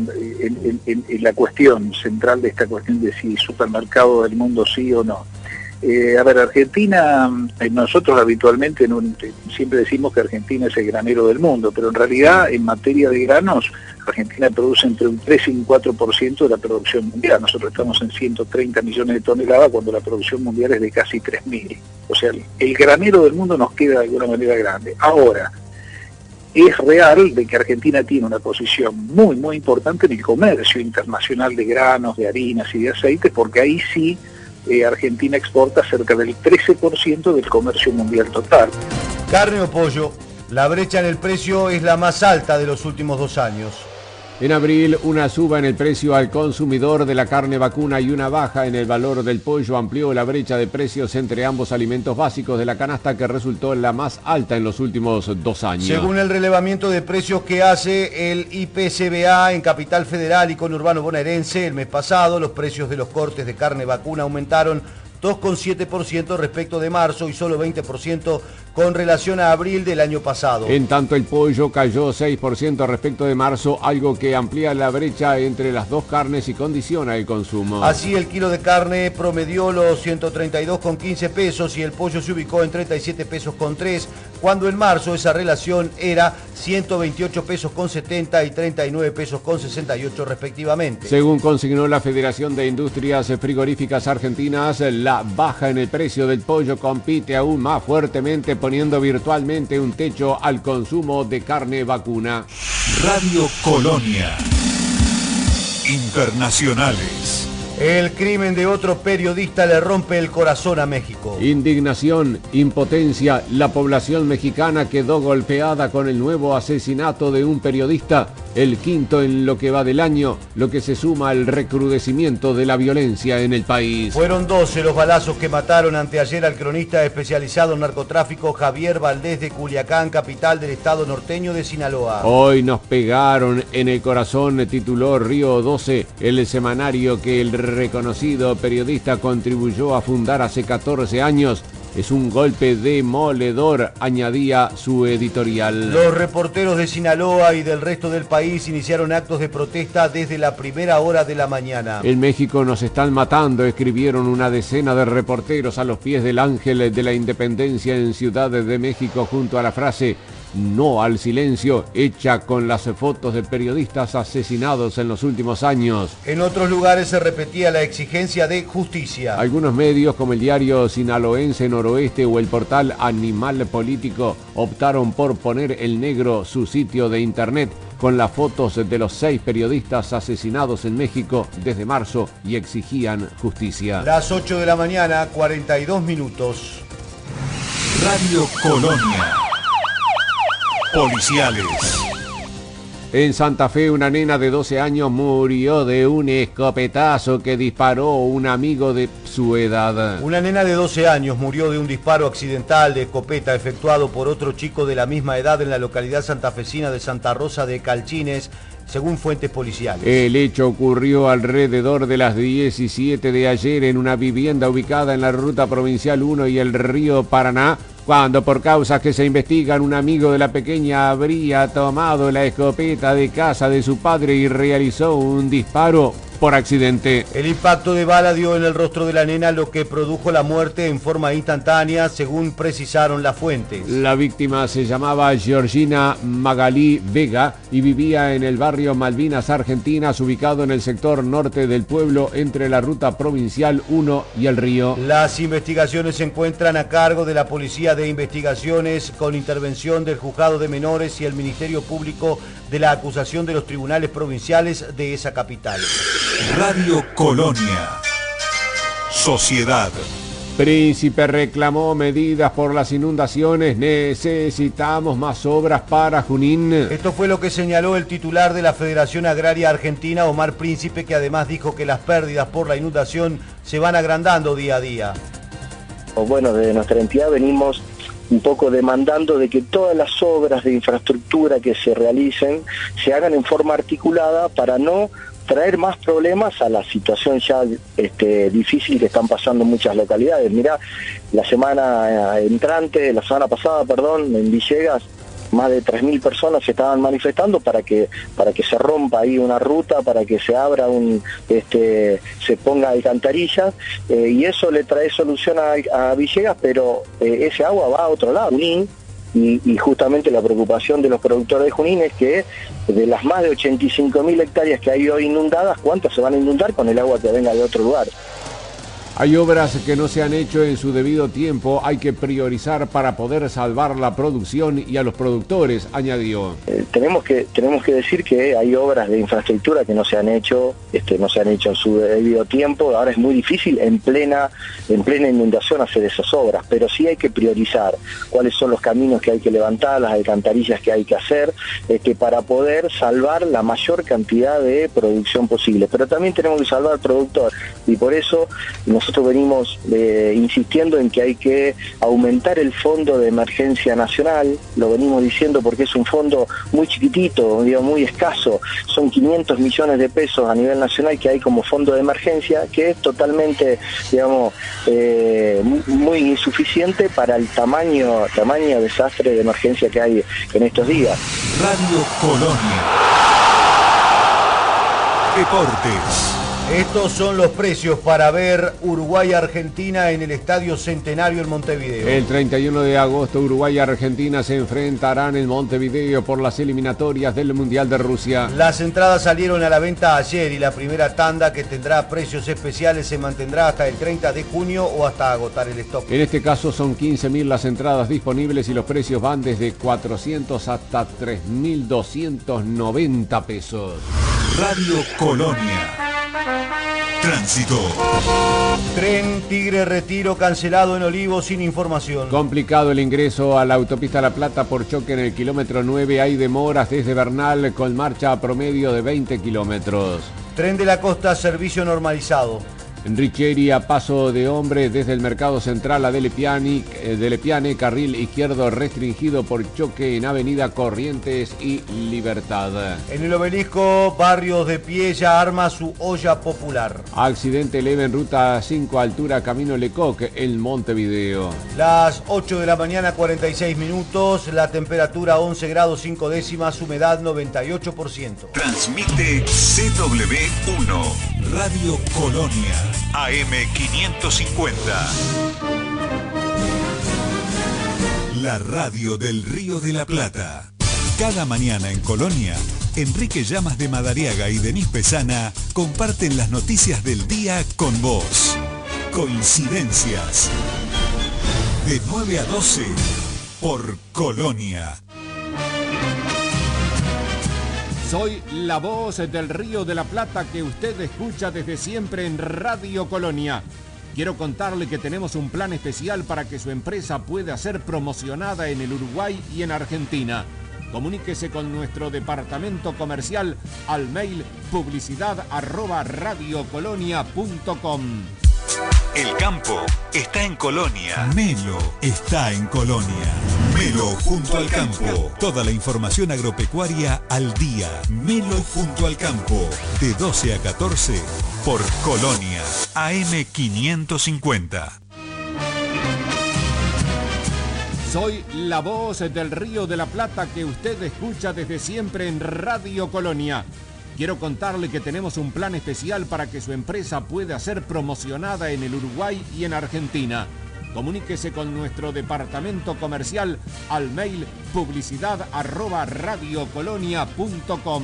en la cuestión central de esta cuestión de si supermercado del mundo sí o no. A ver, Argentina, nosotros habitualmente siempre decimos que Argentina es el granero del mundo, pero en realidad en materia de granos, Argentina produce entre un 3 y un 4% de la producción mundial. Nosotros estamos en 130 millones de toneladas cuando la producción mundial es de casi 3.000. O sea, el granero del mundo nos queda de alguna manera grande. Ahora, es real de que Argentina tiene una posición muy, muy importante en el comercio internacional de granos, de harinas y de aceites, porque ahí sí Argentina exporta cerca del 13% del comercio mundial total. Carne o pollo, la brecha en el precio es la más alta de los últimos 2 años. En abril, una suba en el precio al consumidor de la carne vacuna y una baja en el valor del pollo amplió la brecha de precios entre ambos alimentos básicos de la canasta, que resultó la más alta en los últimos 2 años. Según el relevamiento de precios que hace el IPCBA en Capital Federal y conurbano bonaerense, el mes pasado los precios de los cortes de carne vacuna aumentaron 2,7% respecto de marzo y solo 20% con relación a abril del año pasado. En tanto, el pollo cayó 6% respecto de marzo, algo que amplía la brecha entre las dos carnes y condiciona el consumo. Así, el kilo de carne promedió los 132,15 pesos y el pollo se ubicó en 37 pesos con 3, cuando en marzo esa relación era 128 pesos con 70 y 39 pesos con 68 respectivamente. Según consignó la Federación de Industrias Frigoríficas Argentinas, la baja en el precio del pollo compite aún más fuertemente, poniendo virtualmente un techo al consumo de carne vacuna. Radio Colonia. Internacionales. El crimen de otro periodista le rompe el corazón a México. Indignación, impotencia, la población mexicana quedó golpeada con el nuevo asesinato de un periodista, el quinto en lo que va del año, lo que se suma al recrudecimiento de la violencia en el país. Fueron 12 los balazos que mataron anteayer al cronista especializado en narcotráfico Javier Valdés de Culiacán, capital del estado norteño de Sinaloa. Hoy nos pegaron en el corazón, tituló Río 12, el semanario que el reconocido periodista contribuyó a fundar hace 14 años. Es un golpe demoledor, añadía su editorial. Los reporteros de Sinaloa y del resto del país iniciaron actos de protesta desde la primera hora de la mañana. En México nos están matando, escribieron una decena de reporteros a los pies del Ángel de la Independencia en Ciudad de México, junto a la frase "No al silencio", hecha con las fotos de periodistas asesinados en los últimos años. En otros lugares se repetía la exigencia de justicia. Algunos medios, como el diario Sinaloense Noroeste o el portal Animal Político, optaron por poner en negro su sitio de internet con las fotos de los 6 periodistas asesinados en México desde marzo y exigían justicia. Las 8 de la mañana, 42 minutos. Radio Colonia. Policiales. En Santa Fe, una nena de 12 años murió de un escopetazo que disparó un amigo de su edad. Una nena de 12 años murió de un disparo accidental de escopeta efectuado por otro chico de la misma edad en la localidad santafesina de Santa Rosa de Calchines, según fuentes policiales. El hecho ocurrió alrededor de las 17 de ayer en una vivienda ubicada en la ruta provincial 1 y el río Paraná, Cuando por causas que se investigan un amigo de la pequeña habría tomado la escopeta de casa de su padre y realizó un disparo por accidente. El impacto de bala dio en el rostro de la nena, lo que produjo la muerte en forma instantánea, según precisaron las fuentes. La víctima se llamaba Georgina Magalí Vega y vivía en el barrio Malvinas Argentinas, ubicado en el sector norte del pueblo, entre la ruta provincial 1 y el río. Las investigaciones se encuentran a cargo de la Policía de Investigaciones, con intervención del Juzgado de Menores y el Ministerio Público de la acusación de los tribunales provinciales de esa capital. Radio Colonia. Sociedad. Príncipe reclamó medidas por las inundaciones. Necesitamos más obras para Junín. Esto fue lo que señaló el titular de la Federación Agraria Argentina, Omar Príncipe, que además dijo que las pérdidas por la inundación se van agrandando día a día. Bueno, desde nuestra entidad venimos un poco demandando de que todas las obras de infraestructura que se realicen se hagan en forma articulada para no traer más problemas a la situación ya difícil que están pasando muchas localidades. Mirá, la semana pasada, en Villegas, más de 3.000 personas se estaban manifestando para que se rompa ahí una ruta, para que se abra se ponga alcantarillas, y eso le trae solución a Villegas, pero ese agua va a otro lado, Junín. Y justamente la preocupación de los productores de Junín es que de las más de 85.000 hectáreas que hay hoy inundadas, ¿cuántas se van a inundar con el agua que venga de otro lugar? Hay obras que no se han hecho en su debido tiempo, hay que priorizar para poder salvar la producción y a los productores, añadió. Tenemos que decir que hay obras de infraestructura que no se han hecho en su debido tiempo. Ahora es muy difícil en plena inundación hacer esas obras, pero sí hay que priorizar cuáles son los caminos que hay que levantar, las alcantarillas que hay que hacer, para poder salvar la mayor cantidad de producción posible. Pero también tenemos que salvar al productor, y por eso nosotros venimos insistiendo en que hay que aumentar el fondo de emergencia nacional. Lo venimos diciendo porque es un fondo muy chiquitito, muy escaso. Son 500 millones de pesos a nivel nacional que hay como fondo de emergencia, que es totalmente, muy insuficiente para el tamaño desastre de emergencia que hay en estos días. Radio Colonia. Deportes. Estos son los precios para ver Uruguay-Argentina en el Estadio Centenario en Montevideo. El 31 de agosto Uruguay y Argentina se enfrentarán en Montevideo por las eliminatorias del Mundial de Rusia. Las entradas salieron a la venta ayer y la primera tanda, que tendrá precios especiales, se mantendrá hasta el 30 de junio o hasta agotar el stock. En este caso son 15.000 las entradas disponibles y los precios van desde 400 hasta 3.290 pesos. Radio Colonia. Tránsito. Tren Tigre Retiro cancelado en Olivos sin información. Complicado el ingreso a la autopista La Plata por choque en el kilómetro 9. Hay demoras desde Bernal con marcha a promedio de 20 kilómetros. Tren de la Costa, servicio normalizado. En Richieri, a paso de hombre desde el Mercado Central a Delepiane, carril izquierdo restringido por choque en Avenida Corrientes y Libertad. En el Obelisco, Barrios de Pie ya arma su olla popular. Accidente leve en ruta 5, altura Camino Lecoq, en Montevideo. Las 8 de la mañana, 46 minutos, la temperatura 11 grados 5 décimas, humedad 98%. Transmite CW1, Radio Colonia. AM550. La radio del Río de la Plata. Cada mañana en Colonia, Enrique Llamas de Madariaga y Denis Pesana comparten las noticias del día con vos. Coincidencias. De 9 a 12 por Colonia. Soy la voz del Río de la Plata que usted escucha desde siempre en Radio Colonia. Quiero contarle que tenemos un plan especial para que su empresa pueda ser promocionada en el Uruguay y en Argentina. Comuníquese con nuestro departamento comercial al mail publicidad@radiocolonia.com. El campo está en Colonia. Melo está en Colonia. Melo junto al campo. Toda la información agropecuaria al día. Melo junto al campo. De 12 a 14 por Colonia. AM550. Soy la voz del Río de la Plata que usted escucha desde siempre en Radio Colonia. Quiero contarle que tenemos un plan especial para que su empresa pueda ser promocionada en el Uruguay y en Argentina. Comuníquese con nuestro departamento comercial al mail publicidad@radiocolonia.com.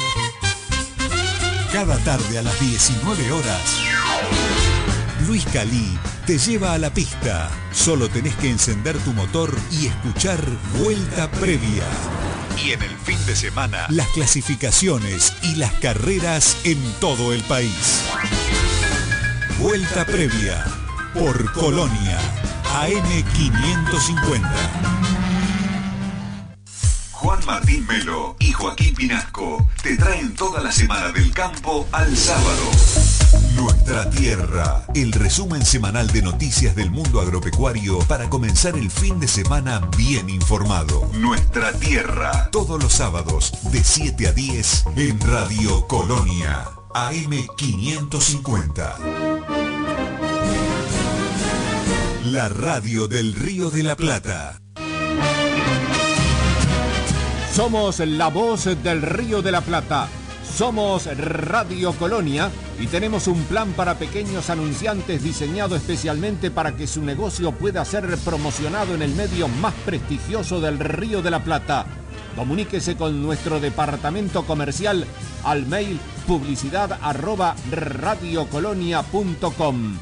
Cada tarde a las 19 horas, Luis Calí te lleva a la pista. Solo tenés que encender tu motor y escuchar Vuelta Previa. Y en el fin de semana, las clasificaciones y las carreras en todo el país. Vuelta Previa por Colonia, AM 550. Juan Martín Melo y Joaquín Pinasco te traen toda la semana del campo al sábado. Nuestra Tierra, el resumen semanal de noticias del mundo agropecuario para comenzar el fin de semana bien informado. Nuestra Tierra, todos los sábados de 7 a 10 en Radio Colonia, AM 550. La radio del Río de la Plata. Somos la voz del Río de la Plata. Somos Radio Colonia y tenemos un plan para pequeños anunciantes diseñado especialmente para que su negocio pueda ser promocionado en el medio más prestigioso del Río de la Plata. Comuníquese con nuestro departamento comercial al mail publicidad@radiocolonia.com.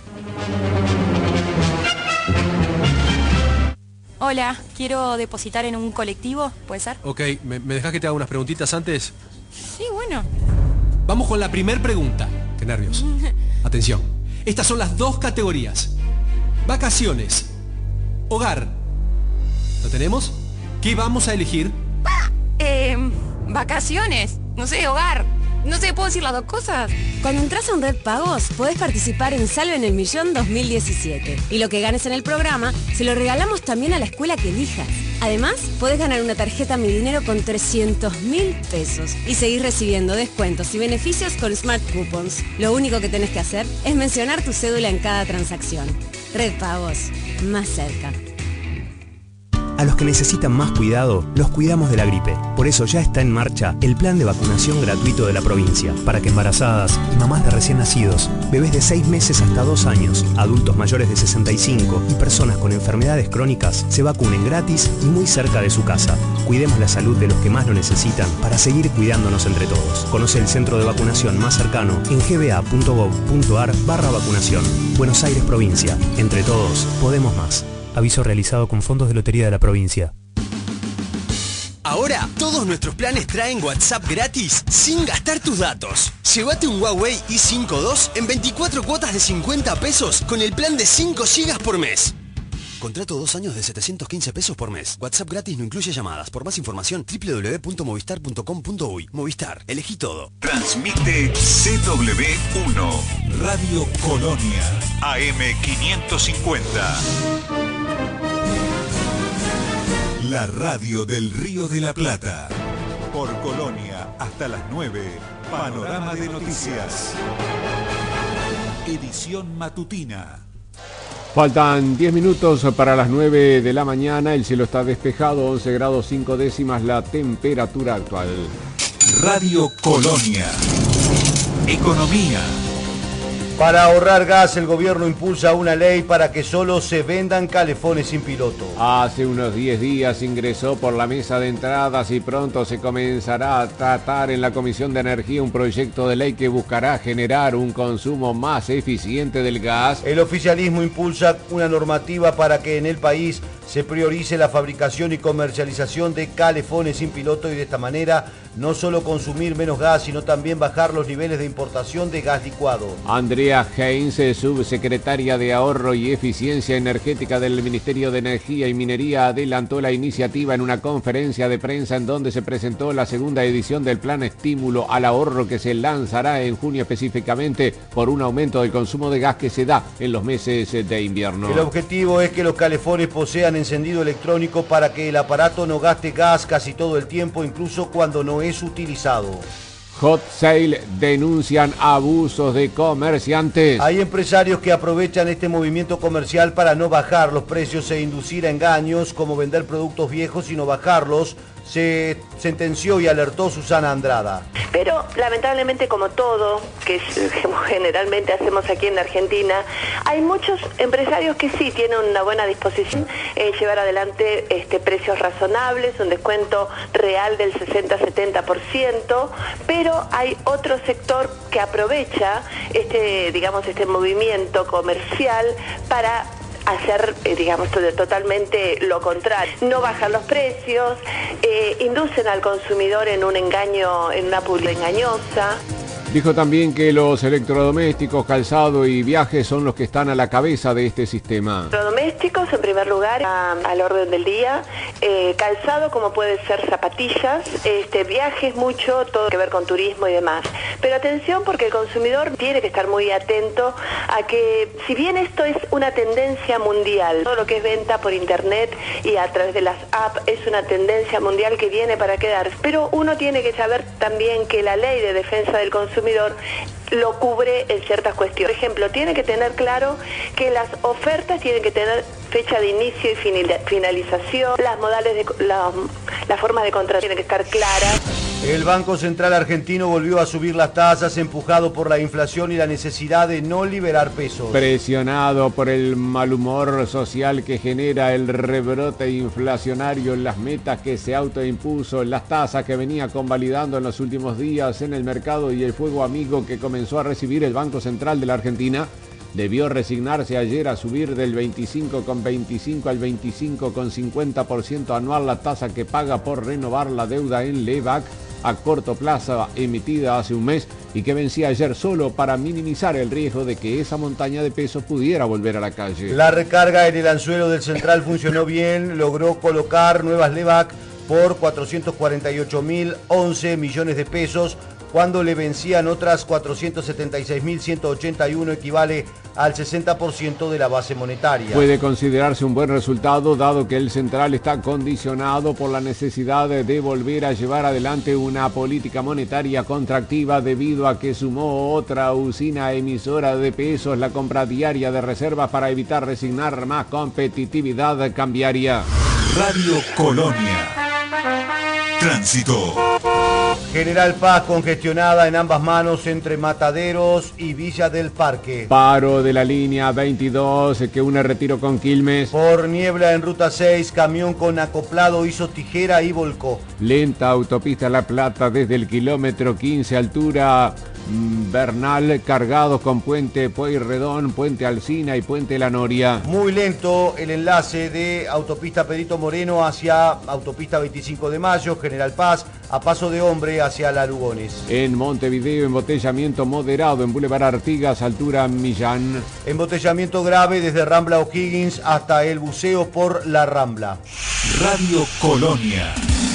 Hola, quiero depositar en un colectivo, ¿puede ser? Ok, ¿me dejás que te haga unas preguntitas antes? Sí, bueno. Vamos con la primer pregunta. Qué nervios. Atención. Estas son las dos categorías. Vacaciones. Hogar. ¿Lo tenemos? ¿Qué vamos a elegir? Vacaciones. No sé, hogar. No sé, ¿puedo decir las dos cosas? Cuando entras a un Red Pagos, podés participar en Salven el Millón 2017. Y lo que ganes en el programa, se lo regalamos también a la escuela que elijas. Además, podés ganar una tarjeta Mi Dinero con 300.000 pesos y seguir recibiendo descuentos y beneficios con Smart Coupons. Lo único que tenés que hacer es mencionar tu cédula en cada transacción. Red Pagos, más cerca. A los que necesitan más cuidado, los cuidamos de la gripe. Por eso ya está en marcha el plan de vacunación gratuito de la provincia, para que embarazadas y mamás de recién nacidos, bebés de 6 meses hasta 2 años, adultos mayores de 65 y personas con enfermedades crónicas se vacunen gratis y muy cerca de su casa. Cuidemos la salud de los que más lo necesitan para seguir cuidándonos entre todos. Conoce el centro de vacunación más cercano en gba.gov.ar/vacunación. Buenos Aires, provincia. Entre todos, podemos más. Aviso realizado con fondos de Lotería de la provincia. Ahora, todos nuestros planes traen WhatsApp gratis sin gastar tus datos. Llévate un Huawei i5 II en 24 cuotas de 50 pesos con el plan de 5 GB por mes. Contrato 2 años de 715 pesos por mes. WhatsApp gratis no incluye llamadas. Por más información, www.movistar.com.uy. Movistar, elegí todo. Transmite CW1, Radio Colonia, AM 550. La radio del Río de la Plata. Por Colonia, hasta las 9, Panorama de Noticias. Edición matutina. Faltan 10 minutos para las 9 de la mañana. El cielo está despejado, 11 grados 5 décimas la temperatura actual. Radio Colonia. Economía. Para ahorrar gas, el gobierno impulsa una ley para que solo se vendan calefones sin piloto. Hace unos 10 días ingresó por la mesa de entradas y pronto se comenzará a tratar en la Comisión de Energía un proyecto de ley que buscará generar un consumo más eficiente del gas. El oficialismo impulsa una normativa para que en el país se priorice la fabricación y comercialización de calefones sin piloto y de esta manera no solo consumir menos gas, sino también bajar los niveles de importación de gas licuado. Andrea Heinz, subsecretaria de Ahorro y Eficiencia Energética del Ministerio de Energía y Minería, adelantó la iniciativa en una conferencia de prensa en donde se presentó la segunda edición del Plan Estímulo al Ahorro que se lanzará en junio específicamente por un aumento del consumo de gas que se da en los meses de invierno. El objetivo es que los calefones posean encendido electrónico para que el aparato no gaste gas casi todo el tiempo, incluso cuando no es utilizado. Hot Sale denuncian abusos de comerciantes. Hay empresarios que aprovechan este movimiento comercial para no bajar los precios e inducir a engaños, como vender productos viejos y no bajarlos, se sentenció y alertó Susana Andrada. Pero lamentablemente, como todo, que generalmente hacemos aquí en la Argentina, hay muchos empresarios que sí tienen una buena disposición en llevar adelante precios razonables, un descuento real del 60-70%, pero hay otro sector que aprovecha este movimiento comercial para hacer, totalmente lo contrario. No bajan los precios, inducen al consumidor en un engaño, en una publicidad engañosa. Dijo también que los electrodomésticos, calzado y viajes son los que están a la cabeza de este sistema. Electrodomésticos, en primer lugar, al orden del día. Calzado, como puede ser zapatillas. Viajes, mucho, todo que ver con turismo y demás. Pero atención, porque el consumidor tiene que estar muy atento a que, si bien esto es una tendencia mundial, todo lo que es venta por internet y a través de las apps es una tendencia mundial que viene para quedar. Pero uno tiene que saber también que la ley de defensa del consumidor lo cubre en ciertas cuestiones. Por ejemplo, tiene que tener claro que las ofertas tienen que tener fecha de inicio y finalización, las modales de las formas de contrato tienen que estar claras. El Banco Central Argentino volvió a subir las tasas, empujado por la inflación y la necesidad de no liberar pesos. Presionado por el mal humor social que genera el rebrote inflacionario, las metas que se autoimpuso, las tasas que venía convalidando en los últimos días en el mercado y el fuego amigo que comenzó a recibir el Banco Central de la Argentina, debió resignarse ayer a subir del 25,25 al 25,50% anual la tasa que paga por renovar la deuda en LEVAC a corto plazo emitida hace un mes y que vencía ayer solo para minimizar el riesgo de que esa montaña de pesos pudiera volver a la calle. La recarga en el anzuelo del Central funcionó bien, logró colocar nuevas LEVAC por 448.011 millones de pesos, cuando le vencían otras 476.181, equivale al 60% de la base monetaria. Puede considerarse un buen resultado, dado que el Central está condicionado por la necesidad de volver a llevar adelante una política monetaria contractiva, debido a que sumó otra usina emisora de pesos, la compra diaria de reservas, para evitar resignar más competitividad cambiaria. Radio Colonia. Tránsito. General Paz congestionada en ambas manos entre Mataderos y Villa del Parque. Paro de la línea 22 que une Retiro con Quilmes. Por niebla en ruta 6, camión con acoplado hizo tijera y volcó. Lenta autopista La Plata desde el kilómetro 15, altura Bernal, cargados con Puente Pueyrredón, Puente Alsina y Puente La Noria. Muy lento el enlace de autopista Pedrito Moreno hacia autopista 25 de Mayo, General Paz, a Paso de Hombre hacia La Lugones. En Montevideo, embotellamiento moderado en Boulevard Artigas, altura Millán. Embotellamiento grave desde Rambla O'Higgins hasta el buceo por La Rambla. Radio Colonia.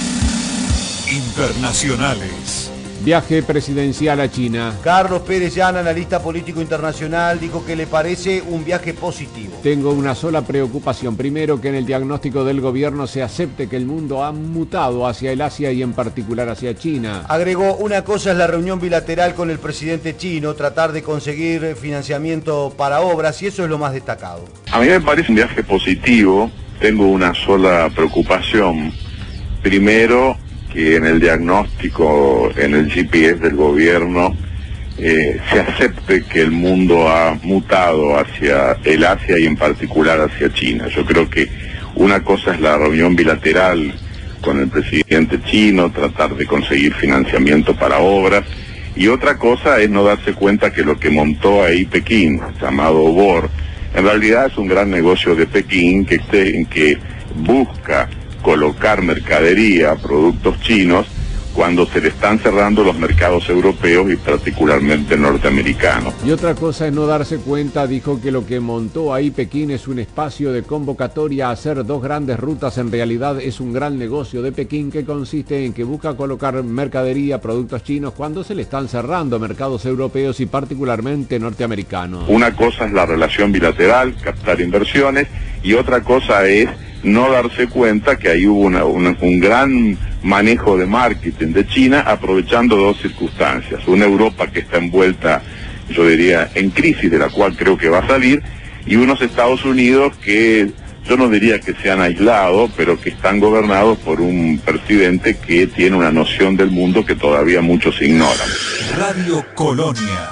Internacionales. Viaje presidencial a China. Carlos Pérez Llana, analista político internacional, dijo que le parece un viaje positivo. Tengo una sola preocupación. Primero, que en el diagnóstico del gobierno se acepte que el mundo ha mutado hacia el Asia y en particular hacia China. Agregó, una cosa es la reunión bilateral con el presidente chino, tratar de conseguir financiamiento para obras, y eso es lo más destacado. A mí me parece un viaje positivo. Tengo una sola preocupación. Primero, que en el diagnóstico, en el GPS del gobierno, se acepte que el mundo ha mutado hacia el Asia y en particular hacia China. Yo creo que una cosa es la reunión bilateral con el presidente chino, tratar de conseguir financiamiento para obras, y otra cosa es no darse cuenta que lo que montó ahí Pekín, llamado BOR, en realidad es un gran negocio de Pekín que busca colocar mercadería, productos chinos, cuando se le están cerrando los mercados europeos y particularmente norteamericanos. Y otra cosa es no darse cuenta, dijo, que lo que montó ahí Pekín es un espacio de convocatoria a hacer dos grandes rutas. En realidad es un gran negocio de Pekín que consiste en que busca colocar mercadería, productos chinos, cuando se le están cerrando mercados europeos y particularmente norteamericanos. Una cosa es la relación bilateral, captar inversiones, y otra cosa es no darse cuenta que ahí hubo un gran manejo de marketing de China, aprovechando dos circunstancias. Una Europa que está envuelta, yo diría, en crisis, de la cual creo que va a salir, y unos Estados Unidos que yo no diría que se han aislado, pero que están gobernados por un presidente que tiene una noción del mundo que todavía muchos ignoran. Radio Colonia.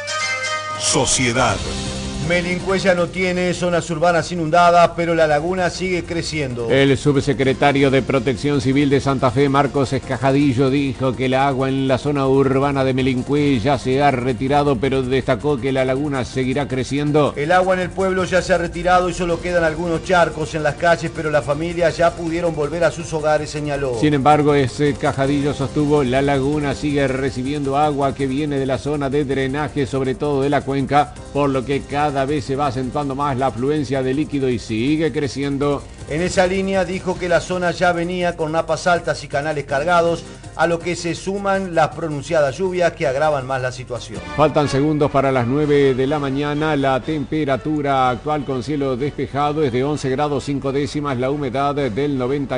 Sociedad. Melincuella no tiene zonas urbanas inundadas, pero la laguna sigue creciendo. El subsecretario de Protección Civil de Santa Fe, Marcos Escajadillo, dijo que el agua en la zona urbana de Melincuella se ha retirado, pero destacó que la laguna seguirá creciendo. El agua en el pueblo ya se ha retirado y solo quedan algunos charcos en las calles, pero las familias ya pudieron volver a sus hogares, señaló. Sin embargo, Escajadillo sostuvo, la laguna sigue recibiendo agua que viene de la zona de drenaje, sobre todo de la cuenca, por lo que cada vez se va acentuando más la afluencia de líquido y sigue creciendo. En esa línea dijo que la zona ya venía con napas altas y canales cargados, a lo que se suman las pronunciadas lluvias que agravan más la situación. Faltan segundos para las 9 de la mañana. La temperatura actual con cielo despejado es de 11 grados 5 décimas, la humedad del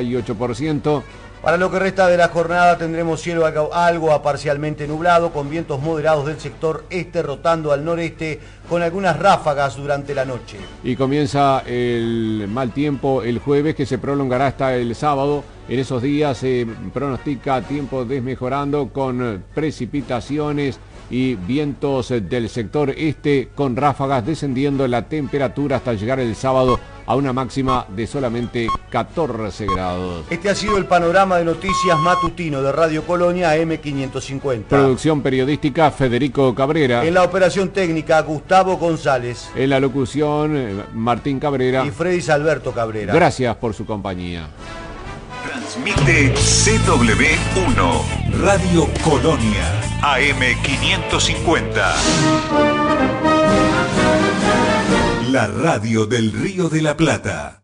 98%. Para lo que resta de la jornada tendremos cielo algo a parcialmente nublado, con vientos moderados del sector este rotando al noreste, con algunas ráfagas durante la noche. Y comienza el mal tiempo el jueves, que se prolongará hasta el sábado. En esos días se pronostica tiempo desmejorando, con precipitaciones y vientos del sector este, con ráfagas, descendiendo la temperatura hasta llegar el sábado a una máxima de solamente 14 grados. Este ha sido el panorama de noticias matutino de Radio Colonia AM550. Producción periodística, Federico Cabrera. En la operación técnica, Gustavo González. En la locución, Martín Cabrera. Y Freddy Alberto Cabrera. Gracias por su compañía. Transmite CW1, Radio Colonia, AM550. La radio del Río de la Plata.